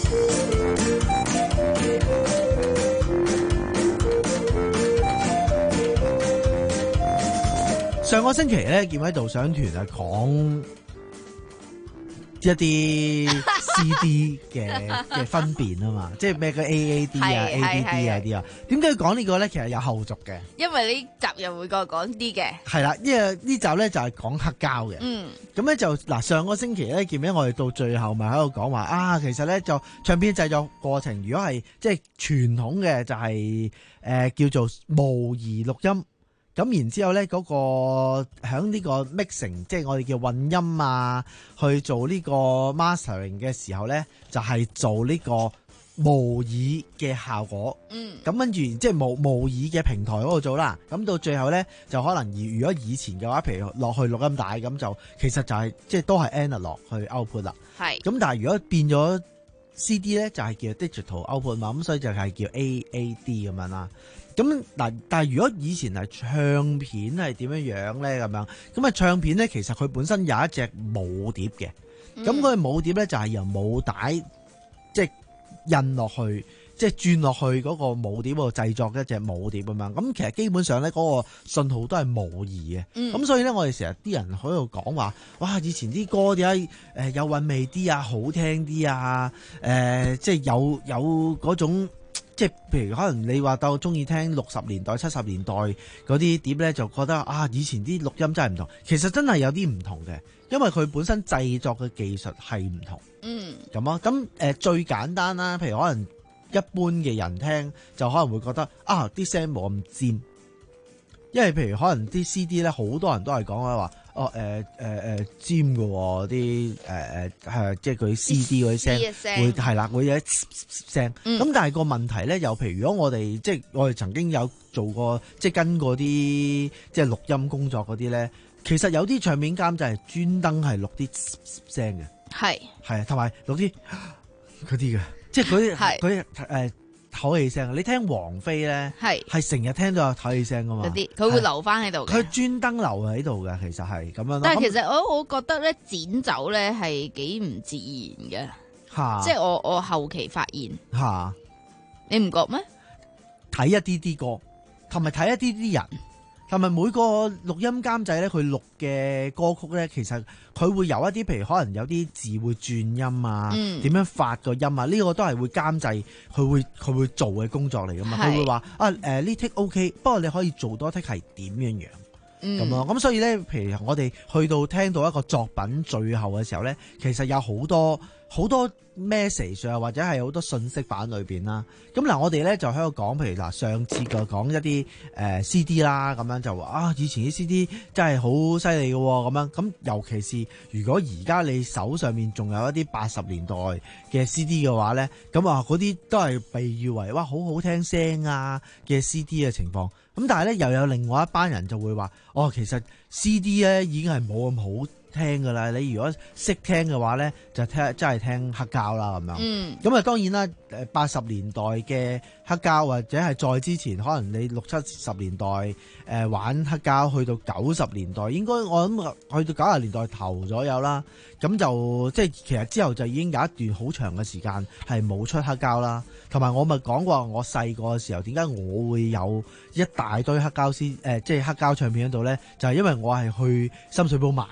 上個星期咧，健威導賞團係講一啲 C D 嘅嘅分辨啊嘛，即係咩嘅 A A D 啊、A D D 啊啲啊。點解要講呢個咧？其實有後續嘅。 因為呢集又會過講啲嘅。係啦，因為呢集咧就係講黑膠嘅。嗯。咁咧就嗱，上個星期咧，見唔我哋到最後咪喺度講話啊，其實咧就唱片製作過程，如果係即係傳統嘅就係、是、誒、呃、叫做模擬錄音。咁然之後咧，嗰、那個響呢個 mixing，即係我哋叫混音啊，去做呢個 mastering 嘅時候咧，就係、是、做呢個模擬嘅效果。嗯。咁跟住即係模模擬嘅平台嗰度做啦。咁到最後咧，就可能如如果以前嘅話，譬如落去錄音帶咁，就其實就係、是、即係都係 analog 去 output 啦。係。咁但係如果變咗 C D 咧，就係叫 digital output 嘛，咁所以就係叫 A A D 咁樣啦。咁嗱，但係如果以前係唱片係點樣樣咧咁樣，咁啊唱片咧其實佢本身有一隻母碟嘅，咁佢母碟咧就係由母帶即係印落去，即係轉落去嗰個母碟度製作一隻母碟咁樣。咁其實基本上咧嗰個信號都係模擬嘅，咁、嗯、所以咧我哋成日啲人喺度講話，哇！以前啲歌點解誒有韻味啲啊，好聽啲啊，誒、呃、即係有有嗰種。即係譬如可能你話到中意聽六十年代、七十年代嗰啲碟咧，就覺得啊以前啲錄音真係唔同。其實真係有啲唔同嘅，因為佢本身製作嘅技術係唔同。嗯，咁啊，咁誒、呃、最簡單啦，譬如可能一般嘅人聽就可能會覺得啊啲聲冇咁尖，因為譬如可能啲 C D 咧，好多人都係講話哦誒誒誒尖嘅喎，啲誒誒係即係佢 C D 嗰啲聲會係啦，會有一聲。咁、嗯、但係個問題咧，又譬如如果我哋即係我哋曾經有做過即係跟過啲即係錄音工作嗰啲咧，其實有啲唱片監製係專登係錄啲聲嘅，係係同埋錄啲嗰啲嘅，即係嗰啲嗰啲誒。唞氣聲，你聽王菲咧，係係成日聽到有唞氣聲噶嘛？嗰啲佢會留翻喺度， 佢專登留喺度嘅，其實係咁樣咯。 但係其實我我覺得咧，剪走咧係幾唔自然嘅，吓，即係我我後期發現吓，你唔覺咩？ 睇一啲啲歌，同埋睇一啲啲人。同埋每個錄音監製咧，佢錄嘅歌曲咧，其實佢會有一啲，譬如可能有啲字會轉音啊，點、嗯、樣發個音啊，呢、這個都係會監製佢會佢會做嘅工作嚟噶嘛。佢會話啊誒呢 take OK， 不過你可以做多 take 係點樣樣咁咯。咁、嗯、所以咧，譬如我哋去到聽到一個作品最後嘅時候咧，其實有好多好多 message 啊，或者係好多信息版裏邊啦。咁嗱，我哋咧就喺度講，譬如嗱，上次就講一啲誒、呃、C D 啦，咁樣就話啊，以前啲 C D 真係好犀利嘅咁樣。咁尤其是如果而家你手上面仲有一啲八十年代嘅 C D 嘅話咧，咁啊嗰啲都係被譽為哇好好聽聲啊嘅 C D 嘅情況。咁但係咧又有另外一班人就會話，哦，其實 C D 咧已經係冇咁好聽噶啦，你如果識聽嘅話咧，就聽真係聽黑膠啦咁樣。嗯，咁啊當然啦，誒八十年代嘅黑膠或者係再之前，可能你六七十年代誒、呃、玩黑膠，去到九十年代，應該我諗去到九十年代頭左右啦。咁就即係其實之後就已經有一段好長嘅時間係冇出黑膠啦。同埋我咪講過，我細個嘅時候點解我會有一大堆黑膠先誒，即係黑膠唱片喺度咧？就係、是、因為我係去深水埗買㗎嘛。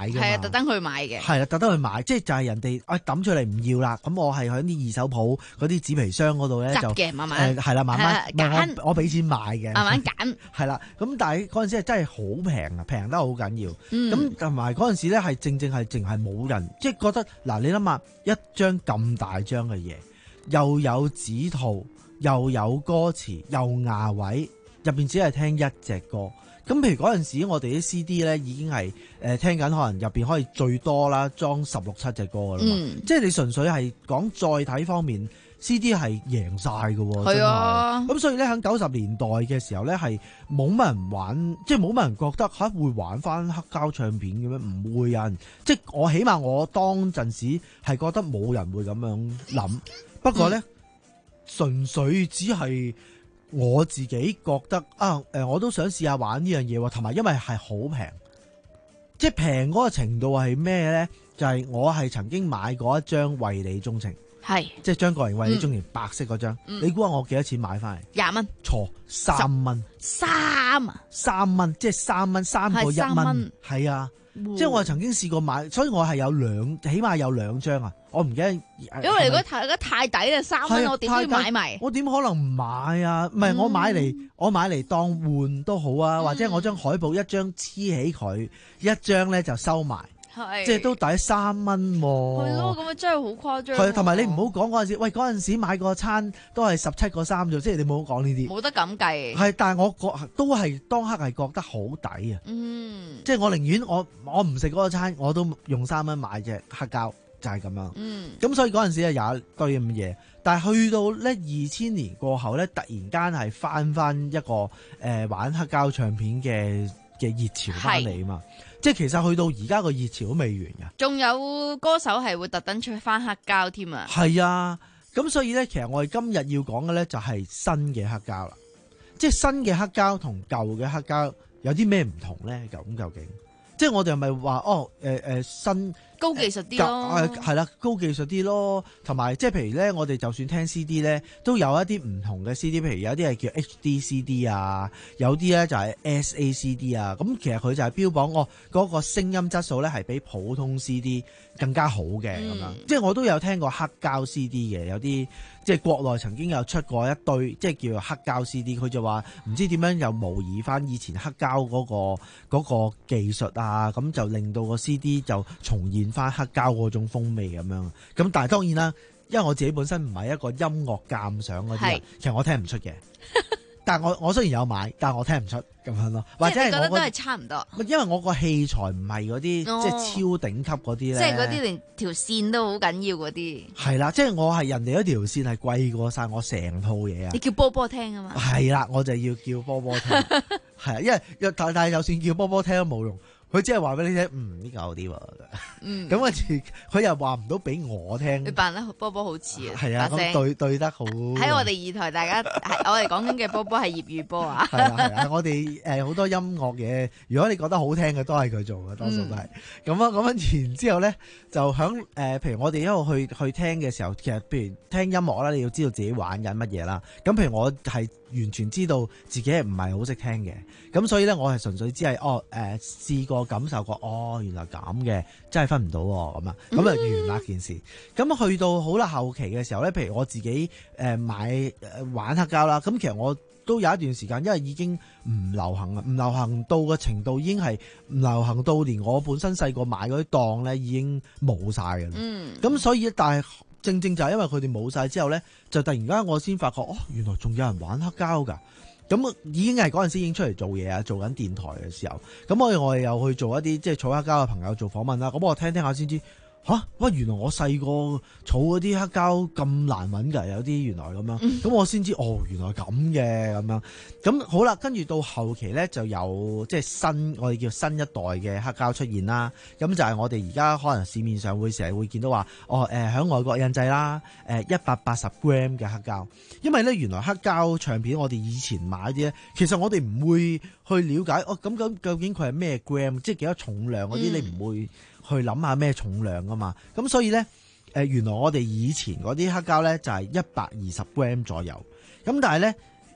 特登去買嘅。 係啦，特登去買，即係就係人哋啊抌出嚟唔要啦，咁我係喺啲二手鋪嗰啲紙皮箱嗰度咧就嘅慢慢誒係啦，慢慢揀，我我俾錢買嘅， 慢慢揀。 係啦，咁但係嗰陣時係真係好平啊，平得好緊要。咁同埋嗰陣時咧係正正係淨係冇人，即係覺得嗱，你諗下一張咁大張嘅嘢，又有指圖，又有歌詞，又牙位，入邊只係聽一隻歌。咁譬如嗰陣時，我哋啲 C D 咧已經係誒、呃、聽緊，可能入邊可以最多啦，裝十六七隻歌㗎啦嘛。嗯、即係你純粹係講載體方面 ，C D 係贏晒㗎喎。係啊。咁所以咧喺九十年代嘅時候咧，係冇乜人玩，即係冇乜人覺得嚇會玩翻黑膠唱片嘅咩？唔會有人，即係我起碼我當陣時係覺得冇人會咁樣諗。不過咧，純、嗯、粹只係。我自己覺得啊，誒，我都想試下玩呢樣嘢喎，同埋因為係好平，即係平嗰個程度係咩咧？就係、是、我係曾經買過一張為你鍾情，係即係張國榮為你鍾情白色嗰張，嗯、你估下我幾多錢買翻嚟？廿蚊？錯，三蚊。三啊？三蚊，即係三蚊，三個一蚊，係啊。即係我係曾經試過買，所以我係有兩，起碼有兩張啊！我唔記得，因為如果太太抵啦，三蚊我點都要買埋。 我點可能唔買啊？唔係、嗯、我買嚟，我買嚟當換都好啊，嗯、或者我張海報一張黐起佢，一張咧就收埋。即係都抵三蚊喎， 係咯，咁啊真係好誇張。 係，同埋你唔好講嗰陣時，喂嗰陣時買個餐都係十七個三啫，即係你冇講呢啲， 冇得咁計。係， 但係我覺都係當刻係覺得好抵啊。嗯，即係我寧願我我唔食嗰個餐，我都用三蚊買隻黑膠，就係咁樣。嗯，咁所以嗰陣時啊有一堆咁嘅嘢，但係去到咧二千年過後咧，突然間係翻翻一個誒、呃、玩黑膠唱片嘅嘅熱潮翻嚟啊嘛。即係其實去到而家個熱潮都未完㗎， 仲有歌手係會特登出翻黑膠添啊！ 係啊，咁所以咧，其實我哋今日要講嘅咧就係新嘅黑膠啦。即係新嘅黑膠同舊嘅黑膠有啲咩唔同咧？咁究竟，即係我哋係咪話哦？誒、呃、誒、呃、新高技術啲咯， 係啦、呃，高技術啲咯，同埋即係譬如咧，我哋就算聽 C D 咧，都有一啲唔同嘅 C D，譬如有啲係叫 H D C D 啊，有啲咧就係 S A C D 啊，咁其實佢就係標榜哦嗰個聲音質素咧係比普通 C D 更加好嘅咁樣，即係我都有聽過黑膠 C D 嘅，有啲即係國內曾經有出過一堆，即係叫做黑膠 C D， 佢就話唔知點樣又模擬翻以前黑膠嗰個嗰個技術啊，咁就令到個 C D 就重現翻黑膠嗰種風味咁樣，咁但係當然啦，因為我自己本身唔係一個音樂鑑賞嗰啲人，其實我聽唔出嘅。但係我我雖然有買，但係我聽唔出咁樣咯。或者係我覺得都係差唔多。 因為我個器材唔係嗰啲即係超頂級嗰啲咧， 即係嗰啲連條線都好緊要嗰啲。係啦，即係我係人哋嗰條線係貴過晒我成套嘢啊！ 你叫波波聽啊嘛？係啦，我就要叫波波聽。係啊，因為但但係就算叫波波聽都冇用。佢只係話俾你聽，嗯呢個好啲喎，嗯，咁跟住佢又話唔到俾我聽。 你扮得波波好似啊， 係啊，咁對對得好。 喺我哋二台，大家係我哋講緊嘅波波係業餘波啊。 係啊係啊，我哋誒好多音樂嘢，如果你覺得好聽嘅，都係佢做嘅，多數都係。咁啊咁樣然之後咧，就響誒、呃，譬如我哋一路去去聽嘅時候，其實譬如聽音樂啦，你要知道自己玩緊乜嘢啦。咁譬如我係完全知道自己係唔係好識聽嘅，咁所以咧我係純粹只係哦誒試過感受過，哦原來咁嘅，真係分唔到咁啊，咁啊完啦件事。咁去到好啦後期嘅時候咧，譬如我自己誒買誒玩黑膠啦，咁其實我都有一段時間，因為已經唔流行啦，唔流行到嘅程度已經係唔流行到連我本身細個買嗰啲檔咧已經冇晒嘅啦。嗯，咁所以但係。正正就係因為佢哋冇晒之後咧，就突然間我先發覺，哦，原來仲有人玩黑膠㗎。咁已經係嗰陣時已經出嚟做嘢啊，做緊電台嘅時候。咁我哋我哋又去做一啲即係儲黑膠嘅朋友做訪問啦。咁我聽聽下先知。吓，喂！原來我細個儲嗰啲黑膠咁難揾㗎，有啲原來咁樣，咁、嗯、我先知哦，原來咁嘅咁樣。咁好啦，跟住到後期咧就有即係新我哋叫新一代嘅黑膠出現啦。咁就係我哋而家可能市面上會成日會見到話，哦誒，喺、呃、外國印製啦，誒一百八十 gram 嘅黑膠。因為咧原來黑膠唱片我哋以前買啲咧，其實我哋唔會去了解哦，咁咁究竟佢係咩 gram，即係幾多重量嗰啲，嗯、你唔會去諗下咩重量噶嘛？咁所以咧，誒、呃、原來我哋以前嗰啲黑膠咧就係一百二十 gram 左右。咁但係咧，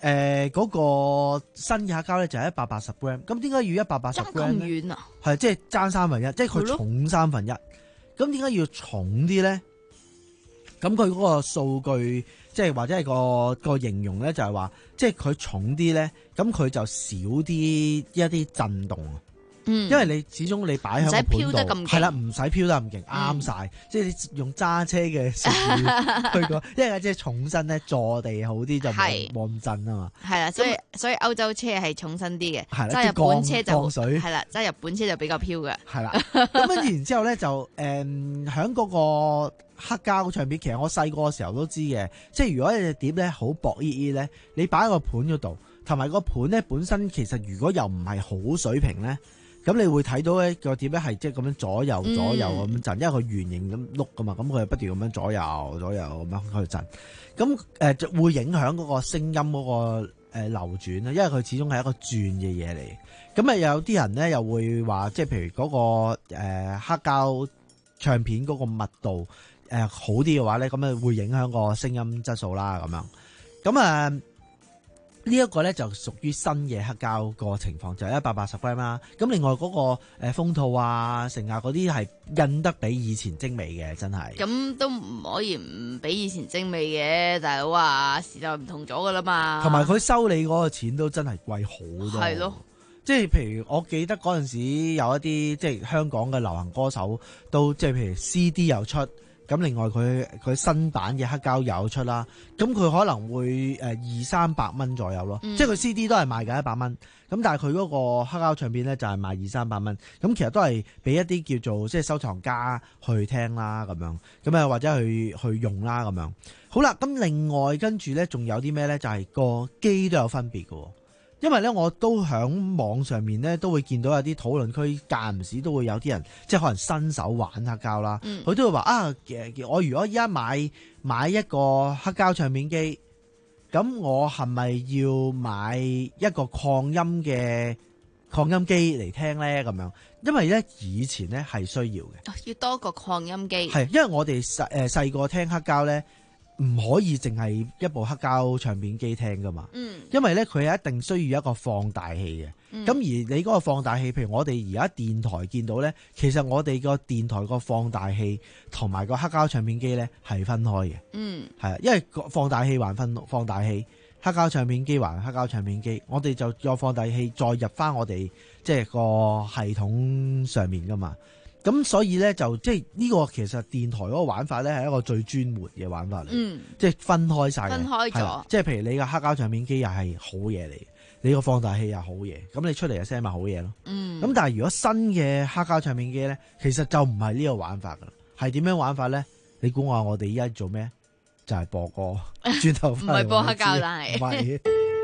誒嗰個新嘅黑膠咧就係一百八十 gram， 咁點解要一百八十 gram 咧？ 爭咁遠啊？ 係即係爭三分一，即係佢重三分一。咁點解要重啲咧？咁佢嗰個數據，即係或者係個個形容咧，就係話，即係佢重啲咧，咁佢就少啲一啲震動啊。嗯，因為你始終你擺喺個盤度，係啦，唔使飄得咁勁，啱晒。即係你用揸車嘅成語去講，因為即係重身咧，坐地好啲就冇冇咁震啊嘛。 係啦，所以所以歐洲車係重身啲嘅， 係啦， 揸日本車就水係啦，揸日本車就比較飄嘅。 係啦，咁跟住然之後咧就誒喺嗰個黑膠唱片，其實我細個嘅時候都知嘅，即係如果你隻碟咧好薄依依咧，你擺喺個盤嗰度，同埋個盤咧本身其實如果又唔係好水平咧。咁你會睇到咧個碟咧係即係咁樣左右左右咁震，嗯、因為佢圓形咁碌噶嘛，咁佢係不斷咁樣左右左右咁樣喺度震，咁誒就會影響嗰個聲音嗰個誒流轉啦，因為佢始終係一個轉嘅嘢嚟。咁啊有啲人咧又會話，即係譬如嗰、嗰個誒、呃、黑膠唱片嗰個密度誒、呃、好啲嘅話咧，咁啊會影響個聲音質素啦咁樣。咁啊。呃呢一個咧就屬於新嘅黑膠個情況，就係一百八十 gram 啦。咁另外嗰個誒封套啊、成啊嗰啲係印得比以前精美嘅，真係。 咁都唔可以唔比以前精美嘅，大佬啊，時代唔同咗噶啦嘛。 同埋佢收你嗰個錢都真係貴好多。係咯，即係譬如我記得嗰陣時有一啲即係香港嘅流行歌手都即係譬如 C D 又出。咁另外佢佢新版嘅黑膠有出啦，咁佢可能會誒二三百蚊左右咯，嗯、即係佢 C D 都係賣緊一百蚊，咁但係佢嗰個黑膠唱片咧就係賣二三百蚊，咁其實都係俾一啲叫做即係收藏家去聽啦咁樣，咁啊或者去去用啦咁樣。好啦，咁另外跟住咧仲有啲咩咧？就係、是、個機都有分別嘅。因為咧，我都喺網上面咧，都會見到有啲討論區，間唔時都會有啲人，即係可能新手玩黑膠啦，佢、嗯、都會話啊，我如果依家買買一個黑膠唱片機，咁我係咪要買一個擴音嘅擴音機嚟聽咧？咁樣，因為咧以前咧係需要嘅， 要多個擴音機， 係因為我哋細誒細個聽黑膠咧。唔可以淨係一部黑膠唱片機聽噶嘛，嗯、因為咧佢係一定需要一個放大器嘅。咁、嗯、而你嗰個放大器，譬如我哋而家電台見到咧，其實我哋個電台個放大器同埋個黑膠唱片機咧係分開嘅。嗯，係啊，因為個放大器還分放大器，黑膠唱片機還黑膠唱片機，我哋就有放大器再入翻我哋即係個系統上面噶嘛。咁所以咧就即係呢個其實電台嗰個玩法咧係一個最專門嘅玩法嚟，嗯、即係分開晒嘅， 分開咗。 即係譬如你個黑膠唱片機又係好嘢嚟，你個放大器又好嘢，咁你出嚟嘅聲咪好嘢咯。咁、嗯、但係如果新嘅黑膠唱片機咧，其實就唔係呢個玩法噶啦，係點樣玩法咧？你估我話我哋依家做咩？就係、是、播歌，轉頭唔係播黑膠，但係。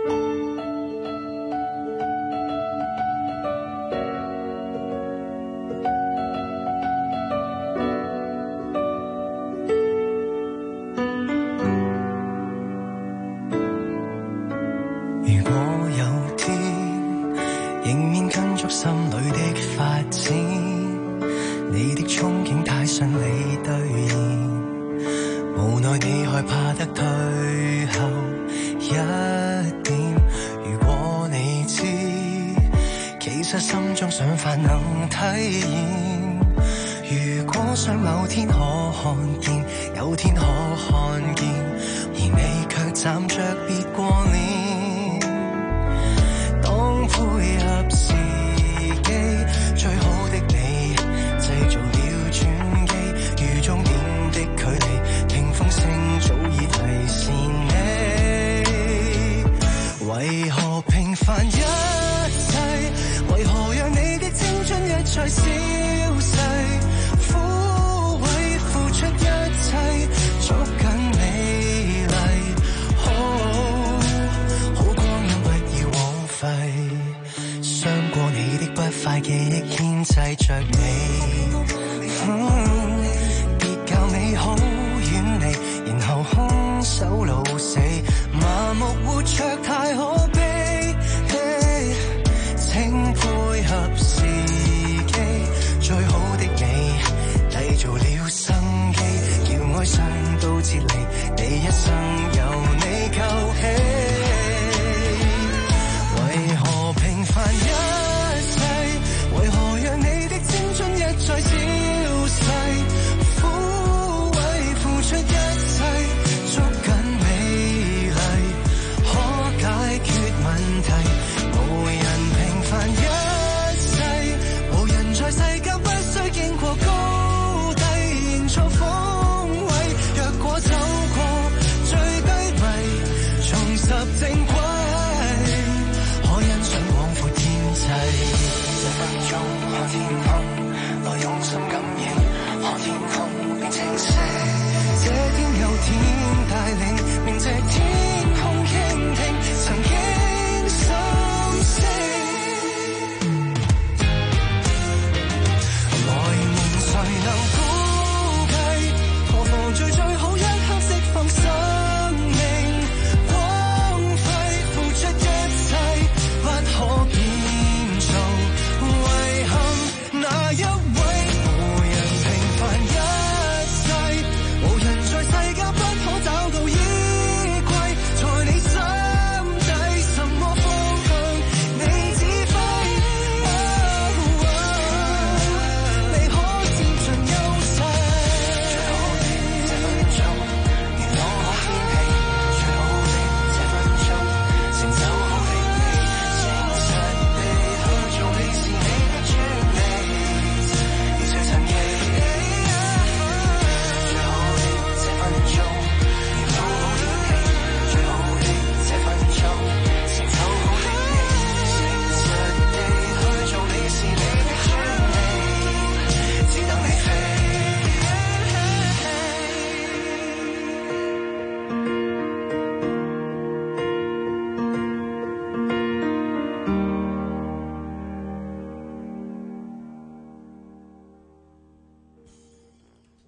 心裏的發展，你的憧憬太順利兌現，無奈你害怕得退後一點。如果你知，其實心中想法能體現。如果想某天可看見，有天可看見，而你卻站着別過臉，當配合時最好的你製造了轉機，與終點的距離，屏風聲早已提示你。為何平凡一切？為何讓你的青春一再消逝？枯萎付出一切，捉緊美麗。好，好光陰不要枉費。傷過你的不快記憶牽制着你，嗯、別教美好遠離，然後空手老死，麻木活着太可悲。Hey, 請配合時機，最好的你締造了生機，叫哀傷都撤離，你一生由你救起。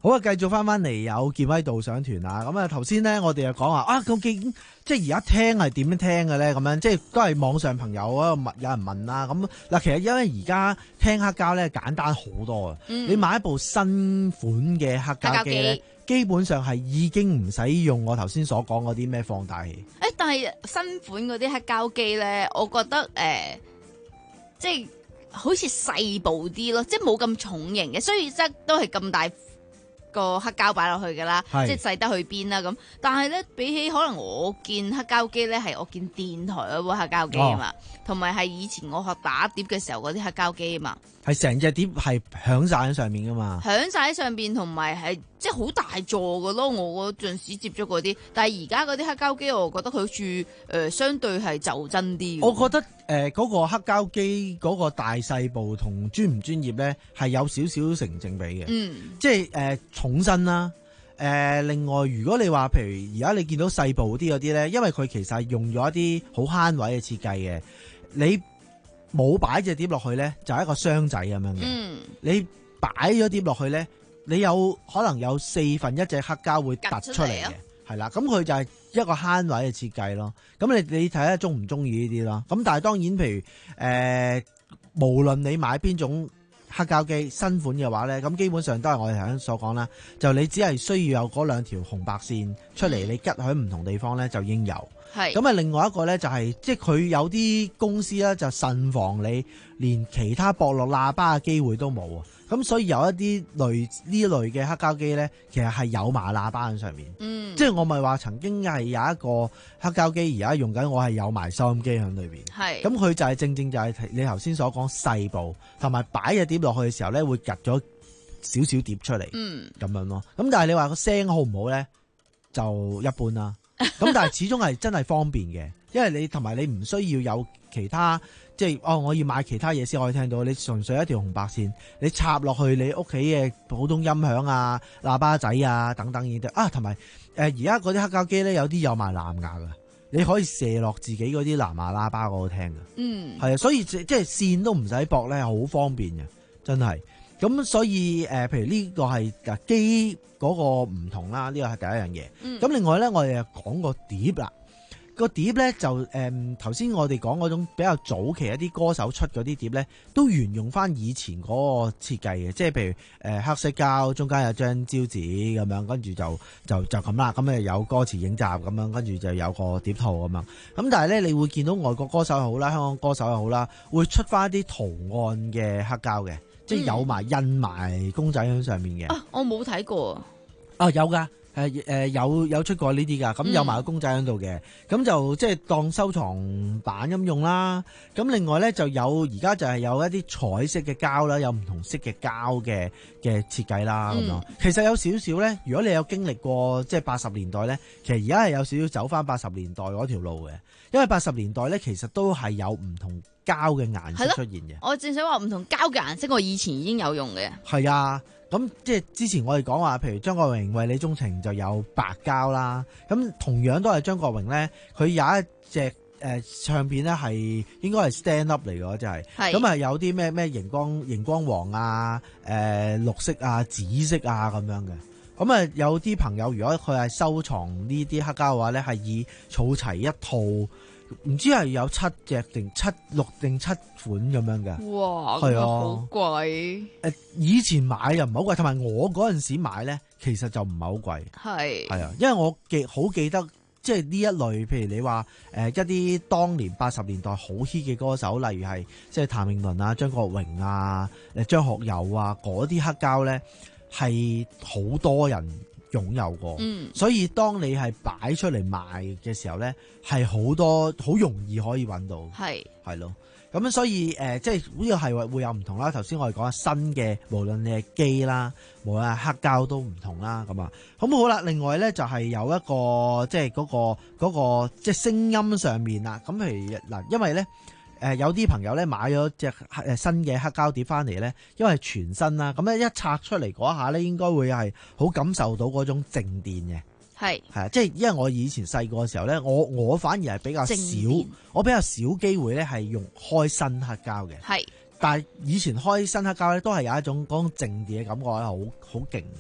好啊，繼續翻翻嚟有健威導賞團啊！咁啊，頭先咧我哋又講話啊，究竟即係而家聽係點樣聽嘅咧？咁樣即係都係網上朋友啊，問有人問啦。咁嗱，其實因為而家聽黑膠咧簡單好多啊！嗯、你買一部新款嘅黑膠機咧，基本上係已經唔使用我頭先所講嗰啲咩放大器。 誒、欸，但係新款嗰啲黑膠機咧，我覺得誒、呃，即係好似細部啲咯，即係冇咁重型嘅，所以即都係咁大個黑膠擺落去噶啦，即係細得去邊啦咁。但係咧，比起可能我見黑膠機咧，係我見電台嗰部黑膠機啊嘛，同埋係以前我學打碟嘅時候嗰啲黑膠機啊嘛， 係成隻碟係響晒喺上面噶嘛， 響晒喺上邊，同埋係即係好大座噶咯。我嗰陣時接觸嗰啲，但係而家嗰啲黑膠機，我覺得佢好似誒相對係就真啲。 我覺得誒嗰、呃嗰個黑膠機嗰個大細部同專唔專業咧，係有少少成正比嘅。嗯，即係誒。呃重身啦，誒、呃，另外如果你話譬如而家你見到細部啲嗰啲咧，因為佢其實係用咗一啲好慳位嘅設計嘅，你冇擺隻碟落去咧，就係一個箱仔咁樣嘅。嗯，你擺咗碟落去咧，你有可能有四分一隻黑膠會突出嚟嘅，係啦，咁佢就係一個慳位嘅設計咯。咁你你睇下中唔中意呢啲咯？咁但係當然，譬如誒、呃，無論你買邊種黑膠機新款嘅話咧，咁基本上都係我哋頭先所講啦，就你只係需要有嗰兩條紅白線出嚟，你吉喺唔同地方咧就應有。係咁啊，另外一個咧就係、是、即係佢有啲公司咧就慎防你連其他駁落喇叭嘅機會都冇啊。咁所以有一啲類呢類嘅黑膠機咧，其實係有埋喇叭喺上面。嗯，即係我咪話曾經係有一個黑膠機，而家用緊，我係有埋收音機喺裏邊。係，咁佢就係正正就係你頭先所講細部，同埋擺隻碟落去嘅時候咧，會夾咗少少碟出嚟。嗯，咁樣咯。咁但係你話個聲好唔好咧，就一般啦。咁但係始終係真係方便嘅，因為你同埋你唔需要有其他。即係哦，我要買其他嘢先可以聽到。你純粹一條紅白線，你插落去你屋企嘅普通音響啊、喇叭仔啊等等嘢都啊，同埋誒而家嗰啲黑膠機咧有啲有埋藍牙噶，你可以射落自己嗰啲藍牙喇叭嗰度聽㗎。嗯，係啊，所以即係線都唔使駁咧，好方便嘅，真係。咁所以誒、呃，譬如呢個係嗱機嗰個唔同啦，呢個係第一樣嘢。咁、嗯、另外咧，我哋又講個碟啦。個碟咧就誒頭先我哋講嗰種比較早期一啲歌手出嗰啲碟咧，都沿用翻以前嗰個設計嘅，即係譬如誒、呃、黑色膠中間有張招紙咁樣，跟住就就就咁啦，咁誒有歌詞影集咁樣，跟住就有個碟套咁樣。咁但係咧，你會見到外國歌手又好啦，香港歌手又好啦，會出翻一啲圖案嘅黑膠嘅，即係有埋印埋公仔喺上面嘅、嗯。啊， 我冇睇過。 啊，有㗎。誒誒、呃、有有出過呢啲㗎，咁有埋個公仔喺度嘅，咁、嗯、就即係當收藏版咁用啦。咁另外咧就有而家就係有一啲彩色嘅膠啦，有唔同色嘅膠嘅嘅設計啦咁樣。嗯、其實有少少咧，如果你有經歷過即係八十年代咧，其實而家係有少少走翻八十年代嗰條路嘅，因為八十年代咧其實都係有唔同膠嘅顏色出現嘅。 我正想話唔同膠嘅顏色，我以前已經有用嘅。係啊。咁即係之前我哋講話，譬如張國榮為你鍾情就有白膠啦。咁同樣都係張國榮咧，佢有一隻誒、呃、唱片咧係應該係 stand up 嚟嘅，即係。係。咁啊有啲咩咩熒光熒光黃啊、誒、呃、綠色啊、紫色啊咁樣嘅。咁啊有啲朋友如果佢係收藏呢啲黑膠嘅話咧，係以儲齊一套。唔知係有七隻定七六定七款咁樣嘅。哇，係啊，好貴。誒，以前買又唔係好貴，同埋我嗰陣時買咧，其實就唔係好貴。係係啊，因為我記好記得，即係呢一類，譬如你話誒、呃、一啲當年八十年代好 hit 嘅歌手，例如係即係譚詠麟啊、張國榮啊、誒張學友啊嗰啲黑膠咧，係好多人擁有過，嗯、所以當你係擺出嚟賣嘅時候咧，係好多好容易可以揾到，係係咯。咁所以誒、呃，即係呢個係會有唔同啦。頭先我哋講下新嘅，無論你係機啦，無論係黑膠都唔同啦。咁啊，咁好啦。另外咧就係有一個即係嗰、嗰個嗰、嗰個即係聲音上面啦。咁譬如嗱，因為咧。誒、呃、有啲朋友咧買咗隻誒新嘅黑膠碟翻嚟咧，因為全新啦，咁咧一拆出嚟嗰下咧，應該會係好感受到嗰種靜電嘅。係係啊，即係因為我以前細個嘅時候咧，我我反而係比較少，我比較少機會咧係用開新黑膠嘅。係，但係以前開新黑膠咧，都係有一種嗰種靜電嘅感覺係好好勁嘅。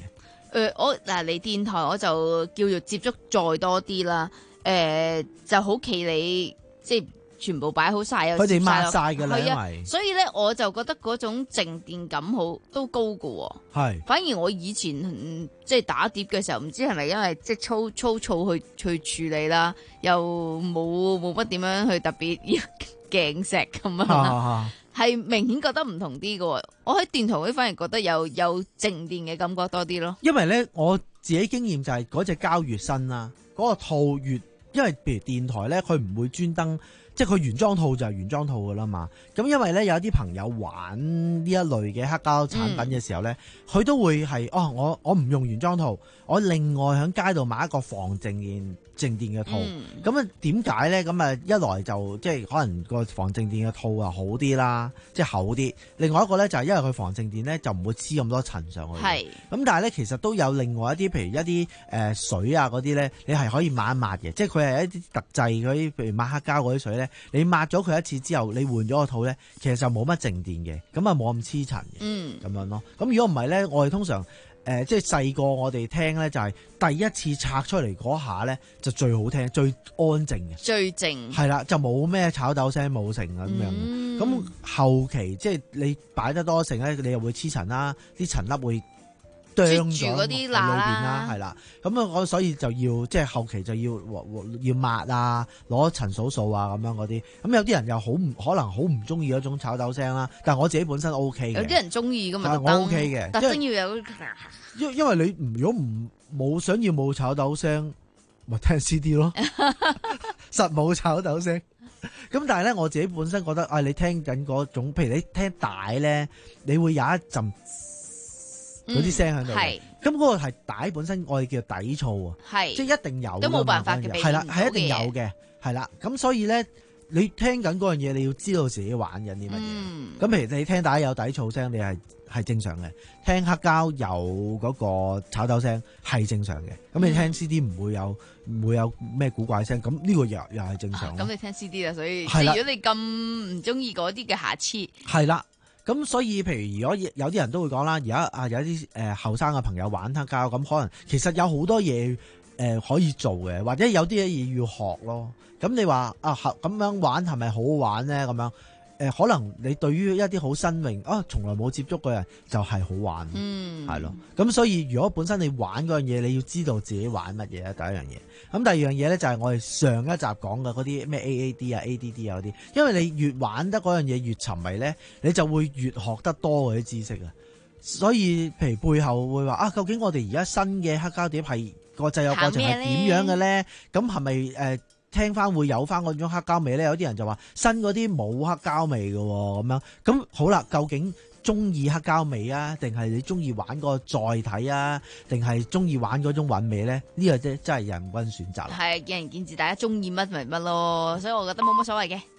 誒，我嗱嚟電台我就叫做接觸再多啲啦。誒，就好企你即係。全部擺好晒， 佢哋抹晒㗎啦， 係啊， 因為所以咧我就覺得嗰種靜電感好都高㗎喎。 係， 反而我以前、嗯、即係打碟嘅時候，唔知係咪因為即係粗粗糙去去處理啦，又冇冇乜點樣去特別鏡石咁啊，係明顯覺得唔同啲㗎喎。我喺電台會反而覺得有有靜電嘅感覺多啲咯。 因為咧我自己經驗就係嗰隻膠越新啦，嗰、嗰個套越，因為譬如電台咧佢唔會專登。即係佢原裝套就係原裝套噶啦嘛，咁因為咧有啲朋友玩呢一類嘅黑膠產品嘅時候咧，佢、嗯、都會係哦，我我唔用原裝套，我另外喺街度買一個防靜電靜電嘅套。咁啊點解咧？咁啊一來就即係可能個防靜電嘅套啊好啲啦，即係厚啲。另外一個咧就係因為佢防靜電咧就唔會黐咁多塵上去。係。咁但係咧其實都有另外一啲，譬如一啲誒、呃、水啊嗰啲咧，你係可以抹一抹嘅，即係佢係一啲特製嗰啲，譬如抹黑膠嗰啲水咧。你抹咗佢一次之後，你換咗個套咧，其實就冇乜靜電嘅，咁啊冇咁黐塵嘅，嗯，咁樣咯。咁如果唔係咧，我哋通常誒、呃、即係細個我哋聽咧，就係第一次拆出嚟嗰下咧，就最好聽、最安靜嘅，最靜係啦，就冇咩炒豆聲冇成咁樣。咁、嗯、後期即係你擺得多成咧，你又會黐塵啦，啲塵粒會啄咗嗰啲裏邊啦，係啦，咁啊，我所以就要即係後期就要要抹啊，攞塵掃掃啊，咁樣嗰啲。咁有啲人又好唔可能好唔中意嗰種炒豆聲啦，但係我自己本身 O K 嘅。有啲人中意噶嘛，我 O K 嘅，特登要有。因因為你如果唔冇想要冇炒豆聲，咪聽 C D 咯，實冇炒豆聲。咁但係咧，我自己本身覺得，啊，你聽緊嗰種，譬如你聽帶咧，你會有一陣。嗰啲聲喺度，咁嗰個係帶本身我哋叫底噪啊，即係一定有，都冇辦法嘅，係啦，係一定有嘅，係啦。咁所以咧，你聽緊嗰樣嘢，你要知道自己玩緊啲乜嘢。咁、嗯、譬如你聽帶有底噪聲，你係係正常嘅；聽黑膠有嗰個炒豆聲係正常嘅。咁你聽 C D 唔會有唔會有咩古怪聲，咁呢個又又係正常。咁、啊、你聽 C D 啦，所以如果你咁唔中意嗰啲嘅瑕疵，係啦。咁所以，譬如如果有啲人都會講啦，而家啊有啲誒後生嘅朋友玩黑膠，咁可能其實有好多嘢誒、呃、可以做嘅，或者有啲嘢要學咯。咁你話啊咁樣玩係咪好好玩咧？咁樣誒、呃，可能你對於一啲好新穎啊，從來冇接觸嘅人就係好玩，嗯，係咯。咁所以如果本身你玩嗰樣嘢，你要知道自己玩乜嘢咧，第一樣嘢。咁第二樣嘢咧就係我哋上一集講嘅嗰啲咩 A A D 啊 A D D 啊嗰啲，因為你越玩得嗰樣嘢越沉迷咧，你就會越學得多嗰啲知識啊。所以譬如背後會話啊，究竟我哋而家新嘅黑膠碟係個製作過程係點樣嘅咧？咁係咪誒聽翻會有翻嗰種黑膠味咧？有啲人就話新嗰啲冇黑膠味嘅喎，咁樣咁好啦，究竟中意黑膠味啊，定係你中意玩個載體啊，定係中意玩嗰種韻味咧？呢、這個真真係人均選擇。係見仁見智，大家中意乜咪乜咯，所以我覺得冇乜所謂嘅。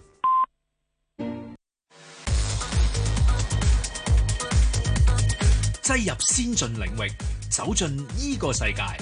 擠入先進領域，走進依個世界。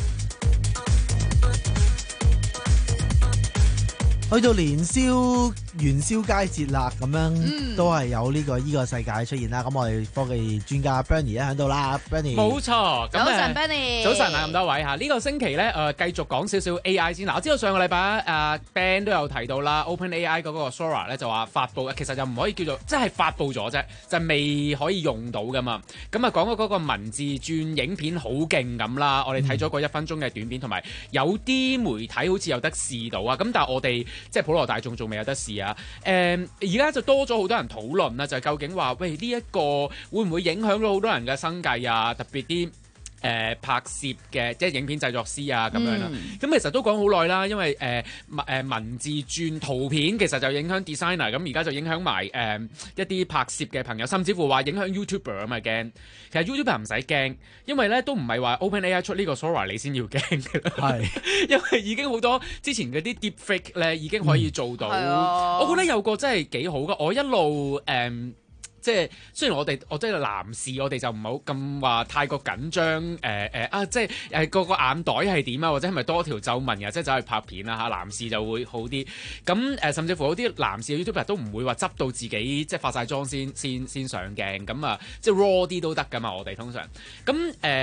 去到年宵元宵佳節啦，咁樣、嗯、都係有呢個依個世界出現啦。咁我哋科技專家 Bernie 咧喺度啦 Bernie 冇錯。早晨 Bernie 早晨啊，咁多位嚇，呢、這個星期咧誒、呃、繼續講少少 A I 先嗱。我知道上個禮拜誒 Ben 都有提到啦 ，OpenAI 嗰個 Sora 咧就話發布，其實就唔可以叫做即係發布咗啫，就未可以用到噶嘛。咁啊講咗嗰個文字轉影片好勁咁啦，我哋睇咗個一分鐘嘅短片，同埋有啲媒體好似有得試到啊。咁但係我哋即係普羅大眾仲未有得試啊！誒而家就多咗好多人討論啦，就係、是、究竟話喂呢一、這個會唔會影響到好多人嘅生計啊？特別啲誒、呃、拍攝嘅即係影片製作師啊咁樣啦。咁、嗯、其實都講好耐啦，因為誒誒、呃、文字轉圖片其實就影響 designer，咁而家就影響埋誒、呃、一啲拍攝嘅朋友，甚至乎話影響 YouTuber 啊嘛驚。其實 YouTuber 唔使驚，因為咧都唔係話 OpenAI 出呢個 Sora 你先要驚嘅，係因為已經好多之前嗰啲 deepfake 咧已經可以做到。嗯啊、我覺得有個真係幾好噶，我一路誒。嗯即係雖然我哋我即係男士，我哋就唔好咁話太過緊張誒誒啊！即係誒個個眼袋係點啊，或者係咪多條皺紋啊？即係走去拍片啊嚇，男士就會好啲。咁誒、呃，甚至乎有啲男士嘅 YouTuber 都唔會話執到自己即係化晒妝先先先上鏡咁啊！即係 raw 啲都得噶嘛，我哋通常咁誒。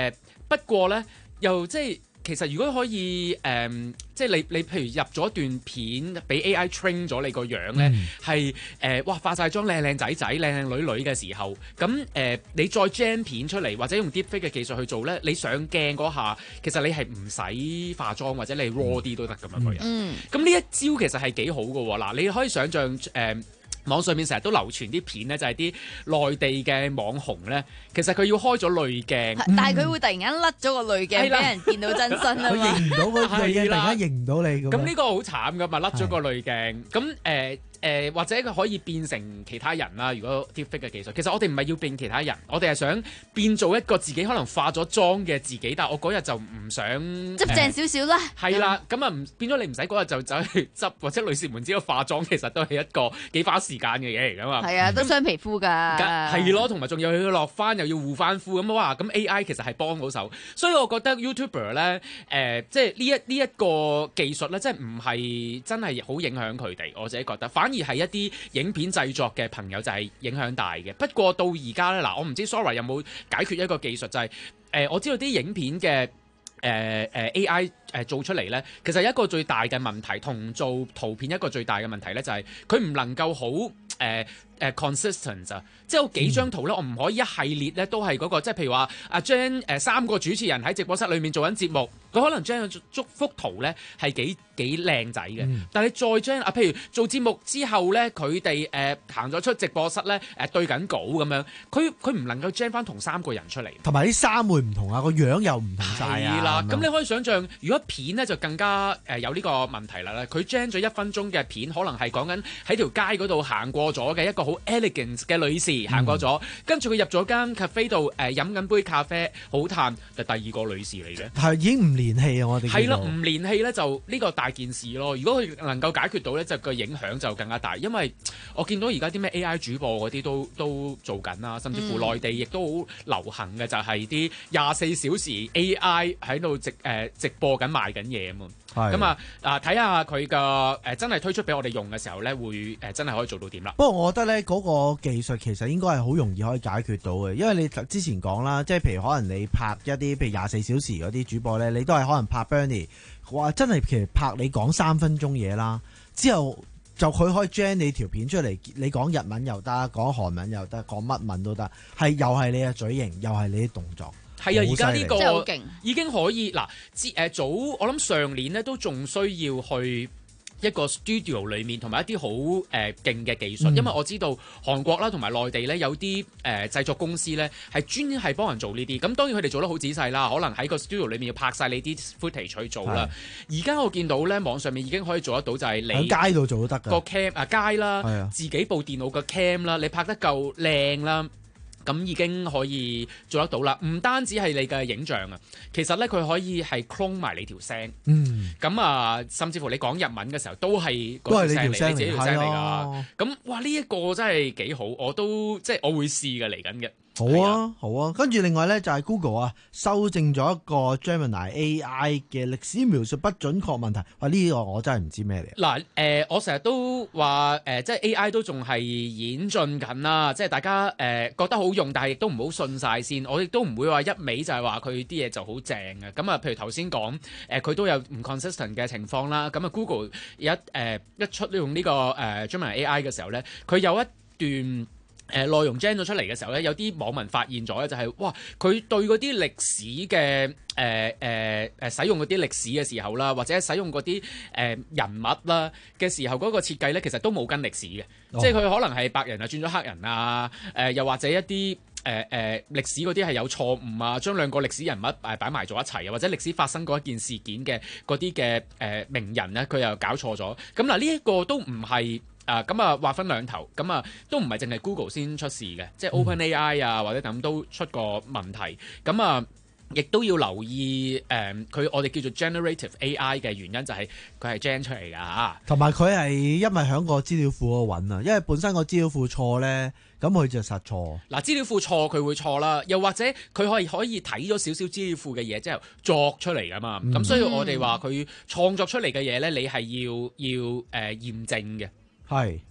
不過咧又即係。其實如果可以誒、呃，即係你你譬如入咗段片俾 A I train 咗你個樣咧，係誒、呃、哇化晒妝靚靚仔仔靚靚女女嘅時候，咁誒、呃、你再 gen 片出嚟或者用 deepfake 嘅技術去做咧，你上鏡嗰下其實你係唔使化妝或者你 raw 啲都得咁樣個人。嗯，咁呢一招其實係幾好㗎喎。嗱，你可以想像誒。呃網上面成日都流傳啲片咧，就係啲內地嘅網紅咧，其實佢要開咗濾鏡， 但係佢會突然間甩咗個濾鏡，俾人見到真身啊嘛， 佢認唔到嗰個嘢，突然間認唔到你咁。 咁呢個好慘噶嘛，甩咗個濾鏡，咁誒。誒、呃、或者佢可以變成其他人啦。如果 deepfake 嘅技術，其實我哋唔係要變其他人，我哋係想變做一個自己可能化咗妝嘅自己，但係我嗰日就唔想執正少少啦。 係啦，咁啊唔變咗你唔使嗰日就走去執，或者女士們知道化妝其實都係一個幾花時間嘅嘢嚟㗎嘛。 係啊，都傷皮膚㗎。 係咯，同埋仲要要落翻，又要護翻膚咁哇！咁 A I 其實係幫到手，所以我覺得 YouTuber 咧誒、呃，即係呢一呢一個技術咧，即係唔係真係好影響佢哋，我自己覺得，反而係一啲影片製作嘅朋友就係影響大嘅。不過到而家咧，嗱，我唔知 Sora 有冇解決一個技術，就係、是、誒、呃，我知道啲影片嘅誒誒 A I 誒做出嚟咧，其實有一個最大嘅問題，同做圖片一個最大嘅問題咧，就係佢唔能夠好誒。呃誒、uh, consistent 啊，即係有幾張圖咧，我唔可以一系列咧都係嗰、那個，即係譬如話阿 Jan 誒三個主持人喺直播室裏面做緊節目，佢可能將祝福圖咧係幾幾靚仔嘅，嗯、但係你再將啊，譬如做節目之後咧，佢哋誒行咗出直播室咧誒、呃、對緊稿咁樣，佢佢唔能夠將翻同三個人出嚟， 同埋啲衫會唔同啊，個樣又唔同晒啊。係啦， 咁你可以想象，如果片咧就更加誒有呢個問題啦。佢將咗一分鐘嘅片，可能係講緊喺條街嗰度行過咗嘅一個好 elegant 嘅女士行過咗，跟住佢入咗間 cafe 度誒飲緊杯咖啡，好嘆，就第二個女士嚟嘅， 係已經唔連戲啊！我哋係啦，唔連戲咧就呢個大件事咯。如果佢能夠解決到咧，就個影響就更加大。因為我見到而家啲咩 A I 主播嗰啲都都做緊啦，甚至乎內地亦都好流行嘅就係啲廿四小時 A I 喺度直誒、呃、直播緊賣緊嘢啊嘛。咁啊啊睇下佢嘅誒真係推出俾我哋用嘅時候咧，會誒、呃、真係可以做到點啦。 不過我覺得咧嗰、嗰個技術其實應該係好容易可以解決到嘅，因為你之前講啦，即係譬如可能你拍一啲譬如廿四小時嗰啲主播咧，你都係可能拍 Bernie， 哇真係其實拍你講三分鐘嘢啦，之後就佢可以 gen 你條片出嚟，你講日文又得，講韓文又得，講乜文都得，係又係你嘅嘴型，又係你啲動作。 係啊，而家呢個已經可以嗱，之誒早我諗上年咧都仲需要去一個 studio 裏面同埋一啲好誒勁嘅技術，嗯、因為我知道韓國啦同埋內地咧有啲誒、呃、製作公司咧係專係幫人做呢啲，咁當然佢哋做得好仔細啦，可能喺個 studio 裏面要拍晒你啲 footage 去做啦。而家我見到咧網上面已經可以做得到，就係你喺街度做都得㗎， 個 cam 啊街啦，的自己部電腦個 cam 啦，你拍得夠靚啦。咁已經可以做得到啦，唔單止係你嘅影像啊，其實咧佢可以係 clone 埋你條聲，嗯，咁啊，甚至乎你講日文嘅時候都係嗰條聲嚟，你自己條聲嚟㗎，咁哇呢一個真係幾好，我都即係我會試嘅嚟緊嘅。 好啊，好啊，跟住另外咧就係 Google 啊，修正咗一個 Gemini A I 嘅歷史描述不準確問題。哇，呢個我真係唔知咩嚟。 嗱，誒，我成日都話誒，即係 A I 都仲係演進緊啦，即係大家誒、呃、覺得好用，但係亦都唔好信晒先。我亦都唔會話一味就係話佢啲嘢就好正嘅。咁啊，譬如頭先講誒，佢、呃、都有唔 consistent 嘅情況啦。咁啊，Google 一誒、呃、一出用呢、這個誒、呃、Gemini A I 嘅時候咧，佢有一段。誒、呃、內容 gen 咗出嚟嘅時候咧，有啲網民發現咗咧，就係、是、哇，佢對嗰啲歷史嘅誒誒誒使用嗰啲歷史嘅時候啦，或者使用嗰啲誒人物啦嘅時候，嗰、那個設計咧，其實都冇跟歷史嘅，哦、即係佢可能係白人啊轉咗黑人啊，誒、呃、又或者一啲誒誒歷史嗰啲係有錯誤啊，將兩個歷史人物誒擺埋咗一齊啊，或者歷史發生過一件事件嘅嗰啲嘅誒名人咧，佢又搞錯咗。咁嗱，呢一個都唔係。啊，咁啊，劃分兩頭，咁啊，都唔係淨係 Google 先出事嘅，即係 OpenAI 啊，或者咁都出過問題，咁啊，亦都要留意誒，佢、呃、我哋叫做 generative A I 嘅原因就係佢係 gen 出嚟㗎嚇， 同埋佢係因為喺個資料庫嗰度揾啊，因為本身個資料庫錯咧，咁佢就實錯。嗱，資料庫錯佢會錯啦，又或者佢可以可以睇咗少少資料庫嘅嘢之後作出嚟㗎嘛，咁、嗯、所以我哋話佢創作出嚟嘅嘢咧，你係要要誒、呃、驗證嘅。 係， 嗯，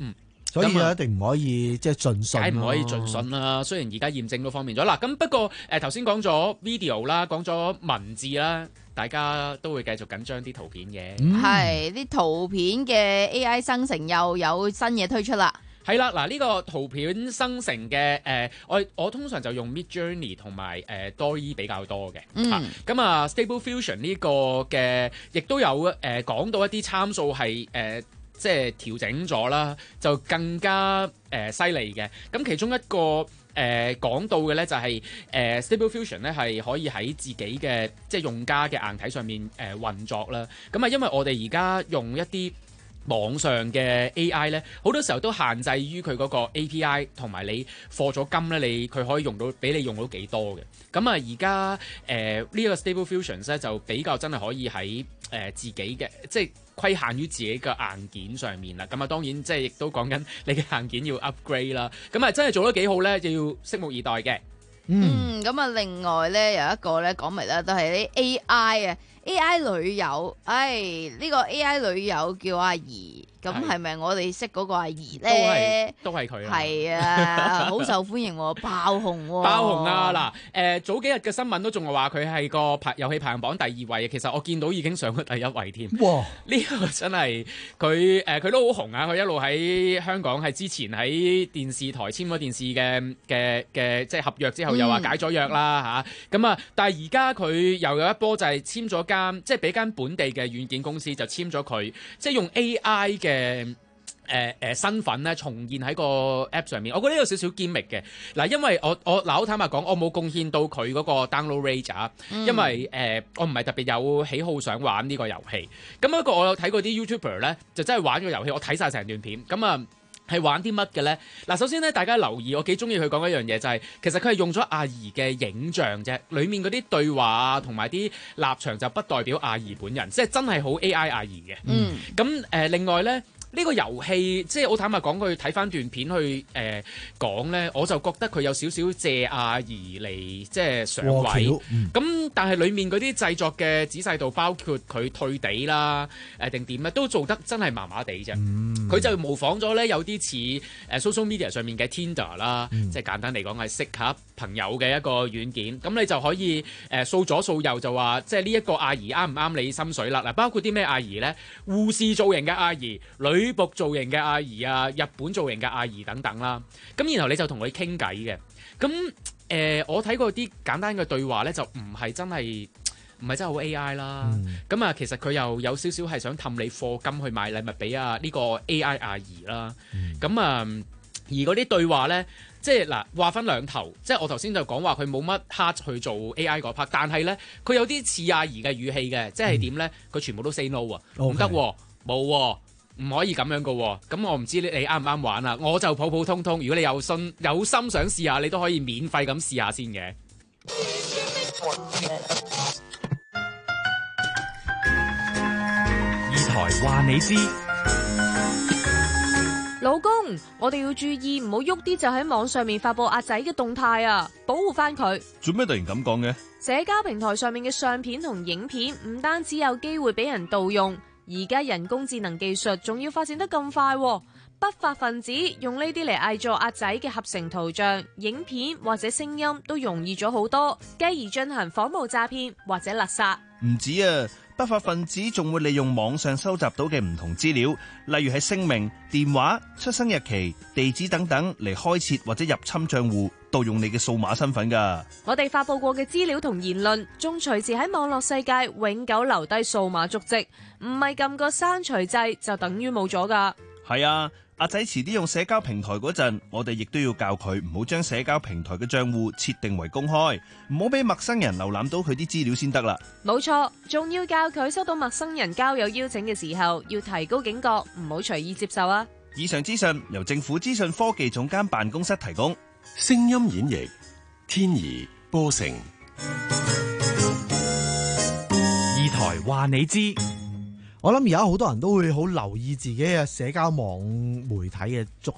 所以一定唔可以即係盡信， 梗係唔可以盡信啦。雖然而家驗證都方便咗啦，咁不過誒頭先講咗 video 啦，講咗文字啦，大家都會繼續緊張啲圖片嘅。 係啲、嗯、圖片嘅 A I 生成又有新嘢推出啦。 係啦，嗱呢個圖片生成嘅誒、呃，我我通常就用 Midjourney 同埋誒 DALL-E 比較多嘅。嗯。咁啊 Stable Fusion 呢個嘅，亦都有誒、呃、講到一啲參數係誒。呃即係調整咗啦，就更加誒犀利嘅。咁其中一個誒、呃、講到嘅咧就係、是、誒、呃、Stable Fusion 咧係可以喺自己嘅即係用家嘅硬體上面誒、呃、運作啦。咁啊，因為我哋而家用一啲網上嘅 A I 咧，好多時候都限制於佢嗰個 A P I 同埋你課咗金咧，你佢可以用到俾你用到幾多嘅。咁啊，而家誒呢個 Stable Fusion 咧就比較真係可以喺誒、呃、自己嘅即係。規限於自己嘅硬件上面啦，咁啊當然即係亦都講緊你嘅硬件要 upgrade 啦，咁啊真係做得幾好咧，就要拭目以待嘅。 嗯，咁啊另外咧有一個咧講明咧都係啲 A I 啊 ，A I 女友，唉呢、呢個 A I 女友叫阿怡。咁係咪我哋識嗰個阿姨咧？ 都係都係佢啊！ 係啊，好受歡迎喎，爆紅喎！ 爆紅啊！嗱，誒、呃、早幾日嘅新聞都仲係話佢係個排遊戲排行榜第二位，其實我見到已經上咗第一位添。哇！呢個真係佢誒佢都好紅啊！佢一路喺香港係之前喺電視台簽咗電視嘅嘅嘅即係合約之後，又話解咗約啦嚇。咁、嗯、啊，但係而家佢又有一波就係簽咗間即係俾間本地嘅軟件公司就簽咗佢，即係用 A I 嘅。誒誒誒身份咧重現喺個 app 上面，我覺得有少少堅力嘅嗱，因為我我嗱好坦白講，我冇貢獻到佢嗰個 download rate 啊、嗯，因為誒、呃、我唔係特別有喜好想玩呢個遊戲。咁不過我有睇過啲 YouTuber 咧，就真係玩個遊戲，我睇晒成段片。咁啊係玩啲乜嘅咧？嗱，首先咧大家留意，我幾中意佢講一樣嘢，就係、是、其實佢係用咗阿怡嘅影像啫，裡面嗰啲對話啊同埋啲立場就不代表阿怡本人，即係真係好 A I 阿怡嘅。嗯，咁誒、呃、另外咧。呢個遊戲即係好坦白講，佢睇翻段片去誒、呃、講咧，我就覺得佢有少少借阿怡嚟即係上位。咁、嗯、但係裡面嗰啲製作嘅仔細度，包括佢退地啦，誒定點咧，都做得真係麻麻地啫。佢、嗯、就模仿咗咧有啲似誒 social media 上面嘅 Tinder 啦、嗯，即係簡單嚟講係適合朋友嘅一個軟件。咁你就可以誒掃左掃右就話，即係呢一個阿怡啱唔啱你心水啦。嗱，包括啲咩阿怡咧？護士造型嘅阿怡，女女僕造型嘅阿姨啊，日本造型嘅阿姨等等啦，咁然後你就同佢傾偈嘅，咁誒、呃、我睇過啲簡單嘅對話咧，就唔係真係唔係真係好 A I 啦，咁、嗯、啊其實佢又有少少係想氹你課金去買禮物俾啊呢個 A I 阿姨啦，咁、嗯、啊而嗰啲對話咧，即係嗱話分兩頭，即係我頭先就講話佢冇乜 heart 去做 A I 嗰 part， 但係咧佢有啲似阿姨嘅語氣嘅，即係點咧？佢、嗯、全部都 say no 啊，唔得喎，冇唔可以咁樣噶喎，咁我唔知你你啱唔啱玩啊？我就普普通通，如果你有心有心想試下，你都可以免費咁試下先嘅。 二台話你知， 老公，我哋要注意唔好喐啲就喺網上面發布阿仔嘅動態啊，保護翻佢。 做咩突然咁講嘅？ 社交平台上面嘅相片同影片唔單止有機會俾人盜用。而家人工智能技術仲要發展得咁快，不法分子用呢啲嚟偽造阿仔嘅合成圖像、影片或者聲音都容易咗好多，繼而進行仿冒詐騙或者勒殺。 唔止啊，不法分子仲會利用網上收集到嘅唔同資料，例如係姓名、電話、出生日期、地址等等嚟開設或者入侵賬戶，盜用你嘅數碼身份㗎。 我哋發佈過嘅資料同言論，仲隨時喺網絡世界永久留低數碼足跡，唔係撳個刪除掣就等於冇咗㗎。 係啊，阿仔遲啲用社交平台嗰陣，我哋亦都要教佢唔好將社交平台嘅賬戶設定為公開，唔好俾陌生人瀏覽到佢啲資料先得啦。 冇錯，仲要教佢收到陌生人交友邀請嘅時候，要提高警覺，唔好隨意接受啊。 以上資訊由政府資訊科技總監辦公室提供。 聲音演繹天怡波成。 二台話你知。 我諗而家好多人都會好留意自己嘅社交網媒體嘅足跡啊。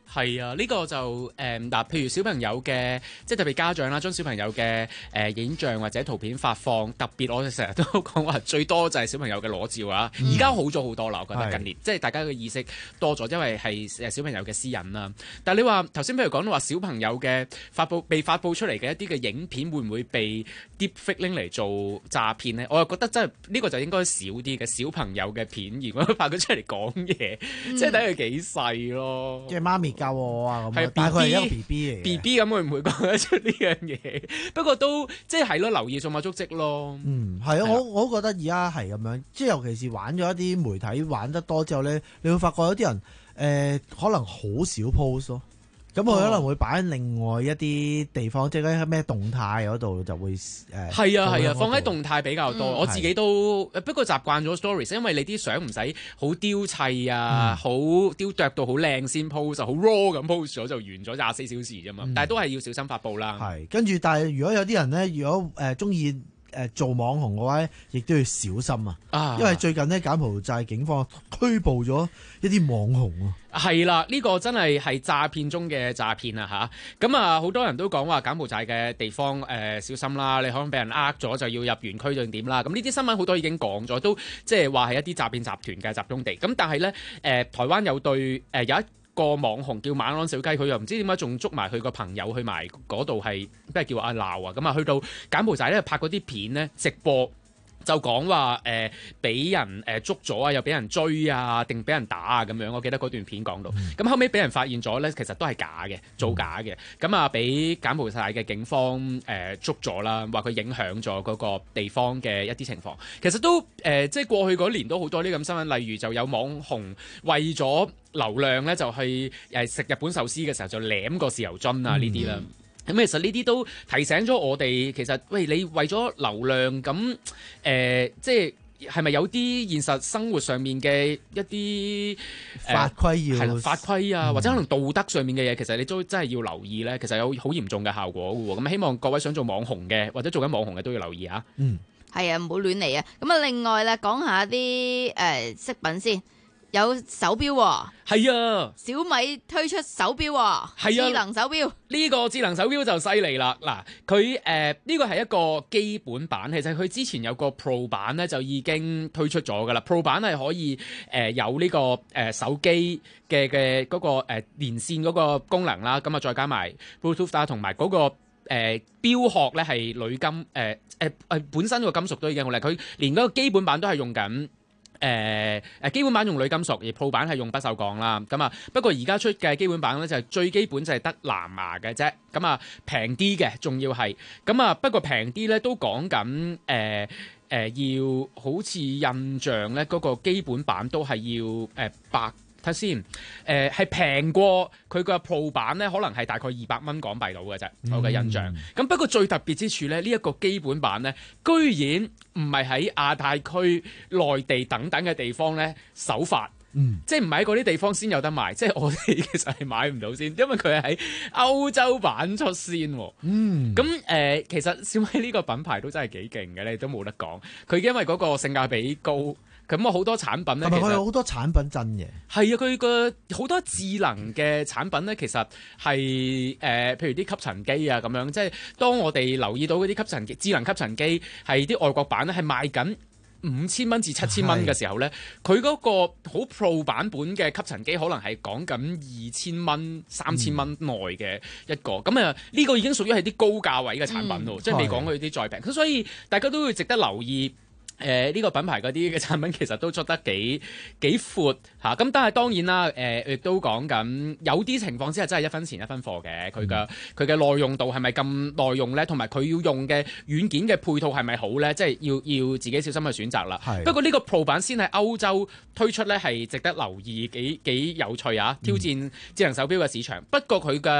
係啊，呢、這個就誒嗱、呃，譬如小朋友嘅，即係特別家長啦，將小朋友嘅誒、呃、影像或者圖片發放，特別我哋成日都講話最多就係小朋友嘅裸照啊。而家、嗯、好咗好多啦，我覺得近年即係大家嘅意識多咗，因為係誒小朋友嘅私隱啦。但係你話頭先譬如講到話小朋友嘅發布被發布出嚟嘅一啲嘅影片，會唔會被 deepfake 拎嚟做詐騙呢？我又覺得真係呢個就應該少啲嘅小朋友嘅片，如果發佢出嚟講嘢，嗯、即係睇佢幾細咯。 即係媽咪教我啊咁， 係但係佢係一個 B B 嚟嘅 B B 咁會唔會講得出呢樣嘢？不過都即係係咯，留意數碼足跡咯。 嗯，係啊，我我都覺得而家係咁樣，即係尤其是玩咗一啲媒體玩得多之後咧，你會發覺有啲人誒、呃、可能好少 post 咯。咁佢可能會擺喺另外一啲地方，哦、即係嗰啲咩動態嗰度就會誒。 係啊係啊，放喺動態比較多。 嗯、 我自己都不過習慣咗 stories， 因為你啲相唔使好雕砌啊，好、嗯、雕琢到好靚先 post， 就好 raw 咁 post 咗就完咗廿四小時啫嘛。嗯、但係都係要小心發布啦。係， 跟住但係如果有啲人咧，如果誒中意誒做網紅嘅話，亦都要小心啊。啊因為最近呢，柬埔寨警方拘捕咗一啲網紅啊。 係啦，呢、這個真係係詐騙中嘅詐騙啊嚇！咁啊，好多人都講話柬埔寨嘅地方誒、呃、小心啦，你可能俾人呃咗就要入園區定點啦。咁呢啲新聞好多已經講咗，都即係話係一啲詐騙集團嘅集中地。咁但係咧誒，台灣有對誒、呃、有一個網紅叫馬鞍小雞，佢又唔知點解仲捉埋佢個朋友去埋嗰度係咩叫阿鬧啊！咁啊去到柬埔寨咧拍嗰啲片咧直播。就講話誒俾人誒捉咗啊，又俾人追啊，定俾人打啊咁樣。我記得嗰段片講到，咁、嗯、後尾俾人發現咗咧，其實都係假嘅，造假嘅。咁啊、嗯，俾柬埔寨嘅警方誒、呃、捉咗啦，話佢影響咗嗰個地方嘅一啲情況。其實都誒、呃，即係過去嗰年都好多呢咁新聞，例如就有網紅為咗流量咧，就去誒食日本壽司嘅時候就舐個豉油樽啊呢啲啦。咁其實呢啲都提醒咗我哋，其實喂你為咗流量咁誒、呃，即係係咪有啲現實生活上面嘅一啲、呃、 法規要係法規啊，嗯、或者可能道德上面嘅嘢，其實你都真係要留意咧。其實有好嚴重嘅效果嘅喎。咁希望各位想做網紅嘅或者做緊網紅嘅都要留意啊。 嗯， 係啊，唔好亂嚟啊。咁啊，另外咧講下啲誒飾品先。有手錶喎、哦， 係啊！ 小米推出手錶喎、哦，係啊，智能手錶。 呢個智能手錶就犀利啦！嗱，佢誒呢個係一個基本版，其實佢之前有個 Pro 版咧就已經推出咗噶啦。Pro 版係可以誒、呃、有呢、這個誒、呃、手機嘅嘅嗰個誒、呃、連線嗰個功能啦，咁啊再加埋 Bluetooth 啊，同埋嗰個誒錶殼咧係鋁金誒誒誒本身個金屬都已經好靚，佢連嗰個基本版都係用緊。誒誒、呃、基本版用鋁金屬，而 Pro 版係用不鏽鋼啦。咁啊，不過而家出嘅基本版咧就係、是、最基本就係得藍牙嘅啫。咁啊平啲嘅，仲要係咁啊。不過平啲咧都講緊誒誒要好似印象咧嗰、那個基本版都係要誒、呃、百。睇先，誒係平過佢個 Pro 版咧，可能係大概二百蚊港幣到嘅啫，我嘅印象。咁、嗯、不過最特別之處咧，呢、這、一個基本版咧，居然唔係喺亞太區、內地等等嘅地方咧首發，嗯、即係唔係喺嗰啲地方先有得賣，即係我哋其實係買唔到先，因為佢係喺歐洲版出先。嗯，咁誒、呃，其實小米呢個品牌都真係幾勁嘅，你都冇得講。佢因為嗰個性價比高。咁啊，好多產品咧，其實佢有好多產品真嘅。 係啊，佢個好多智能嘅產品咧，其實係誒、呃，譬如啲吸塵機啊咁樣。即係當我哋留意到嗰啲吸塵機、智能吸塵機係啲外國版咧，係賣緊五千蚊至七千蚊嘅時候咧，佢嗰個好 Pro 版本嘅吸塵機可能係講緊二千蚊、三千蚊內嘅一個。咁啊、嗯，呢個已經屬於係啲高價位嘅產品咯，嗯、即係未講佢啲再平。咁的所以大家都會值得留意。誒呢、呃這個品牌嗰啲嘅產品其實都出得幾幾闊嚇，咁、啊、但係當然啦，誒、呃、亦都講緊有啲情況之下真係一分錢一分貨嘅，佢嘅佢嘅耐用度係咪咁耐用咧？同埋佢要用嘅軟件嘅配套係咪好咧？即係要要自己小心去選擇啦。是不過呢個 Pro 版先喺歐洲推出咧，係值得留意，幾幾有趣啊！挑戰智能手錶嘅市場。不過佢嘅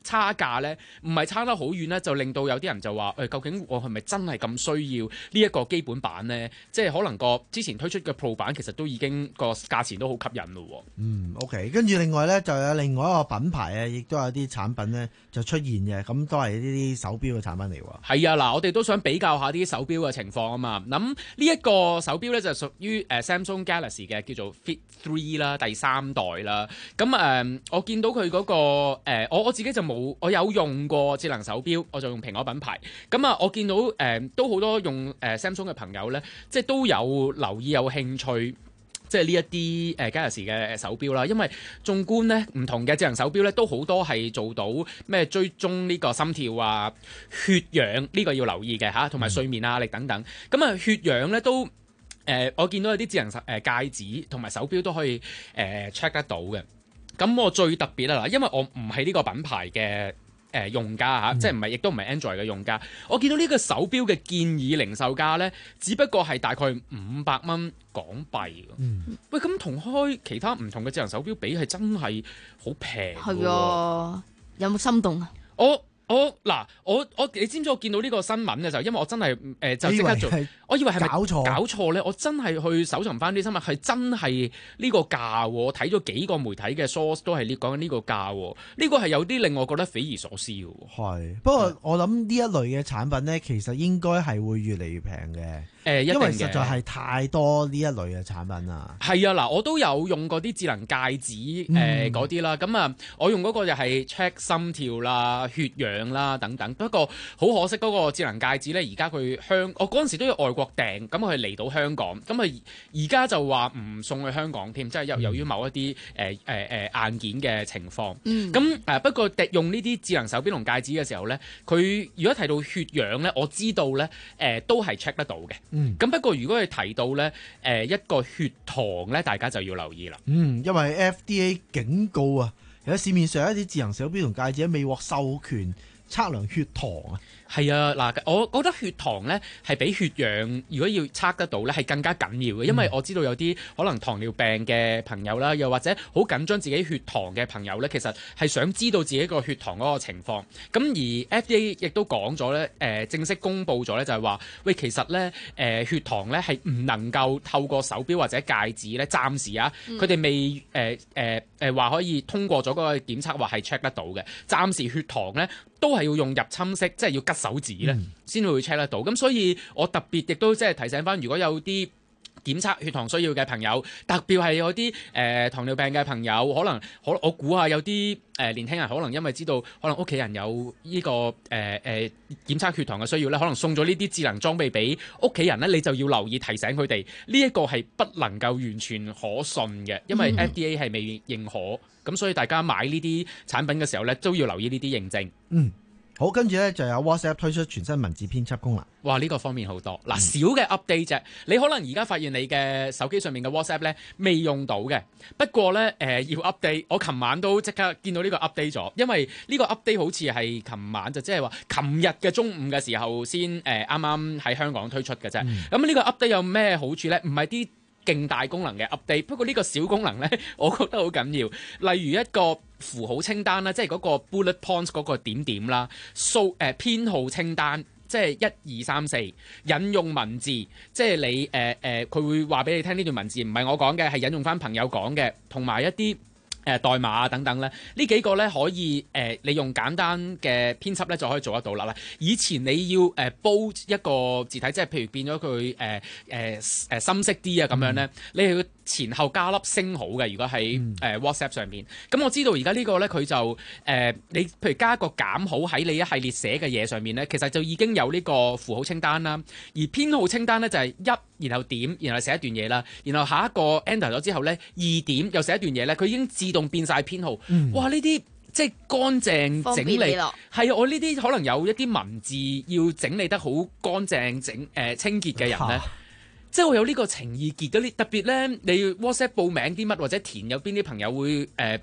差價咧，唔係差得好遠咧，就令到有啲人就話誒、欸，究竟我係咪真係咁需要呢一個基本版咧？即係可能個之前推出嘅 Pro 版其實都已經個價錢都好吸引咯。 嗯 ，OK， 跟住另外咧就有另外一個品牌啊，亦都有啲產品咧就出現嘅，咁都係呢啲手錶嘅產品嚟喎。係啊，嗱，我哋都想比較下啲手錶嘅情況啊嘛。咁呢一個手錶咧就屬於誒 Samsung Galaxy 嘅，叫做 Fit Three 啦，第三代啦。咁誒、呃，我見到佢嗰、嗰個誒、呃，我我自己就冇，我有用過智能手錶，我就用蘋果品牌。咁啊，我見到誒、呃、都好多用誒 Samsung 嘅朋友咧，即係都有留意有興趣。即係呢一啲誒 Galaxy 嘅手錶啦，因為縱觀咧唔同嘅智能手錶咧，都好多係做到咩追蹤呢個心跳啊、血氧呢、呢個要留意嘅嚇，同埋睡眠壓力等等。咁啊，血氧咧都誒、呃，我見到有啲智能誒戒指同埋手錶都可以誒 check、呃、得到嘅。咁我最特別啦嗱，因為我唔係呢個品牌嘅。誒用家嚇，即係唔係，亦都唔係 Android 嘅用家。我見到呢個手錶嘅建議零售價咧，只不過係大概五百蚊港幣。嗯，喂，咁同開其他唔同嘅智能手錶比，係真係好平。 係啊，有冇心動啊？ 我我嗱，我我你知唔知我見到呢個新聞嘅時候，因為我真係誒、呃、就即刻做，我以為係咪搞錯搞錯咧？我真係去搜尋翻啲新聞，係真係呢個價。我睇咗幾個媒體嘅 source 都係呢講緊呢個價。呢個係有啲令我覺得匪夷所思嘅。係，不過我諗呢一類嘅產品咧，其實應該係會越嚟越平嘅。誒，因為實在係太多呢一類嘅產品啦。係啊，嗱，我都有用過啲智能戒指誒嗰啲啦。咁啊，我用嗰個就係 check 心跳啦、血氧啦等等。不過好可惜，嗰個智能戒指咧，而家佢香，我嗰陣時都要外國訂，咁佢嚟到香港，咁啊而家就話唔送去香港添，即係由由於某一啲誒誒誒硬件嘅情況。嗯。咁誒、呃、不過用呢啲智能手錶同戒指嘅時候咧，佢如果提到血氧咧，我知道咧誒、呃、都係 check 得到嘅。嗯，咁不過如果係提到咧，誒、呃、一個血糖咧，大家就要留意啦。嗯，因為 F D A 警告啊，而家市面上一啲智能手錶同戒指未獲授權測量血糖啊。係啊，嗱，我覺得血糖咧係比血氧如果要測得到咧係更加緊要嘅，因為我知道有啲可能糖尿病嘅朋友啦，又或者好緊張自己血糖嘅朋友咧，其實係想知道自己個血糖嗰個情況。咁而 F D A 亦都講咗咧，誒正式公布咗咧，就係話，喂，其實咧誒血糖咧係唔能夠透過手錶或者戒指咧，暫時啊，佢哋未誒誒誒話可以通過咗嗰個檢測話係 check 得到嘅。暫時血糖咧都係要用入侵式，即係要吉手指咧，先會 check 得到。咁所以我特別亦都即係提醒翻，如果有啲檢測血糖需要嘅朋友，特別係有啲誒、呃、糖尿病嘅朋友，可能可我估下有啲誒、呃、年輕人可能因為知道可能屋企人有呢、這個誒誒、呃、檢測血糖嘅需要咧，可能送咗呢啲智能裝備俾屋企人咧，你就要留意提醒佢哋呢一個係不能夠完全可信嘅，因為 F D A 係未認可，咁、嗯、所以大家買呢啲產品嘅時候咧，都要留意呢啲認證。嗯。好，跟住咧就有 WhatsApp 推出全新文字編輯功能。哇！呢、這個方面好多嗱，小嘅 update 啫。你可能而家發現你嘅手機上面嘅 WhatsApp 咧未用到嘅，不過咧誒、呃、要 update。我琴晚都即刻見到呢個 update 咗，因為呢個 update 好似係琴晚就即係話琴日嘅中午嘅時候先誒啱啱喺香港推出嘅啫。咁、嗯、呢個 update 有咩好處咧？唔係啲勁大功能嘅 update， 不過呢個小功能咧，我覺得好緊要。例如一個符號清單啦，即係嗰個 bullet points 嗰個點點啦，數誒編號清單，即係一二三四，引用文字，即係你誒誒，佢、呃呃、會話俾你聽呢段文字唔係我講嘅，係引用翻朋友講嘅，同埋一啲。誒代碼啊等等咧，呢幾個咧可以誒、呃，你用簡單嘅編輯咧就可以做得到啦。以前你要誒、呃、煲一個字體，即係譬如變咗佢誒誒誒深色啲啊咁樣咧，嗯、你係要前後加粒星號嘅。如果喺誒、呃、WhatsApp 上面，咁我知道而家呢個咧佢就誒、呃，你譬如加一個減號喺你一系列寫嘅嘢上面咧，其實就已經有呢個符號清單啦。而編號清單咧就係一，然後點，然後寫一段嘢啦，然後下一個 enter 咗之後咧，二點又寫一段嘢咧，佢已經自動變晒編號。嗯、哇！呢啲即係乾淨整理，係啊！我呢啲可能有一啲文字要整理得好乾淨整誒、呃、清潔嘅人咧，啊、即係我有呢個情意結嗰啲。特別咧，你 WhatsApp 報名啲乜或者填有邊啲朋友會誒。呃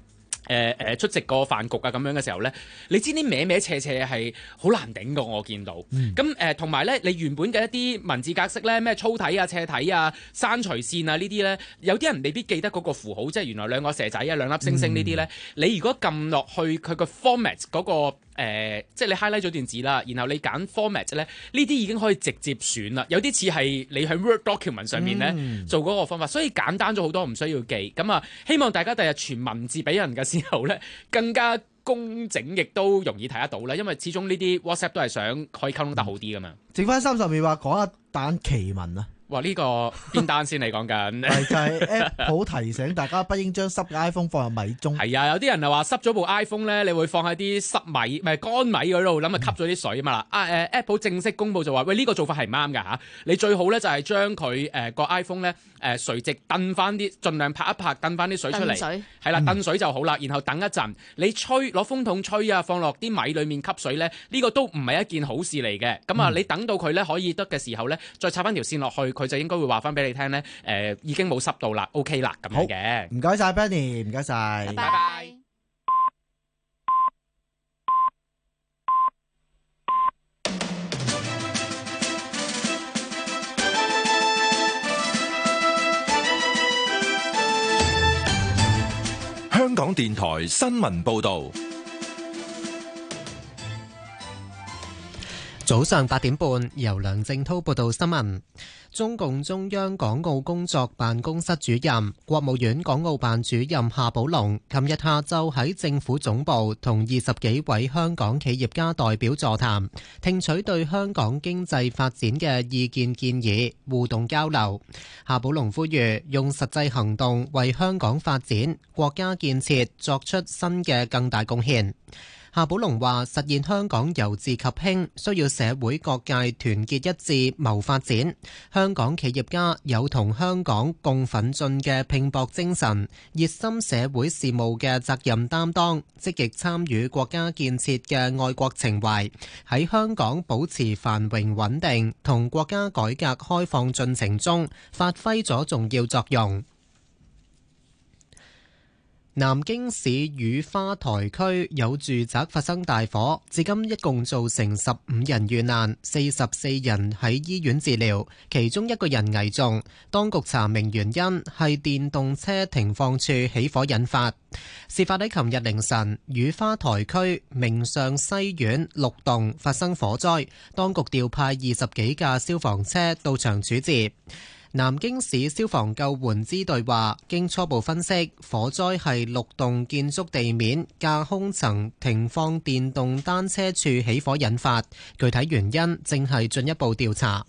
誒誒出席個飯局啊咁樣嘅時候咧，你知啲歪歪斜斜係好難頂㗎，我見到。咁誒同埋咧，你原本嘅一啲文字格式咧，咩粗體啊、斜體啊、刪除線啊呢啲咧，有啲人未必記得嗰個符號，即係原來兩個蛇仔啊、兩粒星星呢啲咧，你如果撳落去佢個 format 嗰個。誒、呃，即係你 highlight 咗段字啦，然後你揀 format 咧，呢啲已經可以直接選啦。有啲似係你喺 Word document 上面咧、嗯、做嗰個方法，所以簡單咗好多，唔需要記。咁啊，希望大家第日傳文字俾人嘅時候咧，更加工整，亦都容易睇得到啦。因為始終呢啲 WhatsApp 都係想可以溝通得好啲噶嘛。 剩翻三十秒話講一單奇聞啊！ 哇！呢、這個邊單先嚟講緊？ 係就係 Apple 提醒大家不應將濕嘅 iPhone 放入米中。 係啊，有啲人又話濕咗部 iPhone 咧，你會放喺啲濕米，唔係乾米嗰度，諗啊吸咗啲水啊嘛啦。啊誒 Apple 正式公佈就話，喂呢、這個做法係唔啱㗎嚇。你最好咧就係將佢誒個 iPhone 咧誒垂直蹬翻啲，盡量拍一拍蹬翻啲水出嚟。係啦，蹬水就好啦。然後等一陣，你吹攞風筒吹啊，放落啲米裡面吸水咧，呢、這個都唔係一件好事嚟嘅。咁啊，你等到佢咧可以得嘅時候咧，再插翻條線落去。佢就應該會話翻俾你聽咧，誒、呃、已經冇濕到啦 ，OK 啦咁樣嘅。 唔該晒 Benny， 唔該晒， 拜拜。 香港電台新聞報導。 早上八點半，由梁正滔報道新聞。中共中央港澳工作辦公室主任、國務院港澳辦主任夏寶龍，琴日下晝喺政府總部同二十幾位香港企業家代表座談，聽取對香港經濟發展嘅意見建議，互動交流。夏寶龍呼籲用實際行動為香港發展、國家建設作出新嘅更大貢獻。夏寶龍話：實現香港由治及興，需要社會各界團結一致謀發展。香港企業家有同香港共奮進嘅拼搏精神，熱心社會事務嘅責任擔當，積極參與國家建設嘅愛國情懷，喺香港保持繁榮穩定同國家改革開放進程中發揮咗重要作用。南京市雨花台區有住宅發生大火，至今一共造成十五人遇難，四十四人喺醫院治療，其中一個人危重。當局查明原因係電動車停放處起火引發。事發喺琴日凌晨，雨花台區明上西苑六棟發生火災，當局調派二十幾架消防車到場處置。南京市消防救援支隊話，經初步分析，火災係六棟建築地面架空層停放電動單車處起火引發，具體原因正係進一步調查。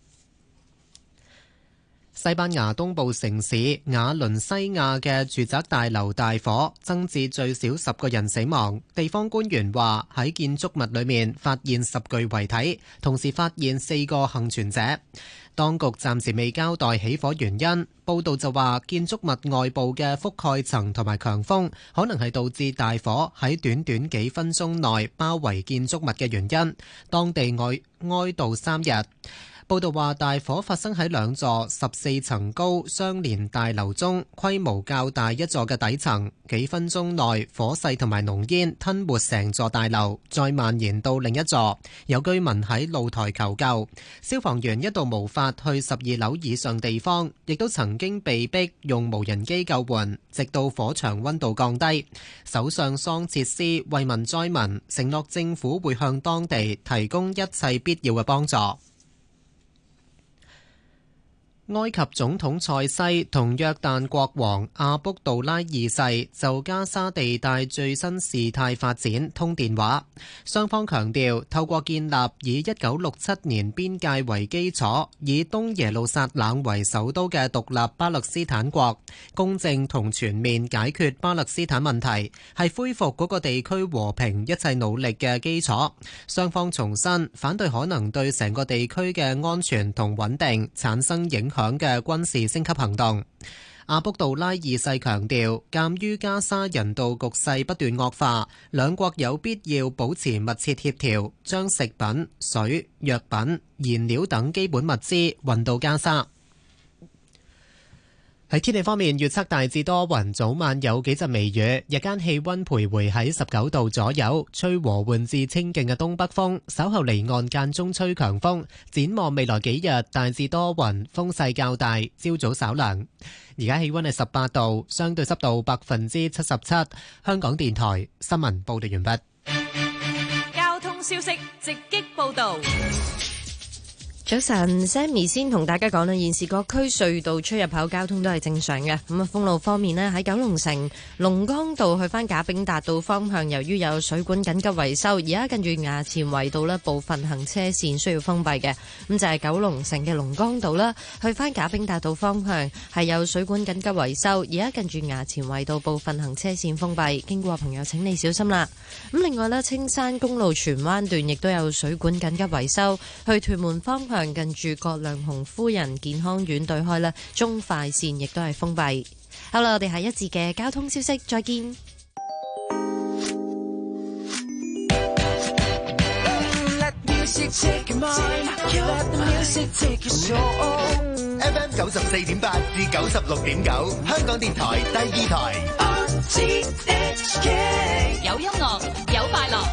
西班牙東部城市瓦倫西亞嘅住宅大樓大火，增至最少十個人死亡。地方官員話喺建築物裏面發現十具遺體，同時發現四個幸存者。當局暫時未交代起火原因。報道就話建築物外部嘅覆蓋層同埋強風可能係導致大火喺短短幾分鐘內包圍建築物嘅原因。當地哀哀悼三日。報道話大火發生喺兩座十四層高相連大樓中規模較大一座嘅底層，幾分鐘內火勢同埋濃煙吞沒成座大樓，再蔓延到另一座。有居民喺露台求救，消防員一度無法去十二樓以上地方，亦都曾經被逼用無人機救援，直到火場溫度降低。首相桑切斯慰問災民，承諾政府會向當地提供一切必要嘅幫助。埃及總統塞西同約旦國王阿卜杜拉二世就加沙地帶最新事態發展通電話，雙方強調透過建立以一九六七年邊界為基礎、以東耶路撒冷為首都嘅獨立巴勒斯坦國，公正同全面解決巴勒斯坦問題，係恢復嗰個地區和平一切努力嘅基礎。雙方重申反對可能對成個地區嘅安全同穩定產生影響嘅軍事升級行動。阿卜杜拉二世強調，鑑於加沙人道局勢不斷惡化，兩國有必要保持密切協調，將食品、水、藥品、燃料等基本物資運到加沙。 喺天氣方面，預測大致多雲，早晚有幾陣微雨，日間氣溫徘徊喺十九度左右，吹和緩至清勁嘅東北風，稍後離岸間中吹強風。展望未來幾日，大致多雲，風勢較大，朝早稍涼。而家氣溫係十八度，相對濕度百分之七十七。香港電台新聞報道完畢。 交通消息直擊報道。 早晨 Sammy 先同大家講啦，現時各區隧道出入口交通都係正常嘅。咁啊，封路方面呢，喺九龍城龍崗道去翻賈炳達道方向，由於有水管緊急維修，而家近住衙前圍道呢部分行車線需要封閉嘅。咁就係九龍城嘅龍崗道啦，去翻賈炳達道方向係有水管緊急維修，而家近住衙前圍道部分行車線封閉，經過朋友請你小心啦。咁另外呢，青山公路荃灣段亦都有水管緊急維修，去屯門方向近住葛量洪夫人健康院對開呢，中快線亦都係封閉。好啦，我哋下一節嘅交通消息再見。 F M 九十四點八至九十六點九，香港電台第二台。 有音樂，有快樂。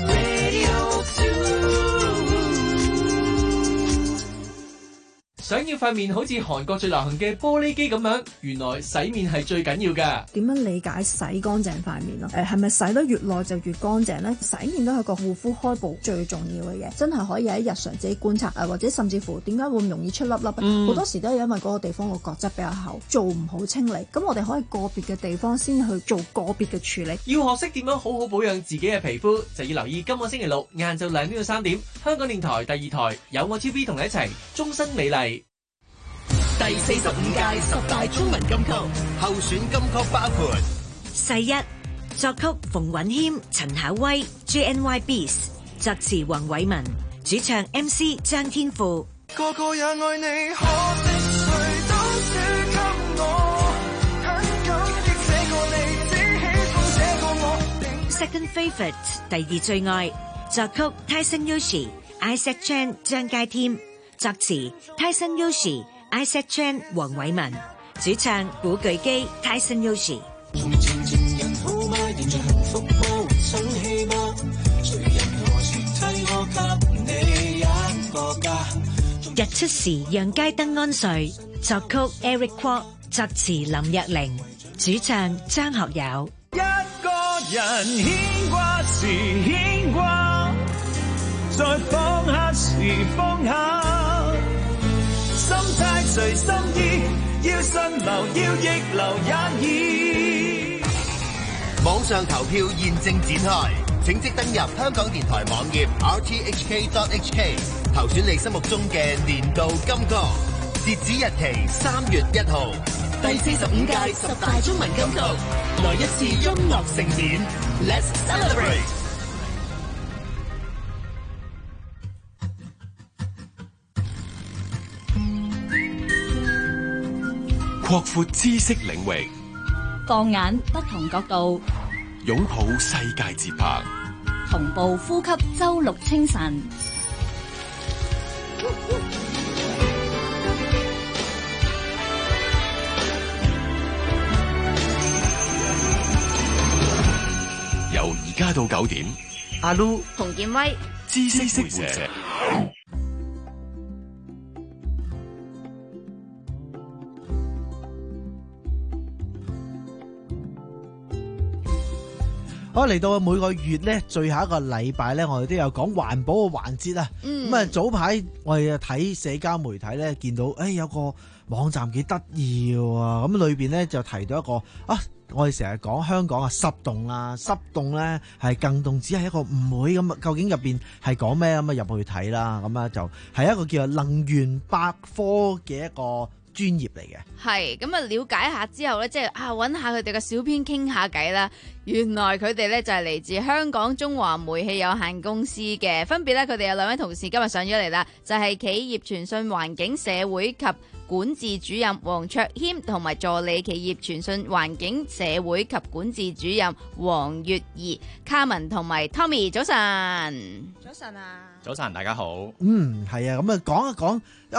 想要塊面好似韓國最流行嘅玻璃肌咁樣，原來洗面係最緊要㗎。 點樣理解洗乾淨塊面咯？誒係咪洗得越耐就越乾淨呢？洗面都係個護膚開步最重要嘅嘢，真係可以喺日常自己觀察啊，或者甚至乎點解會咁容易出粒粒？好、嗯、多時都係因為嗰個地方個角質比較厚，做唔好清理。咁我哋可以個別嘅地方先去做個別嘅處理。 要學識點樣好好保養自己嘅皮膚，就要留意今個星期六晏晝兩點到三點，香港電台第二台有我 T V 同你一齊終身美麗。 第四十五屆十大中文金曲候選金曲包括世一，作曲馮允謙、陳巧威 J N Y Beats， 作詞黃偉文，主唱 M C 張天賦。 個個也愛你，可惜誰都輸給我，很感激這個你，只喜歡這個我。 Second Favourite 第二最愛，作曲 Tyson Yoshi、Isaac Chan 張佳添，作詞 Tyson Yoshi、Isaac Chan 黃偉文，主唱古巨基 Tyson Yoshi。日出時讓街燈安睡，作曲 Eric Kwok， 作詞林若玲，主唱張學友。 一個人牽掛時牽掛，再放下時放下，心態隨心意，要順流要逆流也易。 網上投票現正展開，請即登入香港電台網頁 r t h k dot h k， 投選你心目中嘅年度金歌。截止日期三月一號。第四十五屆十大中文金曲，來一次音樂盛典 ，Let's celebrate！ 擴闊知識領域， 放眼不同角度， 擁抱世界節拍， 同步呼吸周六清晨。 由而家到九點， 阿 Lu 洪建威知識會社。 好，嚟到每個月咧最後一個禮拜咧，我哋都有講環保嘅環節啊。咁啊、嗯，早排我哋睇社交媒體咧，見到誒、哎、有個網站幾得意喎。咁裏邊咧就提到一個啊，我哋成日講香港啊濕凍啦，濕凍咧係更凍，只係一個誤會咁啊。究竟入邊係講咩咁啊？入去睇啦，咁啊就係一個叫做能源百科嘅一個專業嚟嘅。 係咁啊，了解下之後咧，即係啊，揾下佢哋嘅小編傾下偈啦。原來佢哋咧就係嚟自香港中華煤氣有限公司嘅，分別咧佢哋有兩位同事今日上咗嚟啦，就係、是、企業傳訊環境社會及管治主任黃卓謙，同埋助理企業傳訊環境社會及管治主任黃月兒、卡文同埋 Tommy。早晨， 早晨啊， 早晨，大家好。 嗯，係啊，咁啊講一講啊。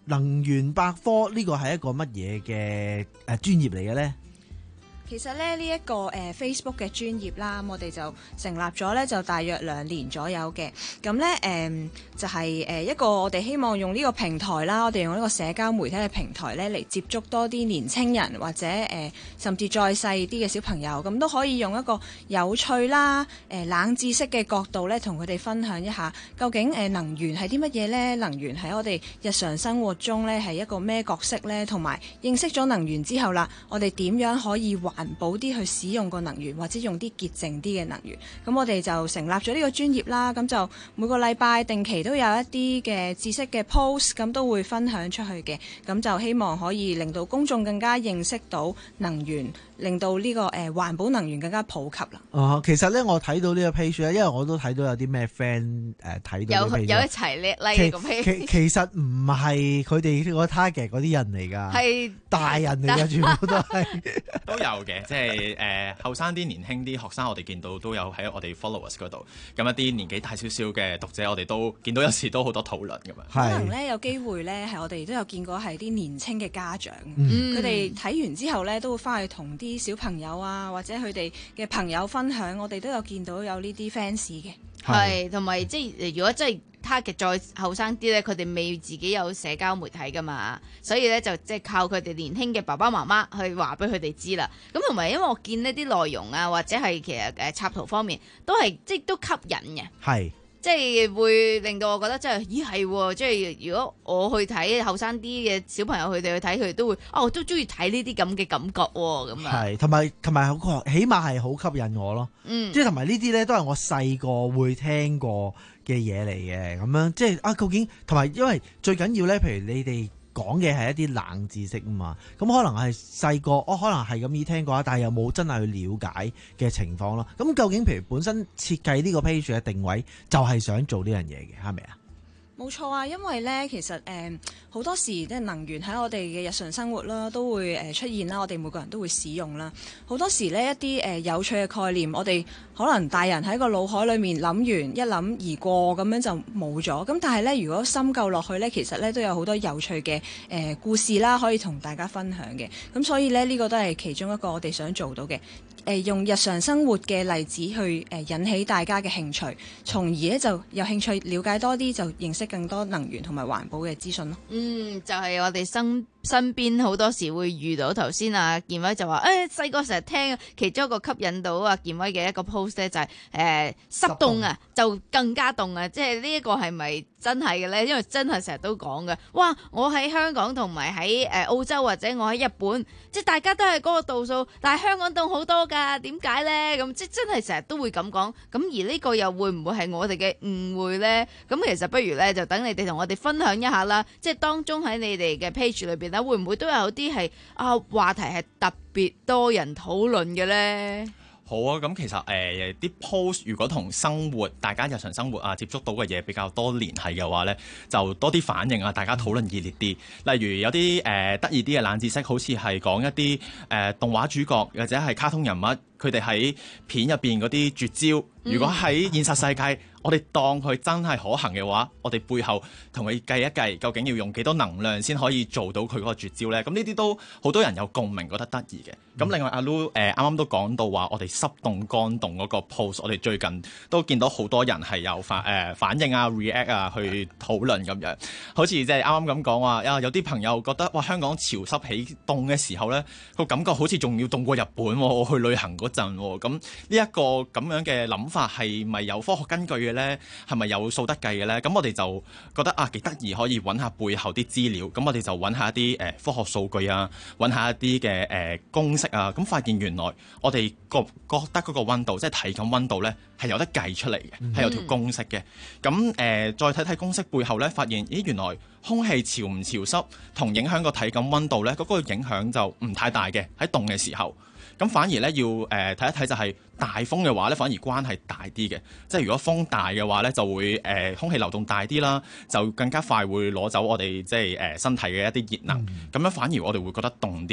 能源百科呢個係一個乜嘢嘅誒專業嚟嘅咧？ 其實咧呢一、這個誒、呃、Facebook 嘅專頁啦，我哋就成立咗咧就大約兩年左右嘅。咁咧誒就係、是、誒一個我哋希望用呢個平台啦，我哋用呢個社交媒體嘅平台咧嚟接觸多啲年青人或者誒、呃、甚至再細啲嘅小朋友，咁都可以用一個有趣啦誒、呃、冷知識嘅角度咧，同佢哋分享一下究竟誒能源係啲乜嘢咧？能源喺我哋日常生活中咧係一個咩角色咧？同埋認識咗能源之後啦，我哋點樣可以環保啲去使用個能源，或者用啲潔淨啲嘅能源。咁我哋就成立咗呢個專頁啦，咁就每個禮拜定期都有一啲嘅知識嘅 post， 咁都會分享出去嘅。咁就希望可以令到公眾更加認識到能源，令到呢、這個誒、呃、環保能源更加普及啦。 哦，其實咧我睇到呢個 page 咧，因為我都睇到有啲咩 friend 誒睇到有有一齊叻 like 個 page。 其其實唔係佢哋個 target 嗰啲人嚟㗎，係大人嚟㗎，全部都係都有嘅，即係誒後生啲、年輕啲學生，我哋見到都有喺我哋 followers 嗰度。咁一啲年紀大少少嘅讀者，我哋都見到有時都好多討論㗎嘛。 可能咧有機會咧係我哋都有見過係啲年青嘅家長， 嗯佢哋睇完之後咧都會翻去同啲小朋友啊或者佢哋嘅朋友分享，我哋都有見到有呢啲 fans 嘅。 係，同埋即係如果真係 target 再後生啲咧，佢哋未自己有社交媒體噶嘛，所以咧就即係靠佢哋年輕嘅爸爸媽媽去話俾佢哋知啦。咁同埋因為我見呢啲內容啊，或者係其實誒插圖方面都係即係都吸引嘅。 係。 即係會令到我覺得真係，咦係喎！即係如果我去睇後生啲嘅小朋友，佢哋去睇，佢哋都會，哦，我都中意睇呢啲咁嘅感覺喎，咁啊。 係，同埋同埋好，起碼係好吸引我咯。 嗯， 即係同埋呢啲咧，都係我細個會聽過嘅嘢嚟嘅，咁樣即係啊，究竟同埋因為最緊要咧，譬如你哋講嘅係一啲冷知識啊嘛，咁可能係細個，我可能係咁意聽過，但係又冇真係去了解嘅情況咯。咁究竟譬如本身設計呢個 page 嘅定位，就係想做呢樣嘢嘅，係咪啊？ 冇錯啊，因為咧其實誒好、呃、多時即係能源喺我哋嘅日常生活啦，都會誒出現啦，我哋每個人都會使用啦。好多時呢，一啲誒、呃、有趣嘅概念，我哋可能大人喺個腦海裡面諗完一諗而過，咁樣就冇咗。咁但係咧，如果深究落去咧，其實咧都有好多有趣嘅誒、呃、故事啦，可以同大家分享嘅。咁所以咧，呢、這個都係其中一個我哋想做到嘅。誒、呃、用日常生活嘅例子去誒、呃、引起大家嘅興趣，從而咧就有興趣了解多啲，就認識更多能源同埋環保嘅資訊咯。 嗯，就係、是、我哋身身邊好多時會遇到。頭先啊健威就話誒細個成日聽，其中一個吸引到啊健威嘅一個 post 咧就係、是、誒、呃、濕凍啊，就更加凍啊！即係呢一個係咪真係嘅咧？因為真係成日都講嘅。哇！我喺香港同埋喺誒澳洲或者我喺日本，即係大家都係嗰個度數，但係香港凍好多㗎。點解咧？咁即係真係成日都會咁講。咁而呢個又會唔會係我哋嘅誤會咧？咁其實不如咧就等你哋同我哋分享一下啦。即係當中喺你哋嘅 page 裏邊咧，會唔會都有啲係啊話題係特別多人討論嘅咧？ 好啊，咁其實誒啲 post 如果同生活大家日常生活啊接觸到嘅嘢比較多聯繫嘅話咧，就多啲反應啊，大家討論熱烈啲。例如有啲誒得意啲嘅冷知識，好似係講一啲誒、呃、動畫主角或者係卡通人物，佢哋喺片入邊嗰啲絕招，如果喺現實世界，我哋當佢真係可行嘅話，我哋背後同佢計一計，究竟要用幾多能量先可以做到佢嗰個絕招呢？咁呢啲都好多人有共鳴，覺得得意嘅。咁、嗯、另外阿 Lu 誒啱啱都講到話，我哋濕凍乾凍嗰個 post， 我哋最近都見到好多人係有反誒、呃、反應啊、react 啊去討論咁樣，好似即係啱啱咁講話啊，有啲朋友覺得哇香港潮濕起凍嘅時候呢，個感覺好似仲要凍過日本喎、哦，我去旅行嗰陣喎，咁呢一個咁樣嘅諗法係咪有科學根據嘅呢？係咪有數得計嘅呢？咁我哋就覺得啊幾得意，可以揾下背後啲資料。咁我哋就揾下一啲誒、呃、科學數據啊，揾下一啲嘅誒公式啊。咁發現原來我哋覺覺得嗰個溫度，即係體感溫度呢，係有得計出嚟嘅，係、嗯、有條公式嘅。咁誒、呃、再睇睇公式背後呢，發現咦原來空氣潮唔潮濕同影響個體感溫度呢，嗰、嗰個影響就唔太大嘅。喺凍嘅時候，咁反而呢，要誒睇、呃、一睇就係、是。大風嘅話咧，反而關係大啲嘅，即係如果風大嘅話咧，就會誒、呃、空氣流動大啲啦，就更加快會攞走我哋即係誒、呃、身體嘅一啲熱能，咁、嗯、樣反而我哋會覺得凍啲。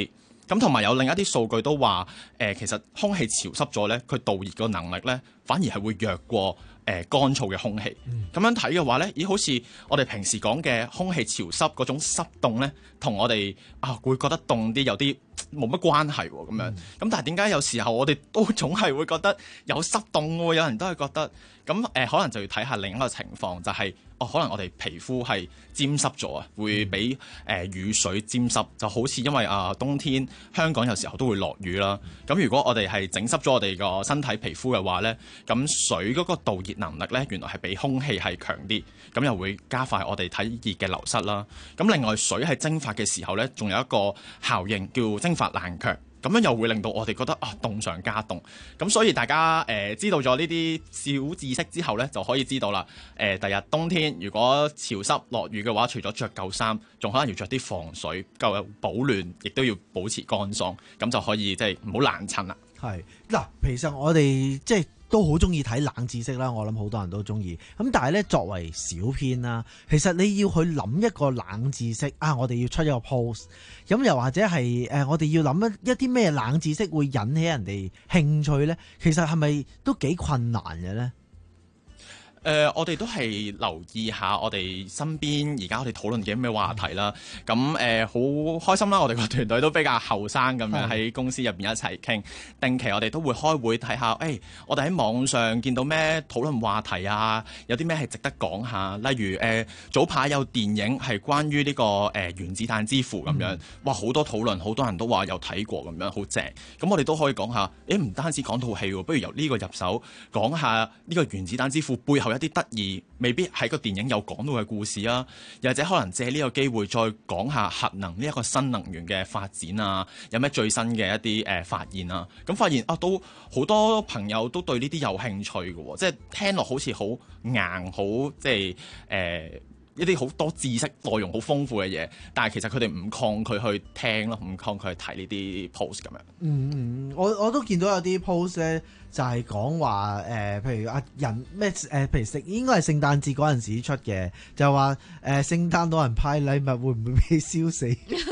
咁同埋有另一啲數據都話，誒、呃、其實空氣潮濕咗咧，佢導熱個能力咧反而係會弱過誒、呃、乾燥嘅空氣。咁、嗯、樣睇嘅話咧，咦好似我哋平時講嘅空氣潮濕嗰種濕凍咧，同我哋啊會覺得凍啲有啲冇乜關係喎咁樣。咁、嗯、但係點解有時候我哋都總係會覺得有濕凍喎？有人都係覺得咁誒、呃，可能就要睇下另一個情況，就係、是。哦，可能我哋皮膚係沾濕咗啊，會俾誒、呃、雨水沾濕，就好似因為啊、呃、冬天香港有時候都會落雨啦。咁如果我哋係整濕咗我哋個身體皮膚嘅話呢，咁水嗰個導熱能力呢，原來係比空氣係強啲，咁又會加快我哋體熱嘅流失啦。咁另外水喺蒸發嘅時候呢，仲有一個效應叫蒸發冷卻。咁樣又會令到我哋覺得啊凍上加凍，咁所以大家誒、呃、知道咗呢啲小知識之後呢，就可以知道啦。誒、呃，第日冬天如果潮濕落雨嘅話，除咗着夠衫，仲可能要着啲防水，夠保暖，亦都要保持乾爽，咁就可以即係唔好冷親啦。 係嗱，其實我哋即係都好中意睇冷知識啦，我諗好多人都中意。咁但係咧，作為小編啦，其實你要去諗一個冷知識啊，我哋要出一個 post，咁又或者係誒、呃，我哋要諗一一啲咩冷知識會引起人哋興趣咧？其實係咪都幾困難嘅咧？ 誒、呃，我哋都係留意下我哋身邊而家我哋討論嘅咩話題啦。咁誒，好、呃、開心啦！我哋個團隊都比較後生咁樣喺公司入邊一齊傾。定期我哋都會開會睇下，誒、欸，我哋喺網上見到咩討論話題啊？有啲咩係值得講下？例如誒、呃，早排有電影係關於呢、這個誒、呃、原子彈之父咁樣，哇，好多討論，好多人都話有睇過咁樣，好正。咁我哋都可以講下，誒，唔單止講套戲喎，不如由呢個入手，講下呢個原子彈之父背後一啲得意，未必喺個電影有講到嘅故事啊，又或者可能借呢個機會再講下核能呢一個新能源嘅發展啊，有咩最新嘅一啲誒、呃、發現啊，咁發現啊都好多朋友都對呢啲有興趣嘅、哦，即係聽落好似好硬，好即係誒。呃一啲好多知識內容好豐富嘅嘢，但係其實佢哋唔抗拒去聽咯，唔抗拒去睇呢啲 post 咁樣。嗯嗯，我我都見到有啲 post 咧，就係講話誒，譬如啊人咩誒、呃，譬如聖應該係聖誕節嗰陣時出嘅，就話誒、呃、聖誕老人派禮物會唔會被燒死？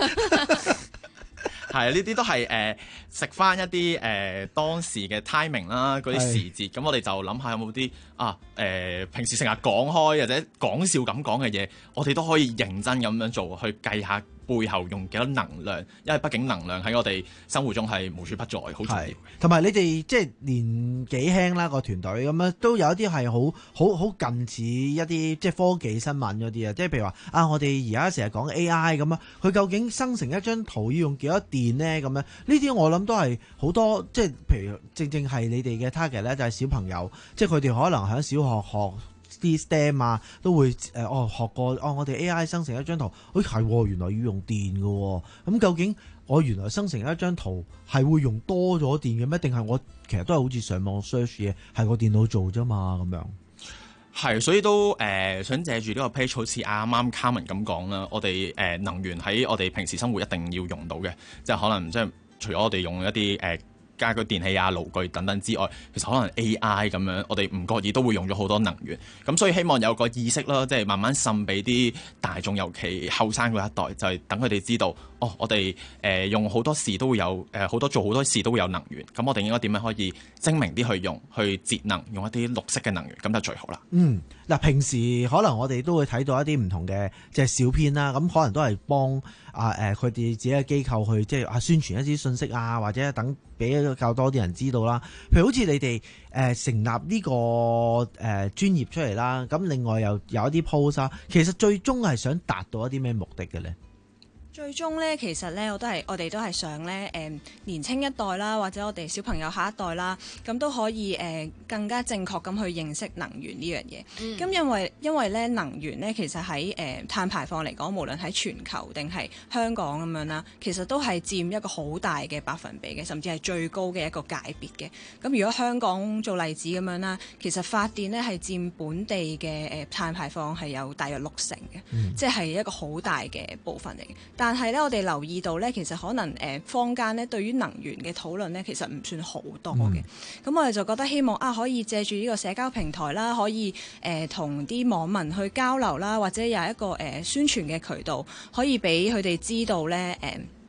係啊，呢啲都係誒食翻一啲誒、呃、當時嘅 timing 啦，嗰啲時節，咁我哋就諗下有冇啲啊誒、呃、平時成日講開或者講笑咁講嘅嘢，我哋都可以認真咁樣做，去計下背後用幾多能量，因為畢竟能量喺我哋生活中係無處不在，好重要。 同埋你哋即係年紀輕啦個團隊咁樣，都有一啲係好好好近似一啲即係科技新聞嗰啲啊，即係譬如話啊，我哋而家成日講 A I 咁啊，佢究竟生成一張圖要用幾多電呢？咁樣呢啲我諗都係好多即係譬如正正係你哋嘅 target 咧，就係小朋友，即係佢哋可能喺小學學啲 STEM 啊，都會誒、呃、哦學過哦，我哋 A I 生成一張圖，誒係原來要用電嘅喎，咁究竟我原來生成一張圖係會用多咗電嘅咩？定係我其實都係好似上網 search 嘢，係個電腦做啫嘛咁樣。 係，所以都誒、呃、想借住呢個 page，好似啱啱 Carmen 咁講啦，我哋誒、呃、能源喺我哋平時生活一定要用到嘅，即係可能即係除咗我哋用一啲誒。呃家居電器啊、爐具等等之外，其實可能 A I 咁樣，我哋唔覺意都會用咗好多能源。咁所以希望有個意識啦，即係慢慢滲俾啲大眾，尤其後生嗰一代，就係等佢哋知道，哦，我哋誒、呃、用好多事都會有誒好、呃、多做好多事都會有能源。咁我哋應該點樣可以精明啲去用，去節能，用一啲綠色嘅能源，咁就最好啦。 嗯，嗱，平時可能我哋都會睇到一啲唔同嘅即係小編啦，咁可能都係幫啊誒佢哋自己嘅機構去即係啊宣傳一啲信息啊，或者等俾較多啲人知道啦。譬如好似你哋誒、呃、成立呢、這個誒、呃、專業出嚟啦，咁另外又有一啲 post 啊，其實最終係想達到一啲咩目的嘅咧？ 最終咧，其實咧，我都係我哋都係想咧，誒、呃、年青一代啦，或者我哋小朋友下一代啦，咁都可以誒、呃、更加正確咁去認識能源呢樣嘢。咁、嗯、因為因為咧能源咧，其實喺誒、呃、碳排放嚟講，無論喺全球定係香港咁樣啦，其實都係佔一個好大嘅百分比嘅，甚至係最高嘅一個界別嘅。咁如果香港做例子咁樣啦，其實發電咧係佔本地嘅誒、呃、碳排放係有大約六成嘅，嗯、即係一個好大嘅部分嚟嘅。但係咧，我哋留意到咧，其實可能誒坊間咧對於能源嘅討論咧，其實唔算好多嘅。咁、嗯、我哋就覺得希望啊，可以借住呢個社交平台啦，可以誒同啲網民去交流啦，或者有一個誒、呃、宣傳嘅渠道，可以俾佢哋知道咧誒。呃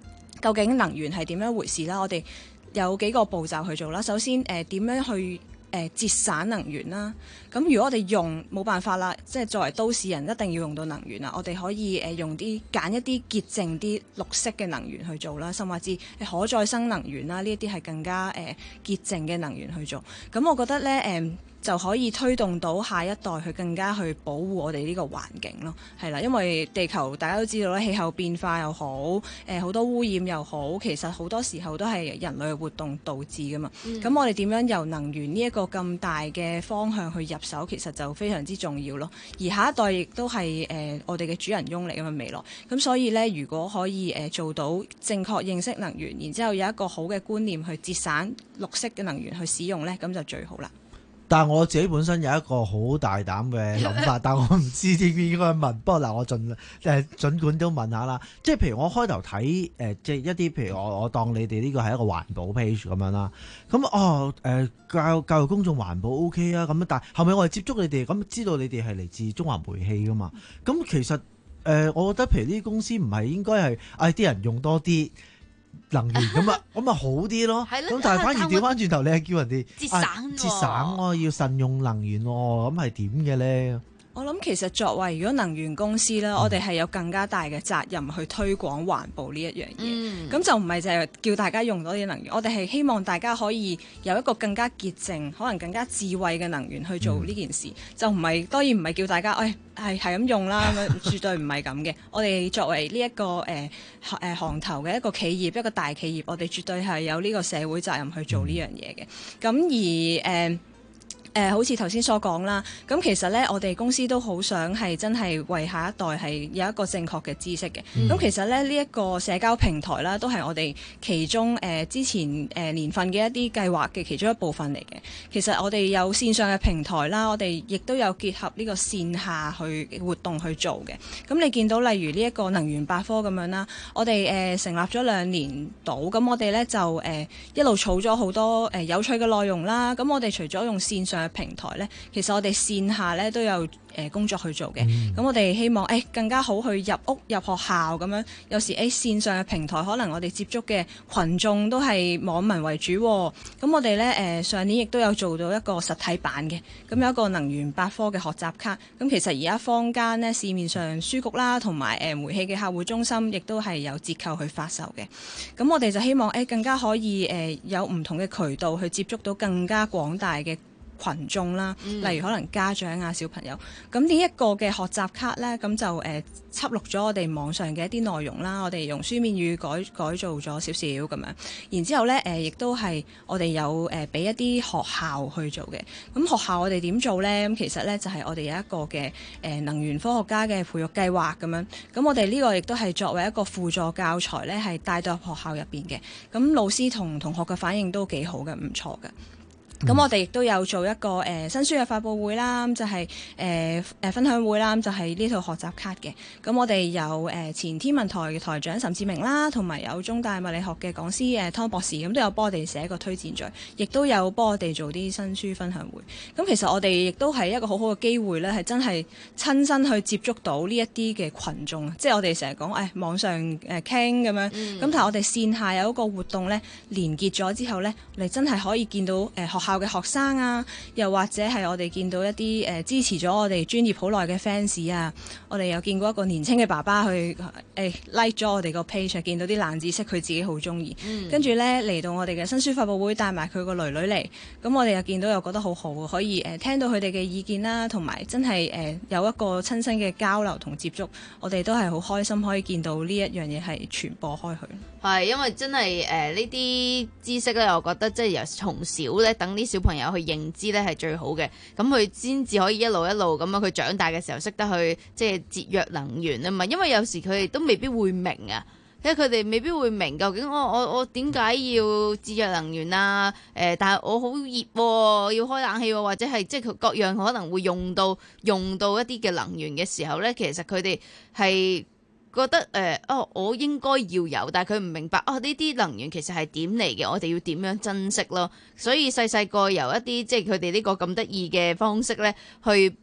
究竟能源係點樣回事啦。我哋有幾個步驟去做啦。首先誒點、呃、樣去誒節省能源啦，咁如果我哋用冇辦法啦，即係作為都市人一定要用到能源啦，我哋可以誒用啲揀一啲潔淨啲綠色嘅能源去做啦，甚至可再生能源啦，呢一啲係更加誒潔淨嘅能源去做。咁我覺得咧誒、呃就可以推動到下一代去更加去保護我哋呢個環境咯，係啦，因為地球大家都知道咧，氣候變化又好，誒、呃、好多污染又好，其實好多時候都係人類活動導致噶嘛。咁、嗯、我哋點樣由能源呢一個咁大嘅方向去入手，其實就非常之重要咯。而下一代亦都係誒我哋嘅主人翁嚟噶嘛，未來。咁所以咧，如果可以誒、呃、做到正確認識能源，然之後有一個好嘅觀念去節省綠色嘅能源去使用咧，咁就最好啦。 但係我自己本身有一個好大膽嘅諗法，但我唔知點應該問。不過嗱，我盡誒儘管都問下啦。即係譬如我開頭睇誒，即係一啲譬如我我當你哋呢個係一個環保 page 咁樣啦。咁哦誒、呃、教教育公眾環保 OK 啊咁樣，但係後尾我係接觸你哋，咁知道你哋係嚟自中華煤氣噶嘛。咁其實誒、呃，我覺得譬如呢啲公司唔係應該係嗌啲人用多啲能源咁啊，咁啊好啲咯。咁但係反而調翻轉頭，你係叫人哋節省節省喎，要慎用能源喎，咁係點嘅咧？ 我諗其實作為如果能源公司咧，嗯、我哋係有更加大嘅責任去推廣環保呢一樣嘢。咁、嗯、就唔係就係叫大家用多啲能源，我哋係希望大家可以有一個更加潔淨、可能更加智慧嘅能源去做呢件事。嗯、就唔係當然唔係叫大家誒係係咁用啦，咁絕對唔係咁嘅。我哋作為呢、這、一個誒誒、呃、行頭嘅一個企業，一個大企業，我哋絕對係有呢個社會責任去做呢樣嘢嘅。咁、嗯、而誒。呃誒、呃，好似頭先所講啦，咁其實咧，我哋公司都好想係真係為下一代係有一個正確嘅知識嘅。咁、嗯、其實咧，呢、這、一個社交平台啦，都係我哋其中誒、呃、之前誒、呃、年份嘅一啲計劃嘅其中一部分嚟嘅。其實我哋有線上嘅平台啦，我哋亦都有結合呢個線下去活動去做嘅。咁你見到例如呢一個能源百科咁樣啦，我哋誒、呃、成立咗兩年度，咁我哋咧就誒、呃、一路儲咗好多誒、呃、有趣嘅內容啦。咁我哋除咗用線上平台咧，其實我哋線下咧都有誒工作去做嘅。咁、嗯、我哋希望誒、欸、更加好去入屋入學校咁樣。有時誒、欸、線上嘅平台可能我哋接觸嘅群眾都係網民為主。咁我哋咧誒上年亦都有做到一個實體版嘅。咁有一個能源百科嘅學習卡。咁其實而家坊間咧市面上書局啦，同埋誒煤氣嘅客戶中心，亦都係有折扣去發售嘅。咁我哋就希望誒、欸、更加可以誒、呃、有唔同嘅渠道去接觸到更加廣大嘅群眾啦，例如可能家長啊、小朋友，咁呢一個嘅學習卡呢，咁就誒、呃、輯錄咗我哋網上嘅一啲內容啦，我哋用書面語改改造咗少少咁樣，然之後呢，誒、呃、亦都係我哋有誒俾、呃、一啲學校去做嘅。咁學校我哋點做呢？咁其實呢，就係、是、我哋有一個嘅誒、呃、能源科學家嘅培育計劃咁樣，咁我哋呢個亦都係作為一個輔助教材呢，係帶到學校入邊嘅。咁老師同同學嘅反應都幾好嘅，唔錯嘅。咁、嗯、我哋亦都有做一個誒、呃、新書嘅發佈會啦，咁就係誒誒分享會啦，咁就係、是、呢套學習卡嘅。咁我哋有誒、呃、前天文台嘅台長岑志明啦，同埋有中大物理學嘅講師誒湯博士，咁都有幫我哋寫一個推薦序，亦都有幫我哋做啲新書分享會。咁其實我哋亦都係一個好好嘅機會咧，係真係親身去接觸到呢一啲嘅群眾，即係我哋成日講誒網上誒傾咁樣，咁、嗯、但係我哋線下有一個活動咧，連結咗之後咧，你真係可以見到誒、呃、學校嘅學生啊，又或者係我哋見到一啲誒、呃、支持咗我哋專業好耐嘅 fans 啊，我哋有見過一個年輕嘅爸爸去誒、欸、like 咗我哋個 page， 見到啲冷知識佢自己好中意，跟住咧嚟到我哋嘅新書發佈會帶埋佢個女女嚟，咁我哋又見到又覺得好好，可以誒、呃、聽到佢哋嘅意見啦，同埋真係誒、呃、有一個親身嘅交流同接觸，我哋都係好開心可以見到呢一樣嘢係傳播開去。 係因為真係誒呢啲知識咧，我覺得即係由從小咧等啲小朋友去認知咧係最好嘅，咁佢先至可以一路一路咁樣佢長大嘅時候識得去即係節約能源啊嘛。因為有時佢哋都未必會明啊，因為佢哋未必會明究竟我我我點解要節約能源啊？誒、呃，但係我好熱、啊，要開冷氣、啊，或者係即係佢各樣可能會用到用到一啲嘅能源嘅時候咧，其實佢哋係覺得誒、呃，哦，我應該要有，但係佢唔明白，哦，呢啲能源其實係點嚟嘅，我哋要點樣珍惜咯。所以細細個由一啲即係佢哋呢個咁得意嘅方式咧，去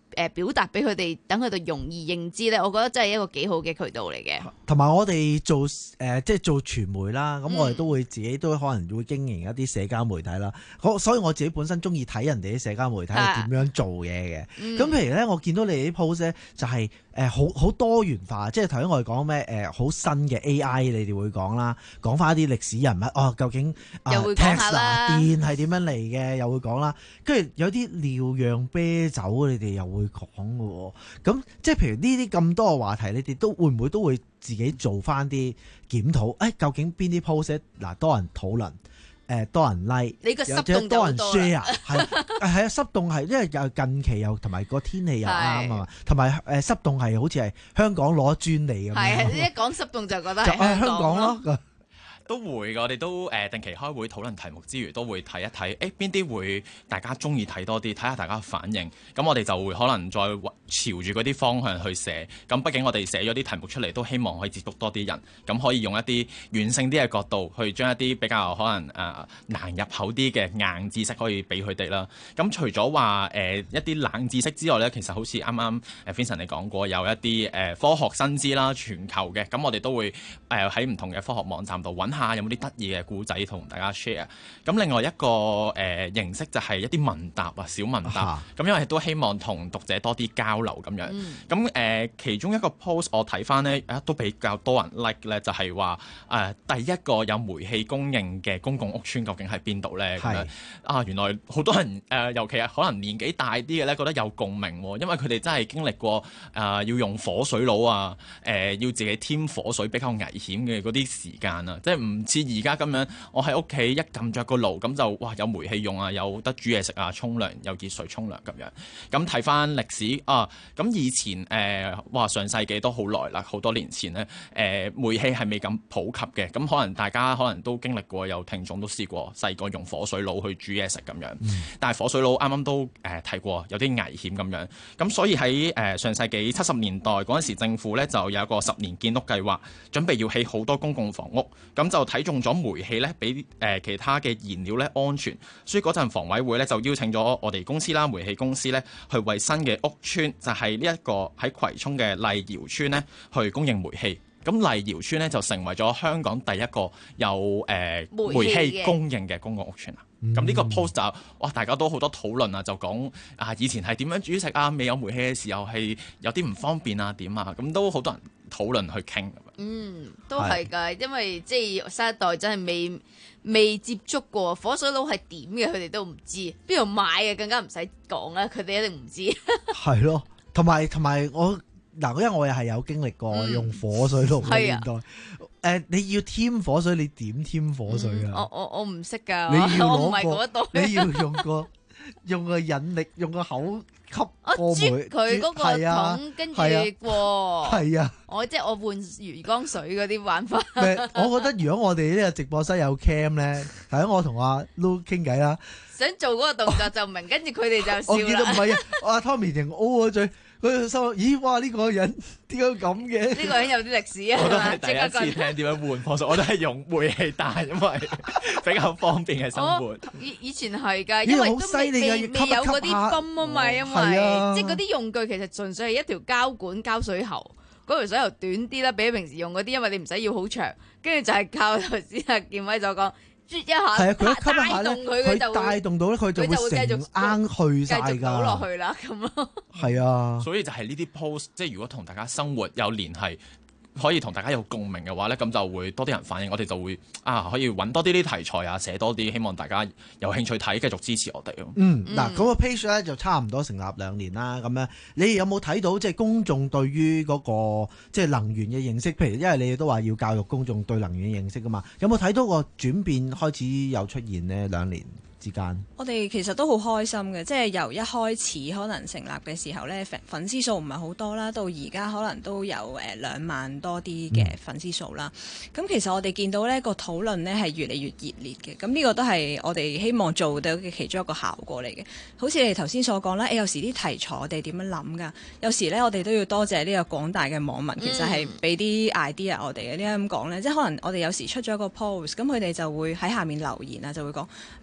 誒表達俾佢哋，等佢哋容易認知咧，我覺得真係一個幾好嘅渠道嚟嘅。 同埋我哋做誒、呃、即係做傳媒啦，咁、 嗯、 我哋都會自己都可能會經營一啲社交媒體啦。所以我自己本身中意睇人哋啲社交媒體係點樣做嘢嘅。咁、嗯、譬如咧，我見到你哋啲 post 咧，就係誒好好多元化，即係頭先我哋講咩誒好新嘅 A I， 你哋會講啦，講翻一啲歷史人物哦，究竟啊 Tesla 電係點樣嚟嘅，又會講啦。跟住有啲尿樣啤酒，你哋又會講嘅喎。咁即係譬如呢啲咁多嘅話題，你哋都會唔會都會自己做翻啲檢討？誒、哎，究竟邊啲 post 嗱多人討論？誒多人 like， 你個濕凍多人 share， 係係啊，濕凍係因為又近期又同埋個天氣又啱啊嘛，同埋誒濕凍係好似係香港攞專利咁樣。係啊， 一講濕凍就覺得係香港咯。 都會嘅，我哋都誒定期開會討論題目之餘，都會睇一睇，誒邊啲會大家中意睇多啲，睇下大家反應。咁我哋就會可能再朝住嗰啲方向去寫。咁畢竟我哋寫咗啲題目出嚟，都希望可以接觸多啲人。咁可以用一啲軟性啲嘅角度，去將一啲比較可能誒、呃、難入口啲嘅硬知識可以俾佢哋啦。咁除咗話誒一啲冷知識之外咧，其實好似啱啱誒 Vincent 你講過，有一啲誒、呃、科學新知啦，全球嘅。咁我哋都會誒喺唔同嘅科學網站度揾下有冇啲得意嘅故仔同大家 share。咁另外一個誒、呃、形式就係一啲問答啊，小問答。咁、啊、因為都希望同讀者多啲交流咁樣。咁誒、嗯呃、其中一個 post 我睇翻咧，都比較多人 like 咧，就係話誒第一個有煤氣供應嘅公共屋邨究竟喺邊度咧？咁樣啊，原來好多人誒、呃，尤其係可能年紀大啲嘅咧，覺得有共鳴喎，因為佢哋真係經歷過誒、呃、要用火水爐啊，誒、呃、要自己添火水比較危險嘅嗰啲時間啊，即係唔似而家咁樣，我喺屋企一撳着個爐咁就哇有煤氣用啊，有得煮嘢食啊，沖涼有熱水沖涼咁樣。咁睇翻歷史啊，咁以前誒、呃、哇上世紀都好耐啦，好多年前咧誒、呃、煤氣係未咁普及嘅，咁可能大家可能都經歷過，有聽眾都試過細個用火水爐去煮嘢食咁樣。嗯、但係火水爐啱啱都誒、呃、提過有啲危險咁樣，咁所以喺誒、呃、上世紀七十年代嗰陣時，政府咧就有一個十年建屋計劃，準備要起好多公共房屋，咁就睇中咗煤氣咧比誒其他嘅燃料咧安全，所以嗰陣房委會咧就邀請咗我哋公司啦，煤氣公司咧去為新嘅屋邨，就係呢一個喺葵涌嘅麗瑤邨咧去供應煤氣。咁麗瑤邨咧就成為咗香港第一個有誒、呃、煤氣供應嘅公共屋邨啦。咁呢、嗯、個 post 就哇大家都好多討論啊，就講啊以前係點樣煮食啊，未有煤氣嘅時候係有啲唔方便啊點啊，咁都好多人討論去傾。 嗯，都係㗎，因為即係新一代真係未未接觸過火水爐係點嘅，佢哋都唔知邊度買嘅，更加唔使講啦，佢哋一定唔知。係咯，同埋同埋我嗱，因為我又係有經歷過、嗯、用火水爐嘅年代。誒、呃，你要添火水，你點添火水啊？ 嗯、我我我唔識㗎， 你要我唔係嗰代。 你要用個用個引力，用個口吸過煤。 我啜佢嗰個桶，跟住過。係啊，我即係我換魚缸水嗰啲玩法。 我覺得如果我哋呢個直播室有 cam 咧，係我同阿 Lu 傾偈啦。 想做嗰個動作就唔明，跟住佢哋就笑啦。 我見到唔係啊，阿 Tommy 定 O 咗嘴。佢心諗：咦，哇！呢、呢個人點解咁嘅？ 呢個人有啲歷史啊！ 我都係第一次聽點樣換火水，我都係用煤氣彈，因為比較方便嘅生活。 以以前係㗎，因為都未未未有嗰啲泵啊嘛，因為、啊、即係嗰啲用具其實純粹係一條膠管膠水喉，嗰條水喉短啲啦，比起平時用嗰啲，因為你唔使要好長，跟住就係靠頭先阿建威就講。啜一下，係啊！佢一吸一下咧，佢帶動到咧，佢就會成罌去晒㗎，倒落去啦咁咯。係啊， 所以就係呢啲 post，即係如果同大家生活有聯繫，可以同大家有共鳴嘅話咧，咁就會多啲人反應，我哋就會啊可以揾多啲啲題材啊，寫多啲，希望大家有興趣睇，繼續支持我哋咯。嗯，嗱，嗰個 page 咧就差唔多成立兩年啦，咁樣你有冇睇到即係公眾對於嗰個即係能源嘅認識？譬如因為你哋都話要教育公眾對能源嘅認識㗎嘛，有冇睇到個轉變開始有出現呢？兩年之間， 我哋其實都好開心嘅，即係由一開始可能成立嘅時候呢，粉絲數唔係好多啦，到而家可能都有誒兩萬多啲嘅粉絲數啦。咁、嗯、其實我哋見到呢個討論呢係越嚟越熱烈嘅，咁呢個都係我哋希望做到嘅其中一個效果嚟嘅。好似你頭先所講啦，誒有時啲題材我哋點樣諗㗎？有時呢，我哋都要多謝呢個廣大嘅網民，其實係俾啲 idea 我哋嘅。點解咁講呢？即係可能我哋有時出咗個 post，咁佢哋就會喺下面留言啊，就會講誒誒。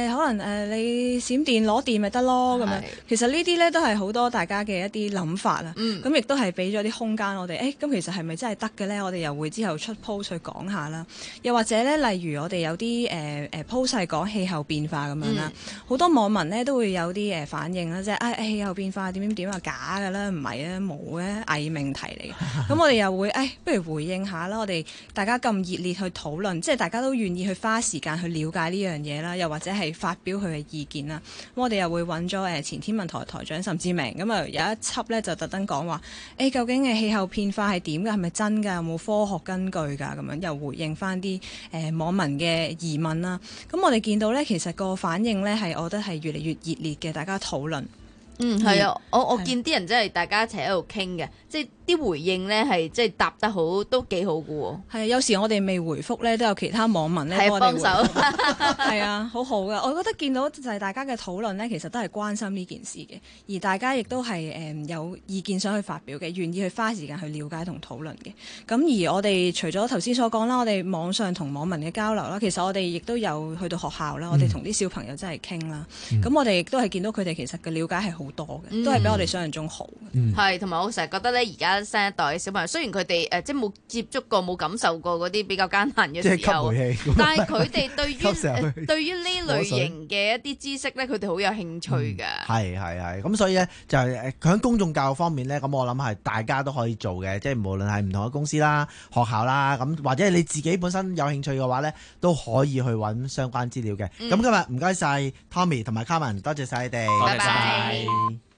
誒可能誒、呃、你閃電攞電咪得咯咁樣。其實呢啲咧都係好多大家嘅一啲諗法啊。咁亦都係俾咗啲空間我哋。誒咁其實係咪真係得嘅咧？我哋又會之後出 post 去講下啦。又或者咧，例如我哋有啲誒誒 post 係講氣候變化咁樣啦，好、嗯、多網民咧都會有啲誒反應啦，即係誒氣候變化點點點啊假㗎啦，唔係啊冇嘅偽命題嚟嘅。咁我哋又會誒，不如回應下啦。我哋大家咁熱烈去討論，即係大家都願意去花時間去了解呢樣嘢啦，又或者係發表佢嘅意見啦。咁我哋又會揾咗誒前天文台台長岑志明，咁啊有一輯咧就特登講話誒究竟嘅氣候變化係點㗎？係咪真㗎？有冇科學根據㗎？咁樣又回應翻啲誒網民嘅疑問啦。咁我哋見到咧，其實個反應咧係我覺得係越嚟越熱烈嘅，大家討論。 嗯，係啊，我我見啲人真係大家一齊喺度傾嘅，即係啲回應咧係即係答得好，都幾好嘅喎。 係啊，有時我哋未回覆咧，都有其他網民咧幫我哋手。係啊，好好嘅。我覺得見到就係大家嘅討論咧，其實都係關心呢件事嘅，而大家亦都係誒、嗯、有意見想去發表嘅，願意去花時間去了解同討論嘅。咁而我哋除咗頭先所講啦，我哋網上同網民嘅交流啦，其實我哋亦都有去到學校啦，我哋同啲小朋友真係傾啦。咁、嗯、我哋亦都係見到佢哋其實嘅了解係好多嘅、嗯，都係比我哋想象中好嘅。 係、嗯，同埋我成日覺得咧，而家新一代嘅小朋友，雖然佢哋誒即係冇接觸過、冇感受過嗰啲比較艱難嘅時候，但係佢哋對於對於呢類型嘅一啲知識咧，佢哋好有興趣㗎。 係係係，咁所以咧就係誒喺公眾教育方面咧，咁我諗係大家都可以做嘅，即係無論係唔同嘅公司啦、學校啦，咁或者係你自己本身有興趣嘅話咧，都可以去揾相關資料嘅。咁、嗯、今日唔該晒 Tommy 同埋 Carmen， 多謝晒你哋， 拜拜。